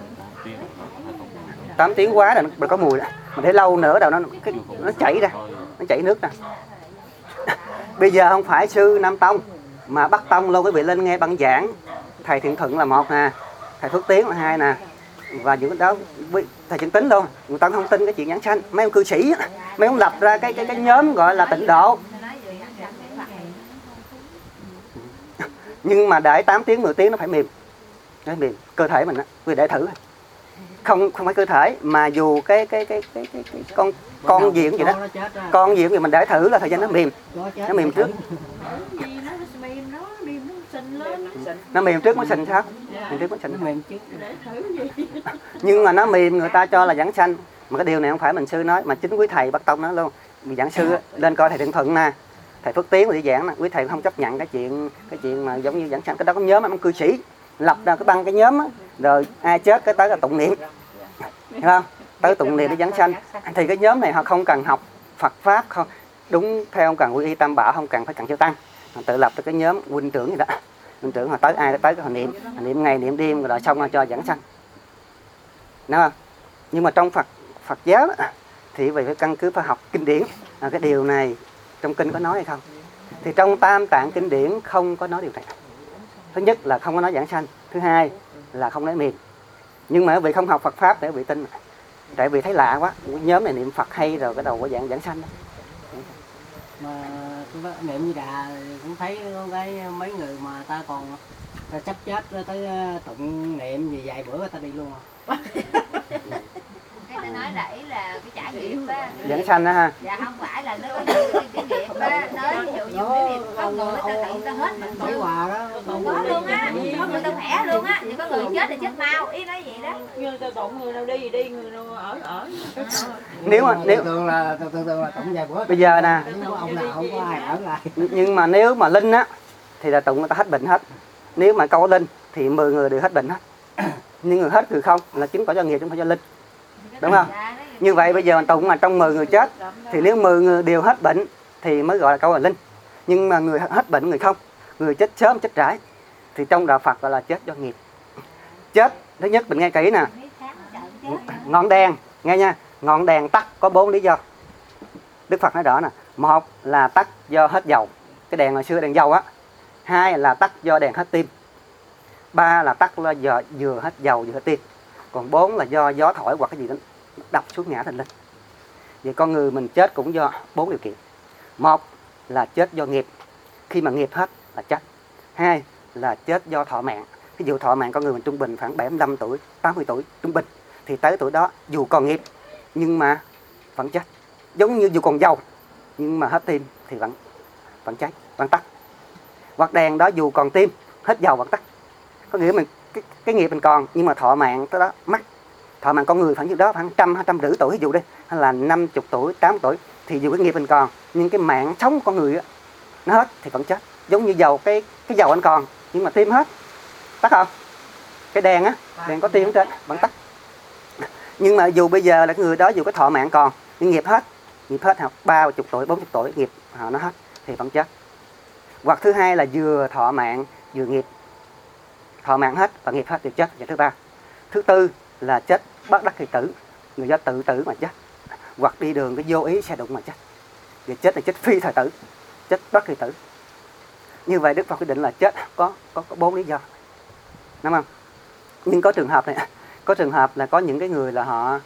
8 tiếng quá rồi nó có mùi đó. Mà để lâu nữa đâu nó chảy ra, nó chảy nước ra. Bây giờ không phải sư Nam Tông mà Bắc Tông luôn, quý vị lên nghe băng giảng. Thầy Thiện Thuận là 1 nè, thầy Phước Tiến là 2 nè. Và những cái đó thầy Trần Tính luôn, người ta không tin cái chuyện giảng sanh. Mấy ông cư sĩ, mấy ông lập ra cái nhóm gọi là Tịnh Độ. Nhưng mà để 8 tiếng, 10 tiếng nó phải mềm. Nó mềm, cơ thể mình á, quý vị để thử. Không phải cơ thể mà dù cái con gì cũng vậy đó. Con gì cũng vậy mình để thử là thời gian nó mềm. Nó mềm trước. Nó mềm trước mới sình sao? Mềm trước mới sình. Mềm trước. Nhưng mà nó mềm người ta cho là giảng sanh. Mà cái điều này không phải mình sư nói mà chính quý thầy Bắc Tông nói luôn. Giảng sư lên coi thầy Thiện Thuận nè, thầy Phước Tiến đi giảng nè, quý thầy không chấp nhận cái chuyện mà giống như giảng sanh. Cái đó có nhóm ông cư sĩ lập ra cái nhóm á, rồi ai chết cái tới là tụng niệm. Hiểu không? Tới tụng niệm để giảng sanh. Thì cái nhóm này họ không cần học Phật pháp, không đúng theo, không cần quy y tam bảo, không cần phải cần chư tăng, họ tự lập cái nhóm huynh trưởng gì đó, huynh trưởng họ tới ai tới cái họ niệm ngày niệm đêm rồi xong rồi cho giảng sanh, đúng không? Nhưng mà trong Phật giáo đó, thì phải căn cứ phải học kinh điển. Cái điều này trong kinh có nói hay không? Thì trong Tam Tạng kinh điển không có nói điều này. Thứ nhất là không có nói giảng sanh, thứ hai là không nói miền. Nhưng mà vì không học Phật pháp để bị tin, tại vì thấy lạ quá, nhóm này niệm Phật hay rồi cái đầu có giảng sanh đó. Mà tôi niệm Di Đà cũng thấy cái mấy người mà ta còn ta sắp chết tới tụng niệm gì vài bữa ta đi luôn à. Cái ta nói đẩy là cái trải nghiệm á. Giảng sanh đó ha. Dạ không phải là nó có nhiều cái nghiệp á, nói ví dụ như cái nghiệp có người ta tự ta hết mình Mấy quà đó có luôn á, có người ta khỏe luôn á, thì có người chết thì chết mau, ý nói vậy đó. Như ta tụng người nào đi thì đi, người nào ở. Nếu thường là tụng vài bữa bây giờ nè, ông nào không có ai ở lại. nhưng mà nếu mà linh á thì là tụng người ta hết bệnh hết. Nếu mà câu linh thì 10 người đều hết bệnh hết. Nhưng người hết người không là chứng tỏ do nghiệp chứ không phải do linh. Đúng không? Như vậy bây giờ mình tụng mà trong 10 người chết thì nếu 10 người đều hết bệnh thì mới gọi là câu là linh. Nhưng mà người hết bệnh người không, người chết sớm chết trễ thì trong đạo Phật gọi là chết do nghiệp. Chết thứ nhất mình nghe kỹ nè. Ngọn đèn, nghe nha, ngọn đèn tắt có 4 lý do. Đức Phật nói rõ nè, một là tắt do hết dầu, cái đèn hồi xưa đèn dầu á. Hai là tắt do đèn hết tim. Ba là tắt là do vừa hết dầu vừa hết tim. Còn 4 là do gió thổi hoặc cái gì đó đập xuống ngã thành linh. Vậy con người mình chết cũng do 4 điều kiện. Một là chết do nghiệp, khi mà nghiệp hết là chết. Hai là chết do thọ mạng. Ví dụ thọ mạng con người mình trung bình khoảng 75 tuổi, 80 tuổi trung bình, thì tới tuổi đó dù còn nghiệp nhưng mà vẫn chết. Giống như dù còn dầu nhưng mà hết tim thì vẫn cháy, vẫn tắt. Hoặc đèn đó dù còn tim, hết dầu vẫn tắt. Có nghĩa mình cái nghiệp mình còn nhưng mà thọ mạng tới đó mất. Thọ mạng con người khoảng như đó khoảng 150 tuổi ví dụ đi, hay là 50 tuổi, 80 tuổi thì dù cái nghiệp mình còn nhưng cái mạng sống con người á nó hết thì vẫn chết. Giống như dầu cái dầu anh còn nhưng mà tim hết, tắt không? Cái đèn á, đèn có tim ở trên vẫn tắt. Nhưng mà dù bây giờ là người đó dù cái thọ mạng còn nhưng nghiệp hết học 30 tuổi, 40 tuổi nghiệp nó hết thì vẫn chết. Hoặc thứ hai là vừa thọ mạng vừa nghiệp, thọ mạng hết và nghiệp hết thì chết. Và thứ ba, thứ tư là chết bất đắc kỳ tử, người do tự tử mà chết, hoặc đi đường cái vô ý xe đụng mà chết. Và chết là chết phi thời tử, chết bất kỳ tử. Như vậy Đức Phật quyết định là chết có 4 lý do, đúng không? Nhưng có trường hợp này, có trường hợp là có những cái người là họ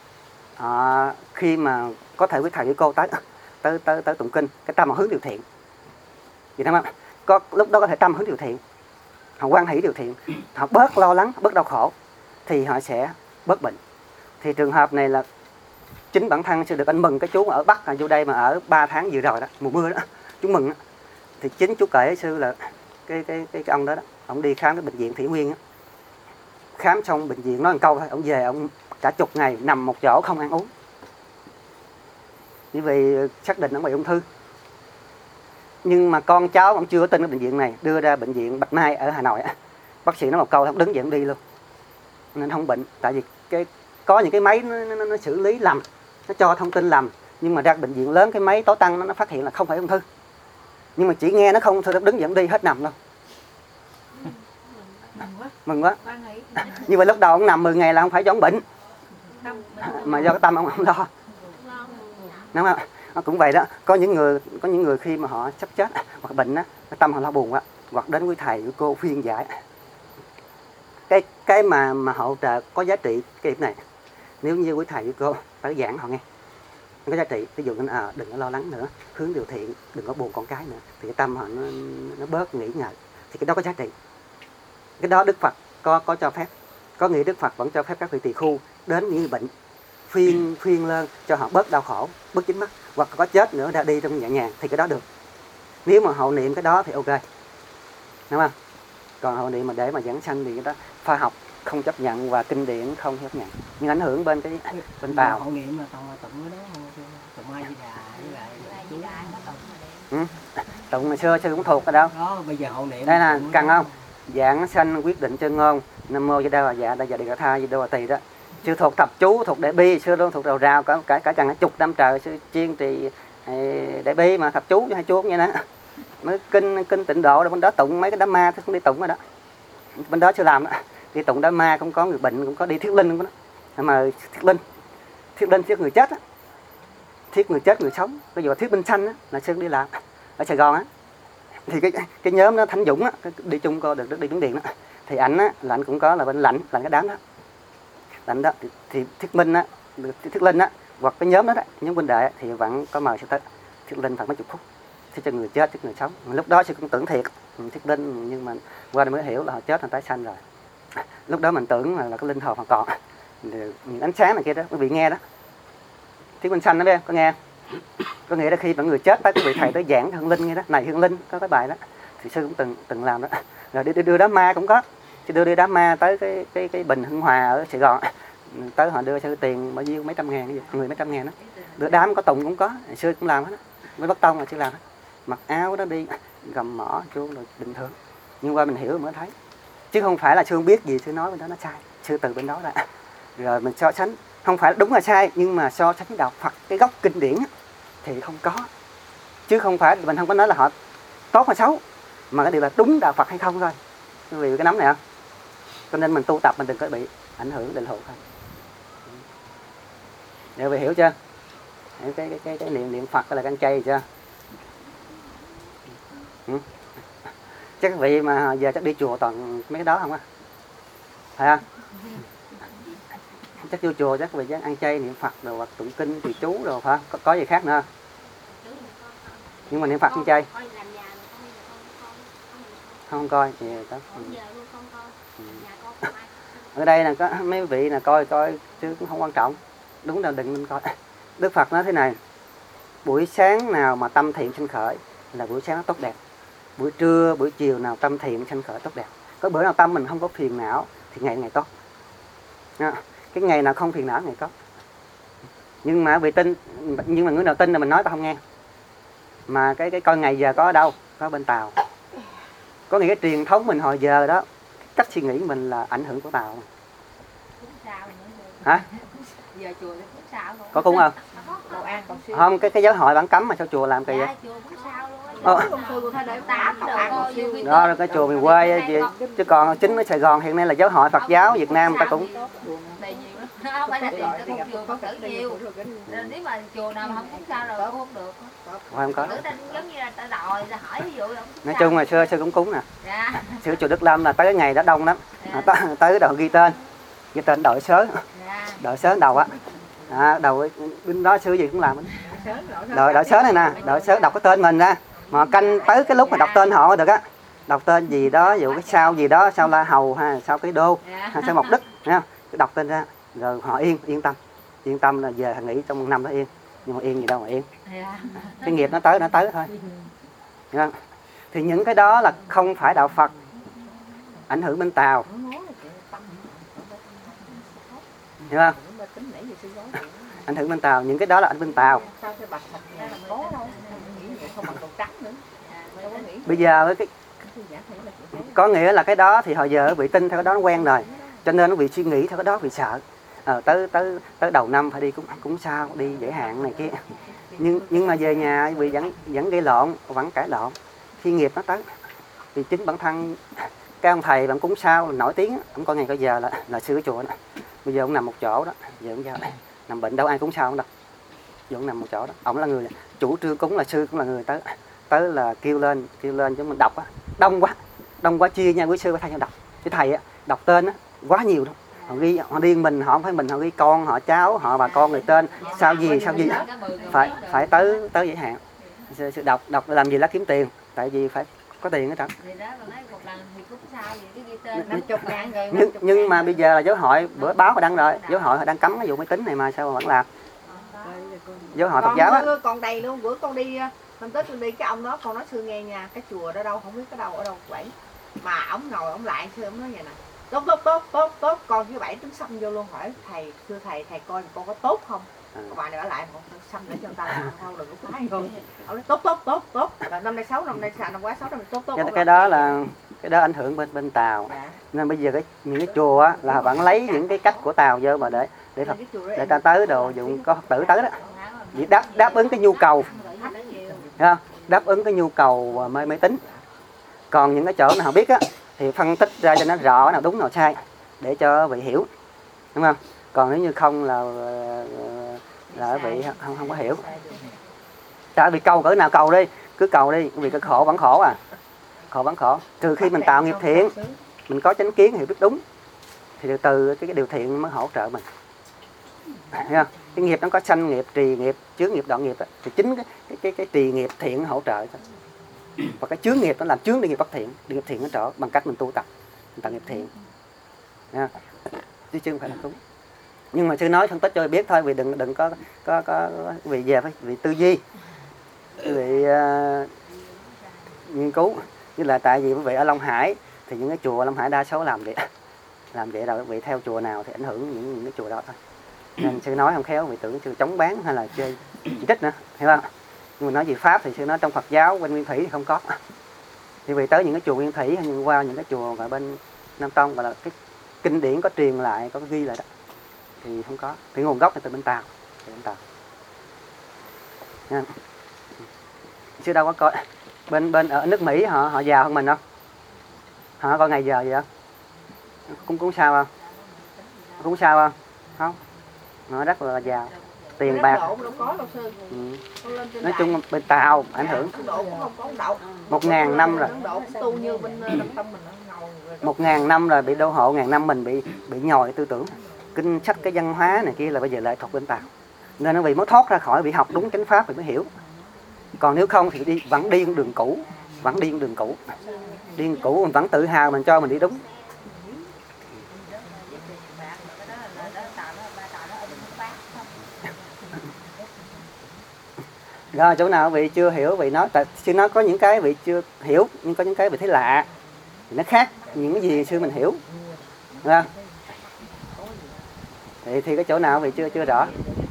khi mà có thể quý thầy với cô tới tụng kinh, cái tâm họ hướng điều thiện, vậy đúng không? Có lúc đó có thể tâm hướng điều thiện, họ hoan hỷ điều thiện, họ bớt lo lắng, bớt đau khổ thì họ sẽ bớt bệnh. Thì trường hợp này là chính bản thân sẽ được anh mừng cái chú ở Bắc vô đây mà ở 3 tháng vừa rồi đó, mùa mưa đó, chú mừng đó. Thì chính chú kể sư là cái ông đó ông đi khám cái bệnh viện Thủy Nguyên á, khám xong bệnh viện nói một câu thôi, ông về ông cả chục ngày nằm một chỗ không ăn uống, bởi vì xác định ông bị ung thư. Nhưng mà con cháu ông chưa có tin cái bệnh viện này, đưa ra bệnh viện Bạch Mai ở Hà Nội á, bác sĩ nói một câu ông đứng dậy ông đi luôn, nên không bệnh. Tại vì có những cái máy nó xử lý lầm, nó cho thông tin lầm, nhưng mà ra bệnh viện lớn cái máy tối tăng nó phát hiện là không phải ung thư, nhưng mà chỉ nghe nó không thôi đứng dậy ông đi hết nằm đâu. Mừng quá. Như vậy lúc đầu ông nằm 10 ngày là không phải do ông bệnh, mà do cái tâm ông không lo, đúng không? Nó cũng vậy đó. Có những người khi mà họ sắp chết hoặc bệnh á, cái tâm họ lo buồn quá, hoặc đến với thầy với cô khuyên giải. Cái mà hỗ trợ có giá trị cái điểm này, nếu như quý thầy với cô tới giảng họ nghe có giá trị, ví dụ như đừng có lo lắng nữa, hướng điều thiện, đừng có buồn con cái nữa, thì cái tâm họ nó bớt nghĩ ngợi, thì cái đó có giá trị. Cái đó Đức Phật có cho phép. Có nghĩa Đức Phật vẫn cho phép các vị tỳ khưu đến những bệnh phiên lên cho họ bớt đau khổ, bớt chính mắt, hoặc có chết nữa ra đi trong nhẹ nhàng thì cái đó được. Nếu mà hậu niệm cái đó thì ok, đúng không? Còn hậu niệm mà để mà giảng sanh thì cái đó khoa học không chấp nhận và kinh điển không chấp nhận, nhưng ảnh hưởng bên Tàu. Hậu niệm là toàn là tụng cái đó, tụng Ai Di Đà với lại tụng ngày xưa sư cũng thuộc ở đâu đó. Bây giờ hậu niệm đây là cần không? Giảng sanh quyết định chân ngôn, Nam mô Di Đà Dạ Đà Dạ Đi Cả Tha Di Đô Tỳ đó. Sư thuộc thập chú, thuộc Đại Bi, sư luôn thuộc đầu rào cả chừng chục năm trời sư chuyên trì Đại Bi mà thập chú cho hai chú như đó. mới kinh tịnh độ rồi bên đó tụng mấy cái đám ma cũng đi tụng rồi đó, bên đó chưa làm đó. Đi tụng đám ma cũng có người bệnh, cũng có đi thiết linh cũng có đó. Mà thiết linh thiết người chết á, thiết người chết người sống, ví dụ thiết binh xanh á là Sơn đi làm ở Sài Gòn á. Thì cái nhóm đó Thánh Dũng á, đi chung cô được đi Miến Điện đó, thì ảnh á là ảnh cũng có là bên lạnh cái đám đó, lạnh đó thì thiết minh á, thiết linh á, hoặc cái nhóm đó, nhóm huynh đệ thì vẫn có mời sẽ tới thiết linh khoảng mấy chục phút thì cho người chết cho người sống. Lúc đó Sư cũng tưởng thiệt thiết linh, nhưng mà qua đây mới hiểu là họ chết, họ tái sanh rồi. Lúc đó mình tưởng là cái linh hồn họ còn những ánh sáng này kia đó, quý vị nghe đó, thiết minh xanh đó biết có nghe, có nghĩa là khi mọi người chết tới quý vị thầy tới giảng hương linh nghe đó, này hương linh có cái bài đó thì Sư cũng từng làm đó. Rồi đưa đám ma cũng có, chứ đưa đám ma tới cái Bình Hưng Hòa ở Sài Gòn, tới họ đưa Sư tiền bao nhiêu mấy trăm ngàn, người mấy trăm ngàn đó, đưa đám có tùng cũng có, Sư cũng làm hết đó. Với Bắc Tông là Sư làm hết, mặc áo đó đi gầm mỏ chuông rồi bình thường, nhưng qua mình hiểu mới thấy, chứ không phải là Sư không biết gì Sư nói bên đó nó sai. Sư từ bên đó ra rồi mình so sánh, không phải đúng là sai, nhưng mà so sánh đạo Phật cái gốc kinh điển thì không có, chứ không phải mình không có nói là họ tốt hay xấu, mà cái điều là đúng đạo Phật hay không thôi. Vì cái nắm này không, cho nên mình tu tập mình đừng có bị ảnh hưởng định hộ thôi. Để vì hiểu chưa? Cái niệm Phật là ăn chay chưa? Chắc các vị mà giờ chắc đi chùa toàn mấy cái đó không á, phải không? Chắc vô chùa chắc vì chắc ăn chay niệm Phật rồi hoặc tụng kinh thì chú rồi phải không? Có gì khác nữa không? Nhưng mà niệm Phật ăn chay không coi thì có. Ở đây là có mấy vị là coi chứ cũng không quan trọng, đúng là đừng nên coi. Đức Phật nói thế này: buổi sáng nào mà tâm thiện sanh khởi là buổi sáng nó tốt đẹp, buổi trưa buổi chiều nào tâm thiện sanh khởi tốt đẹp. Có bữa nào tâm mình không có phiền não thì ngày tốt. Cái ngày nào không phiền não ngày tốt. Nhưng mà vì tin, nhưng mà người nào tin là mình nói tao không nghe. Mà cái coi ngày giờ có ở đâu? Có bên Tàu. Có nghĩa cái truyền thống mình hồi giờ đó, cách suy nghĩ mình là ảnh hưởng của Tàu. Hả? Giờ chùa thì cũng sao có cúng không? Không, cái giáo hội bản cấm mà sao chùa làm kỳ vậy? Rồi cái chùa miền quê chứ còn chính ở Sài Gòn hiện nay là giáo hội Phật giáo Việt Nam người ta cũng không phải là tiền cái không chùa Phật tử nhiều, nếu mà chùa nào mà không cúng sao rồi cũng không được. Không có. Giống như là ta đòi là hỏi ví dụ là nói chung là xưa cũng cúng nè. Xưa chùa Đức Lâm là tới cái ngày đó đông lắm. Tới đầu ghi tên đội sớ, đội sớ đầu á. Đầu bên đó xưa gì cũng làm. Đội sớ này nè, đội sớ đọc cái tên mình ra. Mà canh tới cái lúc mà đọc tên họ được á. Đọc tên gì đó, ví dụ cái sao gì đó, sao La Hầu ha, sao cái Đô, ha, sao Mộc Đức, nha. Đọc tên ra rồi họ yên tâm là về nghỉ trong một năm nó yên, nhưng mà yên gì đâu mà yên. Cái nghiệp nó tới thôi. Nha. Thì những cái đó là không phải đạo Phật, ảnh hưởng bên Tàu, hiểu không? Ảnh hưởng bên Tàu, những cái đó là ảnh bên Tàu. Bây giờ cái có nghĩa là cái đó thì hồi giờ bị tin theo cái đó nó quen rồi, cho nên nó bị suy nghĩ theo cái đó, bị sợ. Tới đầu năm phải đi cũng sao, đi giải hạn này kia. Nhưng mà về nhà bị vẫn gây lộn, vẫn cãi lộn. Khi nghiệp nó tới thì chính bản thân cái ông thầy bạn cúng sao nổi tiếng, ông có ngày có giờ là sư cái chùa đó. Bây giờ ông nằm một chỗ đó, giờ ông ra nằm bệnh đâu ai cúng sao không đâu. Giờ ông nằm một chỗ đó, ông là người chủ trương cúng, là sư cũng là người tới là kêu lên cho mình đọc á, đông quá chia nha quý sư phải thay nhau đọc. Cái thầy á đọc tên á quá nhiều đâu. Họ điên mình, họ không phải mình, họ ghi con, họ cháu, họ bà con người tên, sao gì phải tới giải hạn. Sự đọc làm gì là kiếm tiền, tại vì phải có tiền hết trơn. Nhưng mà bây giờ là giáo hội bữa báo họ đăng rồi, giáo hội họ đang cấm cái vụ máy tính này mà sao mà vẫn làm. Giáo hội Phật giáo á. Còn đầy luôn, bữa con đi hôm Tết con đi cái ông đó, con nói sư nghe nha, cái chùa đó đâu không biết cái đâu ở đâu quẩy. Mà ổng ngồi ổng lại sư ổng nói vậy nè. Tốt, con với bảy tính xăm vô luôn, hỏi thưa thầy coi con có tốt không? Còn bà này ở lại một xăm để cho người ta làm thôi, đừng có phái không. Ông nói tốt. Năm nay 6, năm quá 6, năm nay tốt. Cái đó là cái đó ảnh hưởng bên Tàu. Nên bây giờ những cái chùa á là vẫn lấy những cái cách của Tàu vô mà để ta tới đồ dụng có Phật tử tới đó. Vì đáp ứng cái nhu cầu. Thấy không? đáp ứng cái nhu cầu mê tín. Còn những cái chỗ nào biết á thì phân tích ra cho nó rõ nào đúng nào sai để cho vị hiểu, đúng không? Còn nếu như không là vị không có hiểu. Tại vì cầu cỡ nào cầu đi, cứ cầu đi, vì cái khổ vẫn khổ à, khổ vẫn khổ. Trừ khi mình tạo nghiệp thiện, mình có chánh kiến hiểu biết đúng, thì từ cái điều thiện mới hỗ trợ mình. Thấy không? Cái nghiệp nó có sanh nghiệp, trì nghiệp, chướng nghiệp, đoạn nghiệp đó. Thì chính cái trì nghiệp thiện hỗ trợ cho. Và cái chướng nghiệp nó làm chướng đi nghiệp bất thiện, đi nghiệp thiện nó trở bằng cách mình tu tập, mình tạo nghiệp thiện. Thấy không? Chứ chưa phải là đúng. Nhưng mà sư nói phân tích cho biết thôi, vì đừng có vì về vì tư duy, vì nghiên cứu. Như là tại vì quý vị ở Long Hải thì những cái chùa ở Long Hải đa số làm vậy rồi, quý vị theo chùa nào thì ảnh hưởng những cái chùa đó thôi. Nên sư nói không khéo vì tưởng sư chống bán hay là chơi chỉ trích nữa, hiểu không? Nhưng mà nói về pháp thì sư nói trong Phật giáo bên Nguyên Thủy thì không có. Thì vì tới những cái chùa Nguyên Thủy hay qua những cái chùa ở bên Nam Tông gọi là cái kinh điển có truyền lại, có ghi lại đó thì không có. Thì nguồn gốc là từ bên Tàu, Nha. Chứ đâu có coi bên ở nước Mỹ họ giàu hơn mình không? Họ coi ngày giờ gì không? Cũng sao không? Cũng sao không? Không. Nó rất là giàu, tiền bạc. Nói chung bên Tàu ảnh hưởng 1.000 năm rồi. 1.000 năm rồi bị đô hộ, 1.000 năm mình bị nhồi tư tưởng, kinh sách cái văn hóa này kia là bây giờ lệ thuộc bên Tàu. Nên nó vì mới thoát ra khỏi bị học đúng chánh pháp thì mới hiểu. Còn nếu không thì vẫn đi con đường cũ, đi đường cũ mình vẫn tự hào mình cho mình đi đúng. Rồi chỗ nào vị chưa hiểu vị nói, tại sư nói có những cái vị chưa hiểu, nhưng có những cái vị thấy lạ thì nó khác những cái gì sư mình hiểu, đúng không? Thì cái chỗ nào vị chưa rõ.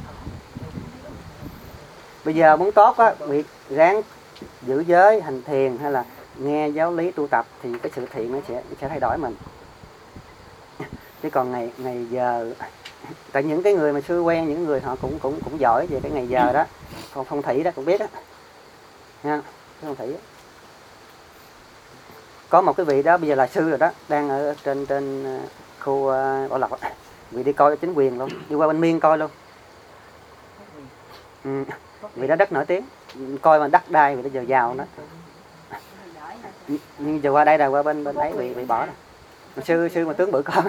Bây giờ muốn tốt á, vị ráng giữ giới, hành thiền hay là nghe giáo lý tu tập thì cái sự thiện nó sẽ thay đổi mình. Chứ còn ngày giờ, tại những cái người mà sư quen, những người họ cũng giỏi về cái ngày giờ đó, phong thủy đó cũng biết á, nha, phong thủy. Có một cái vị đó bây giờ là sư rồi đó, đang ở trên khu Bảo Lộc, vị đi coi chính quyền luôn, đi qua bên Miên coi luôn. Vì đó đất nổi tiếng, coi mà đất đai vì nó giờ giàu đó. Nhưng giờ qua đây là qua bên ấy bị bỏ rồi. Sư mà tướng bự con.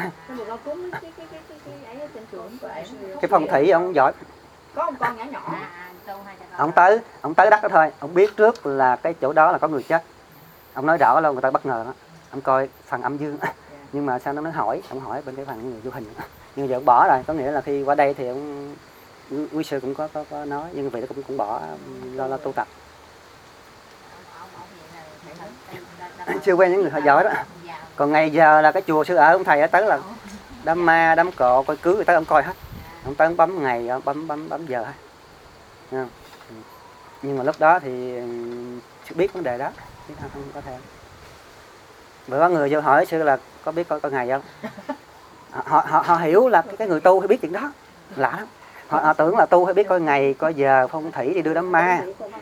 Cái phong thủy ông giỏi. Có một con nhỏ nhỏ. Ông tới đất đó thôi, ông biết trước là cái chỗ đó là có người chết. Ông nói rõ luôn, người ta bất ngờ đó. Ông coi phần âm dương. Nhưng mà sao nó hỏi, ông hỏi bên cái phần người vô hình. Nhưng giờ ông bỏ rồi, có nghĩa là khi qua đây thì ông quý sư cũng có nói, nhưng vì nó cũng bỏ lo tu tập. Chưa quen những người họ giỏi đó. Còn ngày giờ là cái chùa sư ở ông thầy ở tới là đám ma, đám cộ, coi cưới người tới ông coi hết. Ông tới ông bấm ngày, bấm giờ hết. Nhưng mà lúc đó thì chưa biết vấn đề đó, không có theo. Bữa có người vô hỏi sư là có biết coi ngày không? Họ hiểu là cái người tu phải biết chuyện đó, lạ lắm. Họ tưởng là tu phải biết coi ngày, coi giờ, phong thủy đi đưa đám ma,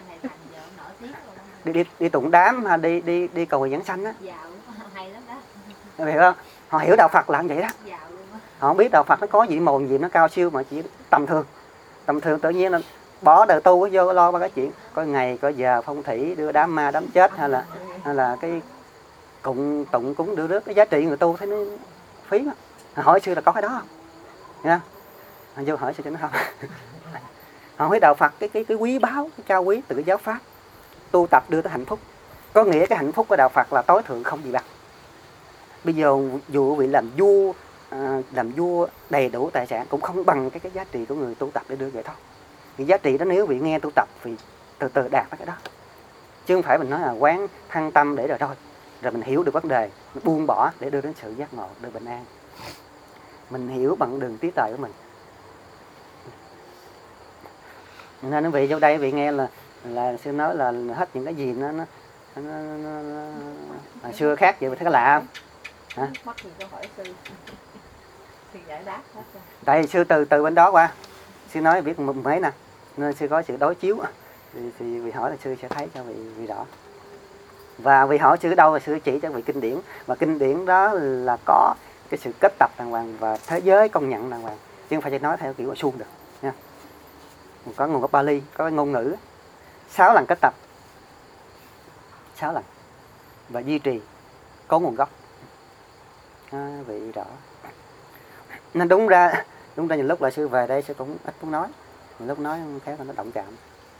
đi tụng đám, đi cầu giảng sanh á. Hiểu không? Họ hiểu đạo Phật là như vậy đó. Họ không biết đạo Phật nó có gì mồn gì nó cao siêu mà chỉ tầm thường tự nhiên là bỏ đời tu vô lo ba cái chuyện coi ngày, coi giờ, phong thủy, đưa đám ma, đám chết hay là cái tụng cúng đưa rước, cái giá trị người tu thấy nó phí lắm. Hỏi sư là có cái đó không? Nha. Vô hỏi sư cho nó không. Họ hỏi đạo Phật cái quý báu, cái cao quý từ cái giáo pháp tu tập đưa tới hạnh phúc. Có nghĩa cái hạnh phúc của đạo Phật là tối thượng không gì bằng. Bây giờ dù vị làm vua đầy đủ tài sản cũng không bằng cái giá trị của người tu tập để đưa vậy thôi. Cái giá trị đó nếu vị nghe tu tập thì từ từ đạt tới cái đó. Chứ không phải mình nói là quán thăng tâm để rồi thôi. Rồi mình hiểu được vấn đề, mình buông bỏ để đưa đến sự giác ngộ, đưa bình an. Mình hiểu bằng đường trí tuệ của mình. Nên quý vị vô đây vị nghe là sư nói là hết những cái gì nó hồi xưa khác vậy, thấy có lạ không? Hả? Mất gì câu hỏi sư. Sư giải đáp hết rồi. Tại sư từ bên đó qua, sư nói biết mấy nè, nên sư có sự đối chiếu. thì vị hỏi là sư sẽ thấy cho vị rõ. Và vị hỏi sư ở đâu là sư chỉ cho vị kinh điển, và kinh điển đó là có cái sự kết tập đàng hoàng và thế giới công nhận đàng hoàng, chứ không phải chỉ nói theo kiểu suông được nha. Có nguồn gốc Bali, có cái ngôn ngữ 6 lần kết tập, 6 lần và duy trì có nguồn gốc. Vị rõ. Nên đúng ra những lúc là sư về đây sư cũng ít muốn nói, những lúc nói khác là nó động chạm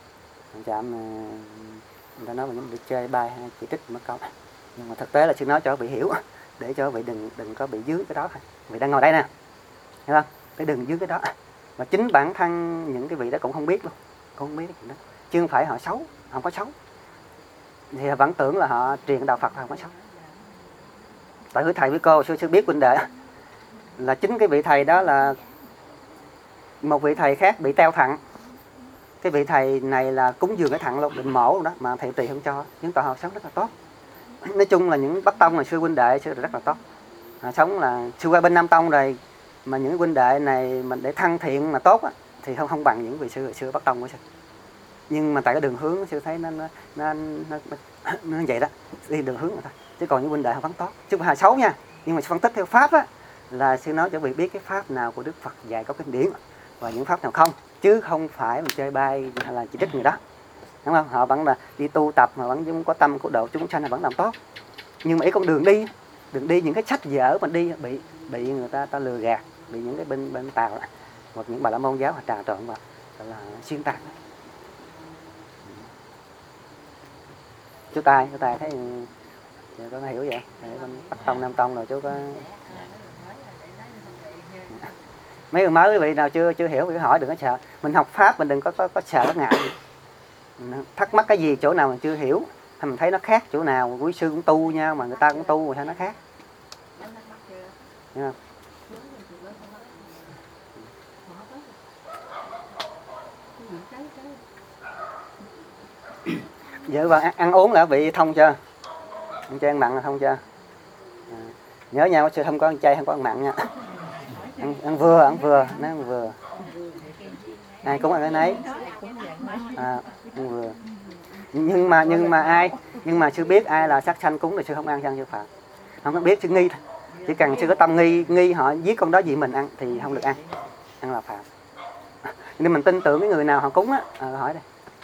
người ta nói mình bị chơi bai hay chỉ trích mất công, nhưng mà thực tế là sư nói cho vị hiểu, để cho vị đừng có bị dướng cái đó thôi. Vị đang ngồi đây nè, hiểu không? Để đừng dướng cái đó. Mà chính bản thân những cái vị đó cũng không biết luôn, cũng không biết cái chuyện đó, chứ không phải họ xấu, không có xấu, thì vẫn tưởng là họ truyền đạo Phật không có xấu. Tại với thầy với cô sư biết huynh đệ là chính cái vị thầy đó là một vị thầy khác bị teo thận, cái vị thầy này là cúng dường cái thận luôn, định mổ đó mà thầy tỳ không cho, chứng tỏ họ sống rất là tốt. Nói chung là những Bắc Tông ngày xưa huynh đệ xưa rất là tốt, sống là xưa qua bên Nam Tông rồi, mà những huynh đệ này mình để thân thiện mà tốt á, thì không bằng những vị sư hồi xưa Bắc Tông của sư. Nhưng mà tại cái đường hướng sư thấy nó vậy đó, đi đường hướng rồi thôi. Chứ còn những huynh đệ họ vẫn tốt, chứ không phải xấu nha. Nhưng mà phân tích theo pháp á, là sư nói cho vị biết cái pháp nào của Đức Phật dạy có kinh điển và những pháp nào không, chứ không phải mình chơi bai hay là chỉ trích người đó, đúng không? Họ vẫn là đi tu tập mà vẫn có tâm của độ chúng sanh là vẫn làm tốt. Nhưng mà ý con đường đi những cái sách dở mà đi bị người ta lừa gạt, bị những cái bên Tàu hoặc những bà la môn giáo họ trà trộn vào là xuyên tạc. Chú Tài thấy có hiểu vậy? Bắc Tông Nam Tông rồi chú có mấy người mới vị nào chưa hiểu thì hỏi, đừng có sợ. Mình học pháp mình đừng có sợ có ngại. Thắc mắc cái gì chỗ nào mình chưa hiểu, hay mình thấy nó khác chỗ nào, quý sư cũng tu nhau mà người ta cũng tu mà sao nó khác. Nghe không? Giờ bạn ăn uống là vị thông chưa? Ăn chay ăn mặn là thông chưa? Nhớ nha, sư không có ăn chay không có ăn mặn nha. Ăn vừa, nó ăn vừa. Ai cũng ăn cái nấy. Ăn vừa. Nhưng mà sư biết ai là sát sanh cúng thì sư không ăn cho sư Phật. Không có biết sư nghi thôi. Chỉ cần sư có tâm nghi họ giết con đó gì mình ăn thì không được ăn. Ăn là phạm. Nên mình tin tưởng cái người nào họ cúng á, hỏi đây.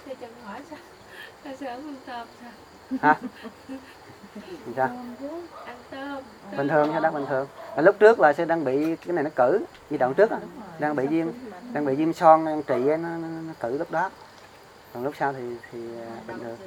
Hả? Sao? Ăn tôm. Bình thường sao đó bình thường. Lúc trước là sư đang bị cái này nó cử, giai đoạn trước đang bị viêm son đang trị nó cử lúc đó. Còn lúc sau thì bình thường.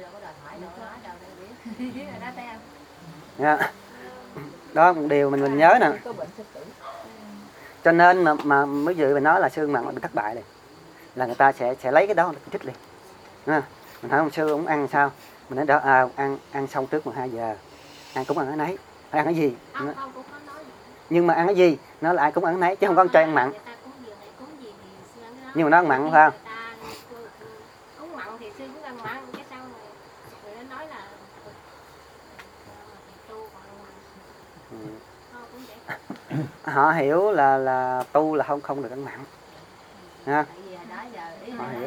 Nha. Đó một điều mình nhớ nè. Cho nên mà mới dự mình nói là sư mặn bị thất bại này, là người ta sẽ lấy cái đó để trích liền. Nha. Mình hỏi ông sư ông ăn sao? Mình nói đó ăn xong trước 12 giờ. Ăn cũng ăn cái nấy. Phải ăn cái gì? Nhưng mà ăn cái gì? Nó là ai cũng ăn cái nấy chứ không có cho ăn mặn. Nhưng mà nó ăn mặn phải không? Uống mặn thì sư cũng ăn mặn, cái sau người nó nói là họ hiểu là tu là không được ăn mặn. Ha? Họ hiểu.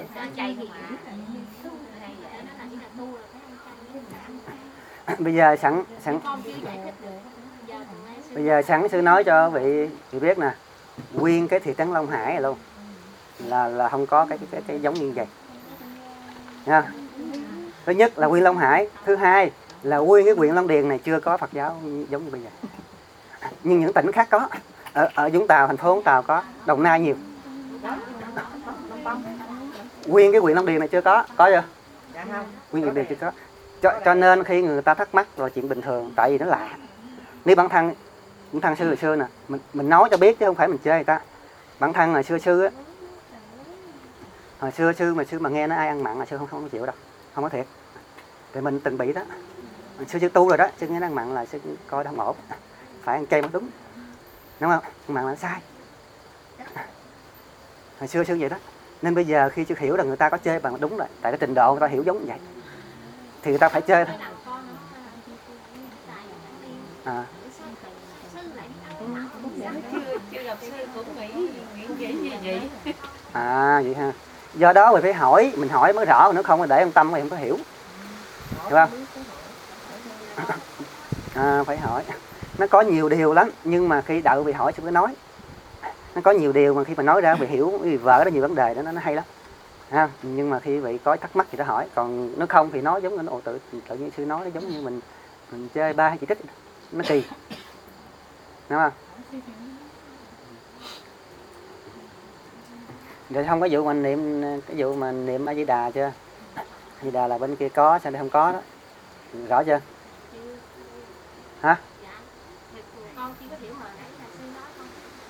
Bây giờ sẵn sư nói cho vị biết nè, nguyên cái thị trấn Long Hải này luôn là không có cái giống như vậy nha. Thứ nhất là nguyên Long Hải, thứ hai là nguyên cái huyện Long Điền này chưa có Phật giáo giống như bây giờ. Nhưng những tỉnh khác có, ở Vũng Tàu, thành phố Vũng Tàu có, Đồng Nai nhiều. Nguyên cái huyện Long Điền này chưa có chưa? Nguyên huyện Điền chưa có. Cho nên khi người ta thắc mắc là chuyện bình thường, tại vì nó lạ. Nếu bản thân sư hồi xưa nè, mình nói cho biết chứ không phải mình chơi người ta. Bản thân hồi xưa á, hồi xưa sư mà nghe nó ai ăn mặn là sư không chịu đâu, không có thiệt. Thì mình từng bị đó. Sư tu rồi đó, sư nghe nó ăn mặn là sư coi nó không ổn, phải ăn chay mới đúng, đúng không? Ăn mặn là sai. Hồi xưa sư vậy đó. Nên bây giờ khi sư hiểu là người ta có chơi bằng đúng rồi, tại cái trình độ người ta hiểu giống như vậy, thì người ta phải chơi thôi. Chưa gặp sư cũng nghĩ như vậy. Vậy ha. Do đó mình phải hỏi, mình hỏi mới rõ, nếu không để ông tâm thì không có hiểu, hiểu không? Phải hỏi. Nó có nhiều điều lắm, nhưng mà khi đợi vị hỏi sẽ có nói. Nó có nhiều điều mà khi mà nói ra vị hiểu, vì vợ đó nhiều vấn đề đó, nó hay lắm. Nhưng mà khi vị có thắc mắc thì nó hỏi, còn nếu không thì nó giống như nó tự nhiên sư nói, nó giống như mình chơi ba hay chỉ trích, nó kỳ, đúng không? Rồi không có vụ mình niệm, cái vụ mà niệm A Di Đà chưa? A Di Đà là bên kia có, sao đây không có đó? Rõ chưa? Hả? Con chỉ có hiểu mà nãy là sư nói không.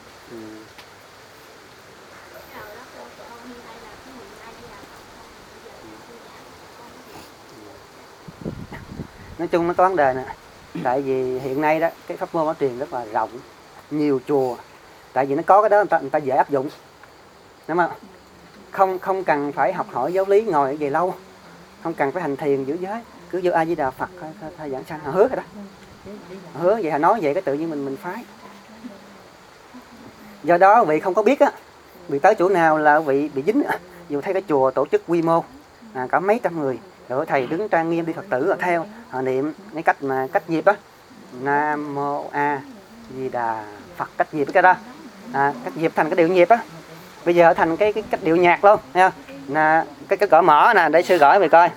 Nói chung nó có vấn đề nè. Tại vì hiện nay đó cái pháp môn nó truyền rất là rộng, nhiều chùa. Tại vì nó có cái đó người ta dễ áp dụng, đúng không? Không cần phải học hỏi giáo lý ngồi ở về lâu, không cần phải hành thiền giữ giới, cứ vô A Di Đà Phật thay giảng sanh, họ hứa rồi đó, họ hứa vậy, họ nói vậy cái tự nhiên mình phái. Do đó vị không có biết á, vị tới chỗ nào là vị bị dính. Dù thấy cái chùa tổ chức quy mô cả mấy trăm người, rồi thầy đứng trang nghiêm đi Phật tử ở theo, họ niệm cái cách mà cách nhịp á, Nam Mô A Di Đà Phật, cách nhịp cái đó, cách nhịp thành cái điệu nhịp á. Bây giờ thành cái cách điệu nhạc luôn, thấy không? Là cái cỡ mở nè, để sư gửi mày coi.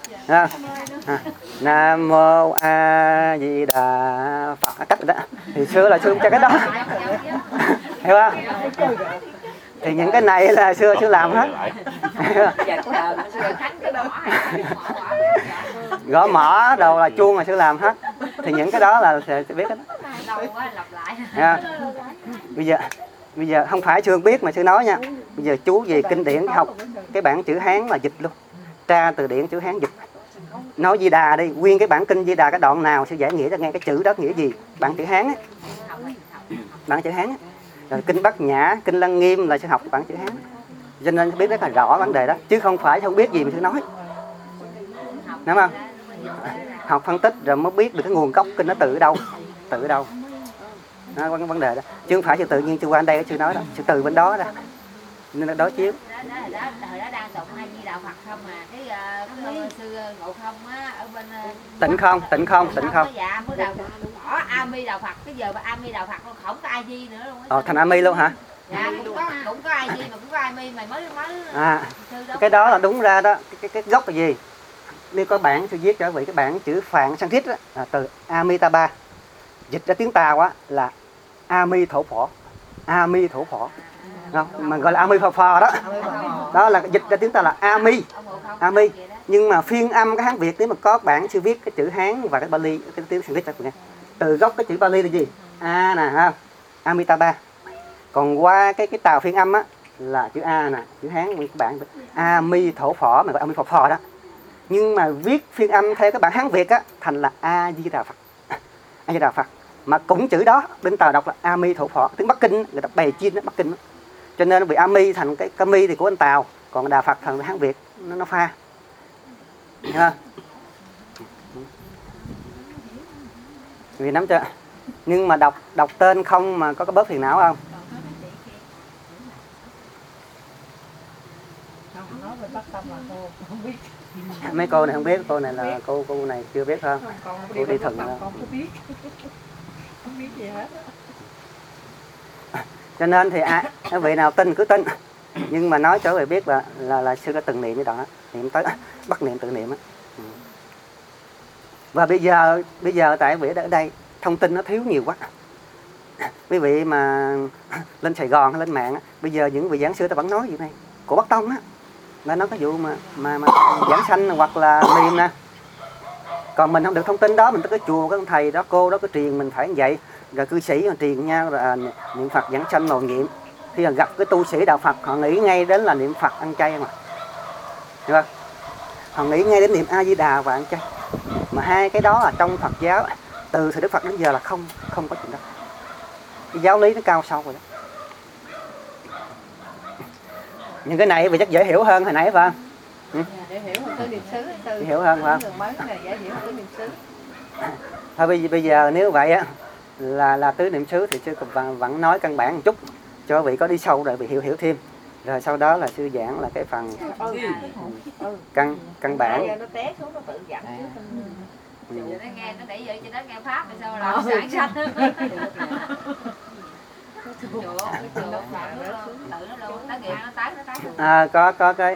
Nam Mô A Di Đà Phật, cách đó. Thì xưa là sư không cho cái đó. Hiểu không? Thì những cái này là xưa sư làm hết. Gõ mỏ đầu là chuông là sư làm hết. Thì những cái đó là sư biết hết. Bây giờ không phải sư không biết mà sư nói nha. Bây giờ chú về kinh điển học cái bản chữ Hán là dịch luôn, tra từ điển chữ Hán dịch. Nói Di Đà đi, nguyên cái bản kinh Di Đà cái đoạn nào sư giải nghĩa cho nghe cái chữ đó nghĩa gì, bản chữ Hán á, bản chữ Hán á. Rồi kinh Bát Nhã, kinh Lăng Nghiêm là sư học bản chữ Hán, cho nên biết rất là rõ vấn đề đó, chứ không phải không biết gì mà sư nói, đúng không? Học phân tích rồi mới biết được cái nguồn gốc kinh nó từ ở đâu, đó vấn đề đó, chứ không phải sư tự nhiên sư qua đây sư nói đó, sư từ bên đó ra nên nó đối chiếu. Thời đó đang tụng A Di Đà Phật không mà cái sư Ngộ Không á ở bên Tịnh không. Dạ mới đầu bỏ A Mi Đà Phật, cái giờ mà A Mi Đà Phật không có A Di nữa luôn. Thành A Mi luôn hả? Dạ cũng có A Di mà cũng có A Mi, mày mới cái đó là đúng ra đó, cái gốc là gì? Nếu có bản sư viết cho vị cái bản chữ Phạn Sanskrit đó, từ Amitabha dịch ra tiếng Tàu á là A Mi Thổ Phỏ. Không? Mà gọi là A Mi Phò Phò đó. Đó là dịch ra tiếng ta là A Mi. Nhưng mà phiên âm cái Hán Việt nếu mà có bản sư viết cái chữ Hán và cái Bali, cái tiếng Sanskrit đó, từ gốc cái chữ Bali là gì? A nè ha, Amitabha. Còn qua cái Tàu phiên âm á là chữ A nè, chữ Hán nguyên cái bản A Mi Thổ Phỏ mà gọi A Mi Phò Phò đó. Nhưng mà viết phiên âm theo cái bản Hán Việt á thành là A Di Đà Phật. A Di Đà Phật. Mà cũng chữ đó bên Tàu đọc là A Mi Thổ Phỏ, tiếng Bắc Kinh người ta bày chiên đó, Bắc Kinh đó. Cho nên bị A Mi thành cái Mi thì của anh Tàu, còn Đà Phật thành Hán Việt nó pha. Hiểu không? Vì nắm chưa? Nhưng mà đọc tên không mà có bớt phiền não không? Mấy cô này không biết, cô này là cô này chưa biết không? Cô đi thần không biết gì hết. Cho nên thì vị nào tin cứ tin, nhưng mà nói cho người biết là sư đã từng niệm cái đoạn đó, niệm tới bắt niệm tự niệm á. Và bây giờ tại vị ở đây thông tin nó thiếu nhiều quá. Quý vị mà lên Sài Gòn hay lên mạng á, bây giờ những vị giảng sư ta vẫn nói gì này, của Bắc Tông á, nó nói cái vụ mà giảng sanh hoặc là niệm nè. Còn mình không được thông tin đó, mình tới cái chùa cái thầy đó cô đó cái truyền mình phải như vậy, rồi cư sĩ mà truyền nhau rồi niệm Phật giảng sanh mầu nhiệm. Khi mà gặp cái tu sĩ đạo Phật họ nghĩ ngay đến là niệm Phật ăn chay mà, hiểu không? Họ nghĩ ngay đến niệm A Di Đà và ăn chay. Mà hai cái đó là trong Phật giáo từ thời Đức Phật đến giờ là không có chuyện đó. Cái giáo lý nó cao sâu rồi đó. Nhưng cái này vì chắc dễ hiểu hơn hồi nãy phải không? Dễ hiểu hơn tới niệm xứ, dễ hiểu hơn phải không? Mới là dễ hiểu tới niệm xứ. Thôi bây giờ nếu vậy á là tứ niệm xứ thì sư vẫn nói căn bản một chút cho vị có đi sâu rồi vị hiểu thêm. Rồi sau đó là sư giảng là cái phần căn bản. nó té xuống nó tự giặt Nó nghe nó đẩy vậy cho nó nghe pháp rồi sao làm sản sanh. Có cái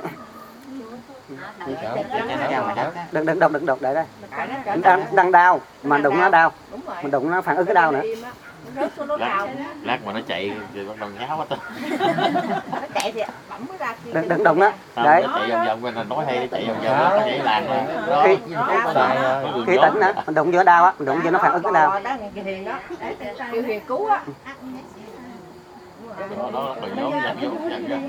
đừng đụng để đây. Đang đau mà đụng nó đau, mình đụng nó phản ứng cái đau nữa. Lát mà nó chạy rồi bắt đầu nháo hết. Nó chạy thì bấm nó ra. Đừng đụng đó. Đấy. Nó chạy vòng vòng quanh, nói hay nó chạy vòng vòng nó chạy làng rồi. Khi tỉnh á, mình đụng vô nó đau á, mình đụng vô nó phản ứng cái đau. Kêu Hiền cứu á. Nó đừng nhốt nhận ra.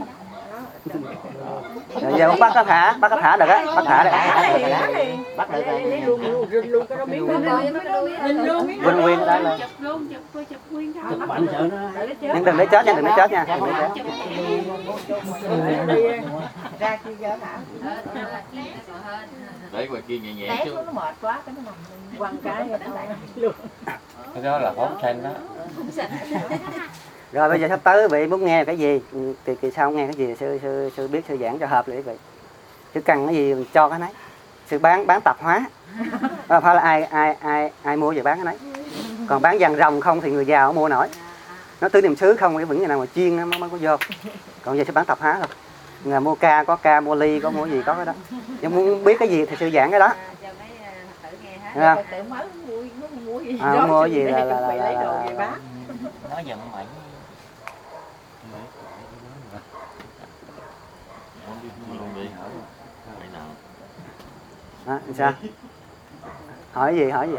Rồi giờ bắt nó thả được á, bắt thả được. Bắt được rồi. Luôn cái đó miếng Nguyên nguyên đó luôn. Nhưng đừng để chết nha, đừng để chết nha. Ra kia giờ thả. Để ngoài kia nhẹ nhẹ Té chứ. xuống nó mệt quá cái nó nằm quăng cái luôn. Cái đó là phóng sanh đó. Rồi bây giờ sắp tới quý vị muốn nghe cái gì, kỳ sau nghe cái gì sư biết sư giảng cho hợp lại quý vị. Sư cần cái gì mình cho cái nấy. Sư bán tạp hóa. Phải là ai mua gì bán cái nấy. Còn bán vàng rồng không thì người giàu mua nổi. Nó tứ niệm xứ không thì vẫn người nào mà chuyên nó mới có vô. Còn giờ sư bán tạp hóa thôi. Người mua ca có ca, mua ly có mua gì có cái đó. Nhưng muốn biết cái gì thì sư giảng cái đó. Nghe không? Mua gì là nói giận mày. Sao? Hỏi gì hỏi?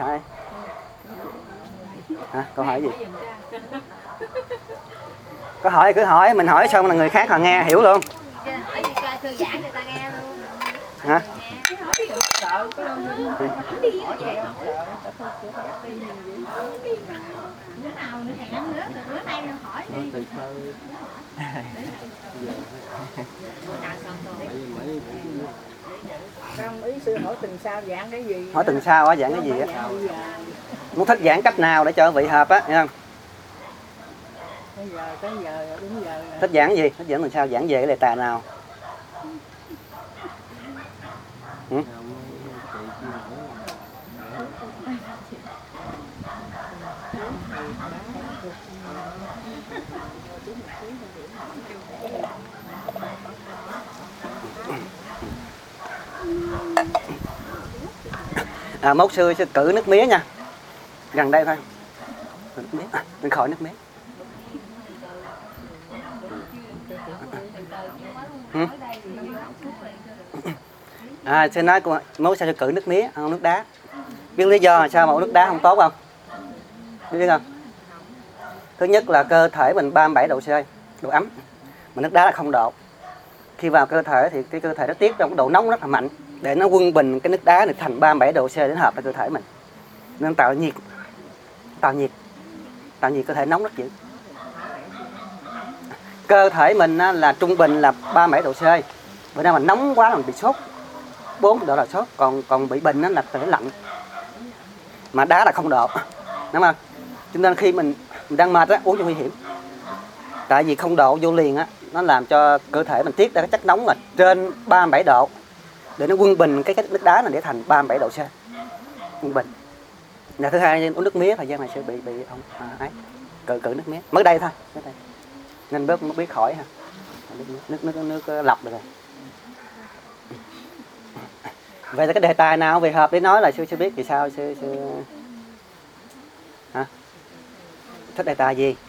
Hả? Câu hỏi gì? Có hỏi cứ hỏi, mình hỏi xong là người khác họ nghe hiểu luôn. Hả? Trong ý sư hỏi từng sao giảng cái gì? Hỏi từng sao á, giảng cái gì á? Muốn thích giảng cách nào để cho vị hợp á, nghe không? Tới giờ đúng giờ. Thích giảng cái gì? Thích giảng từng sao, giảng về cái đề tài nào? Ừ? Mốt sư cử nước mía nha, gần đây thôi, nước mía, đừng khỏi nước mía. Sư nói mốt sao sư cử nước mía, không nước đá. Biết lý do sao mà nước đá không tốt không? Biết không? Thứ nhất là cơ thể mình 37 độ C, độ ấm, mà nước đá là 0 độ. Khi vào cơ thể thì cái cơ thể nó tiết ra một độ nóng rất là mạnh để nó quân bình cái nước đá này thành 37 độ C để hợp với cơ thể mình, nên tạo nhiệt cơ thể nóng rất dữ. Cơ thể mình là trung bình là 37 độ C, bữa nào mà nóng quá là mình bị sốt, 4 độ là sốt, còn bị bệnh là phải lạnh, mà đá là 0 độ, đúng không? Cho nên khi mình đang mệt á, uống cho nguy hiểm, tại vì 0 độ vô liền á, nó làm cho cơ thể mình tiết ra cái chất nóng là trên 37 độ để nó quân bình cái nước đá này để thành 37 độ C, quân bình. Và thứ hai, uống nước mía thời gian này sẽ bị ông ấy cử nước mía mới đây thôi, nên biết khỏi ha, nước lọc được rồi. Vậy là cái đề tài nào về hợp để nói là sư biết vì sao sư hả? Thích đề tài gì?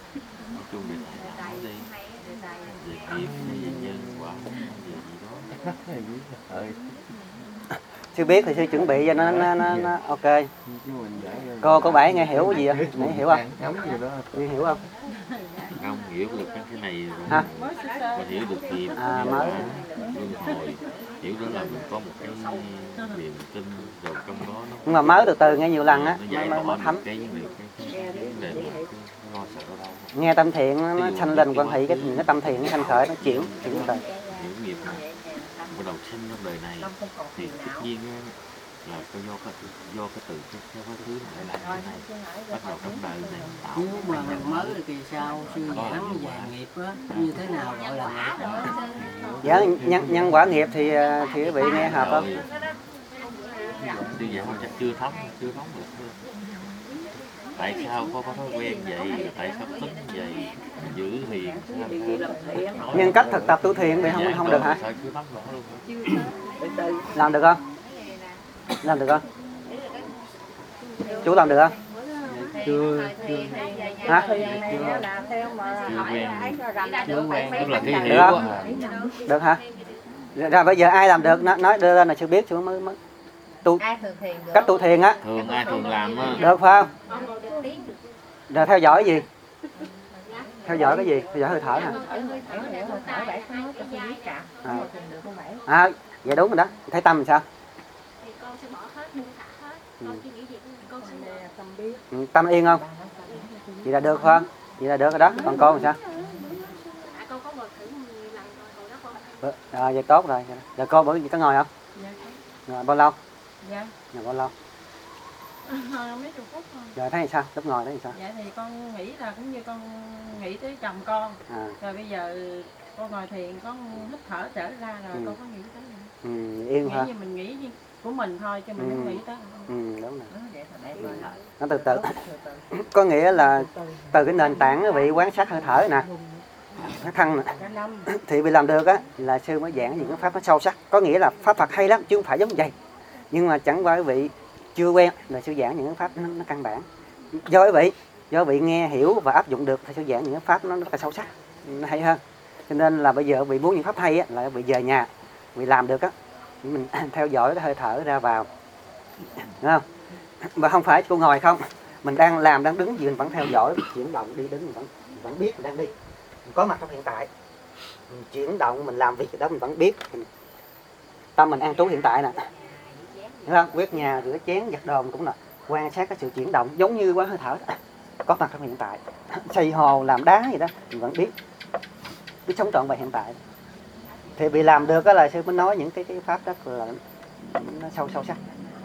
Sư biết thì sư chuẩn bị cho nó ok. Cô Bảy nghe hiểu cái gì không? Nghe hiểu không? Nghe hiểu không? Không hiểu được cái này ha? Mà hiểu được gì mới luân hồi, hiểu đó là mình có một cái niềm tin rồi trong đó nó. Nhưng mà mới từ nghe nhiều lần á mới thấm. Cái vấn đề lo sợ đâu. Nghe tâm thiện nó sanh lên quan hệ, cái tâm thiện nó sanh khởi, nó chuyển từ. Hiểu nghiệp này bắt đầu sinh trong đời này thì tất nhiên là có do cái từ cái thứ này lại thế này bắt đầu trong đời này tạo Nếu mà mình mới thì sao sư giảng về nghiệp á, như thế nào gọi là nghiệp? Dạ, nhân quả nghiệp thì quý vị nghe hợp không? đi vậy chắc chưa thống được tại sao có thói quen vậy, tại sao tính vậy, giữ hiền Nhưng cách thực tập tu thiền thì không được hả? Làm được không? Làm được không? Chú làm được không? Chưa Hả? tức là cái Được hiểu không? Được hả? Rồi bây giờ ai làm được nói đưa lên là chưa biết chú mới tu Ai thường thiền được? cách tu thiền á. thường ai thường làm á. Được phải không? Rồi theo dõi cái gì? Theo dõi cái gì? Theo dõi hơi thở nè. Vậy đúng rồi đó. Thấy tâm làm sao? Thì con sẽ bỏ hết, buông thả hết. Con suy nghĩ gì con sẽ Tâm yên không? Vậy là được phải không? Vậy là được rồi đó. Còn con làm sao? con có ngồi thử 10 lần rồi, hồi đó con Rồi vậy tốt rồi. Rồi cô bữa có ngồi không? Rồi bao lâu? Dạ. Rồi bao lâu? Mấy chục phút thôi. Rồi thấy sao? Lúc ngồi thấy sao? Dạ thì con nghĩ là cũng như con nghĩ tới chồng con. Rồi bây giờ con ngồi thiền con hít thở trở ra rồi con có nghĩ tới nữa. Yên Nghĩ hả? như mình nghĩ của mình thôi chứ mình không nghĩ tới. Đúng rồi. Nó từ từ. Có nghĩa là từ cái nền tảng quý vị quan sát hơi thở nè, cái thân nè, thì bị làm được á là sư mới giảng những cái pháp nó sâu sắc. Có nghĩa là pháp Phật hay lắm chứ không phải giống vậy, nhưng mà chẳng qua quý vị chưa quen là sư giảng những cái pháp nó căn bản. Do quý vị nghe hiểu và áp dụng được thì sư giảng những cái pháp nó rất là sâu sắc, nó hay hơn. Cho nên là bây giờ vị muốn những pháp hay á là vị về nhà vị làm được á, mình theo dõi cái hơi thở ra vào, đúng không? Và không phải cô ngồi không, mình đang làm đang đứng gì mình vẫn theo dõi chuyển động đi đứng, mình vẫn biết mình đang đi, mình có mặt trong hiện tại, mình chuyển động mình làm việc đó mình vẫn biết, tâm mình an trú hiện tại nè, đúng không? Quét nhà rửa chén giặt đồ cũng là quan sát cái sự chuyển động giống như quá hơi thở đó. Có mặt trong hiện tại, xây hồ làm đá gì đó mình vẫn biết sống trọn về hiện tại. Thì vì làm được đó là sư mới nói những cái pháp rất là nó sâu sắc.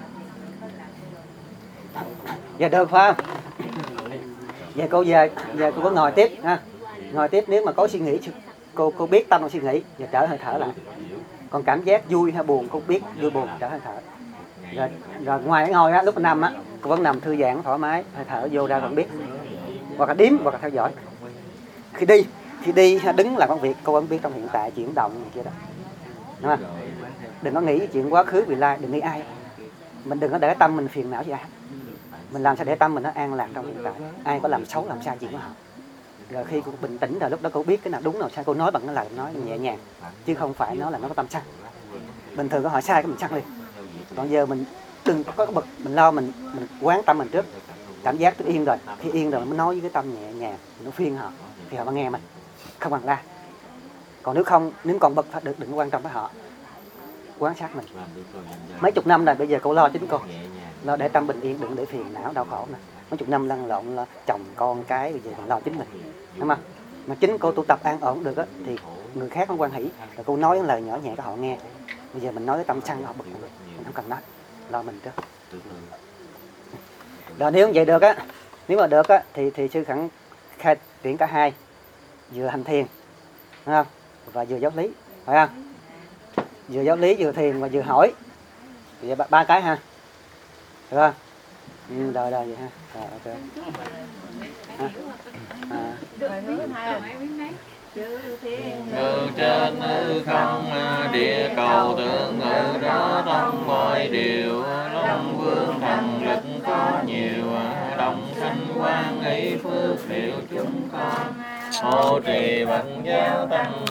Giờ được phải không? Giờ cô về cô có ngồi tiếp ha. Ngồi tiếp nếu mà có suy nghĩ cô biết tâm suy nghĩ giờ trở hơi thở lại. Còn cảm giác vui hay buồn cô biết vui buồn trở hơi thở. Rồi ngoài cái ngồi á lúc nằm á cô vẫn nằm thư giãn thoải mái, hơi thở vô ra vẫn biết. Hoặc là điếm hoặc là theo dõi. Khi đi đứng là công việc cô vẫn biết trong hiện tại chuyển động gì kia đó. Đúng không? Đừng có nghĩ chuyện quá khứ vị lai, đừng nghĩ ai. Mình đừng có để tâm mình phiền não với ai. Mình làm sao để tâm mình nó an lạc trong hiện tại. Ai có làm xấu làm sai chuyện của họ. Rồi khi cô bình tĩnh rồi lúc đó cô biết cái nào đúng nào sai, cô nói bằng cái lời nói nhẹ nhàng, chứ không phải nói là nó có tâm sân. Bình thường có hỏi sai cái mình sân liền. Còn giờ mình đừng có bực, mình lo mình quán tâm mình trước. Cảm giác tôi yên rồi, khi yên rồi mới nói với cái tâm nhẹ nhàng, nó phiên họ thì họ mới nghe mình, không bằng la. Còn nếu còn bực được đừng quan tâm tới họ, quan sát mình. Mấy chục năm rồi bây giờ cô lo chính cô, lo để tâm bình yên, đừng để phiền não đau khổ nè. Mấy chục năm lăn lộn là chồng con cái, bây giờ còn lo chính mình, đúng không? Mà chính cô tu tập an ổn được á thì người khác không quan hỷ, rồi cô nói những lời nhỏ nhẹ cho họ nghe. Bây giờ mình nói cái tâm sân họ bực mình không cần nói, lo mình trước. Rồi nếu vậy được á, nếu mà được á thì sư khẳng khai triển cả hai, vừa hành thiền, đúng không? Và vừa giáo lý, phải không? Vừa giáo lý vừa thiền và vừa hỏi, vậy ba cái ha, được không? Rồi vậy ha, rồi ok. Ngự trên hư không địa cầu tượng ngự đó trong mọi điều, Long Vương thần lực có nhiều, đồng thanh quan ấy phước liệu chúng con, hộ trì bậc giáo tăng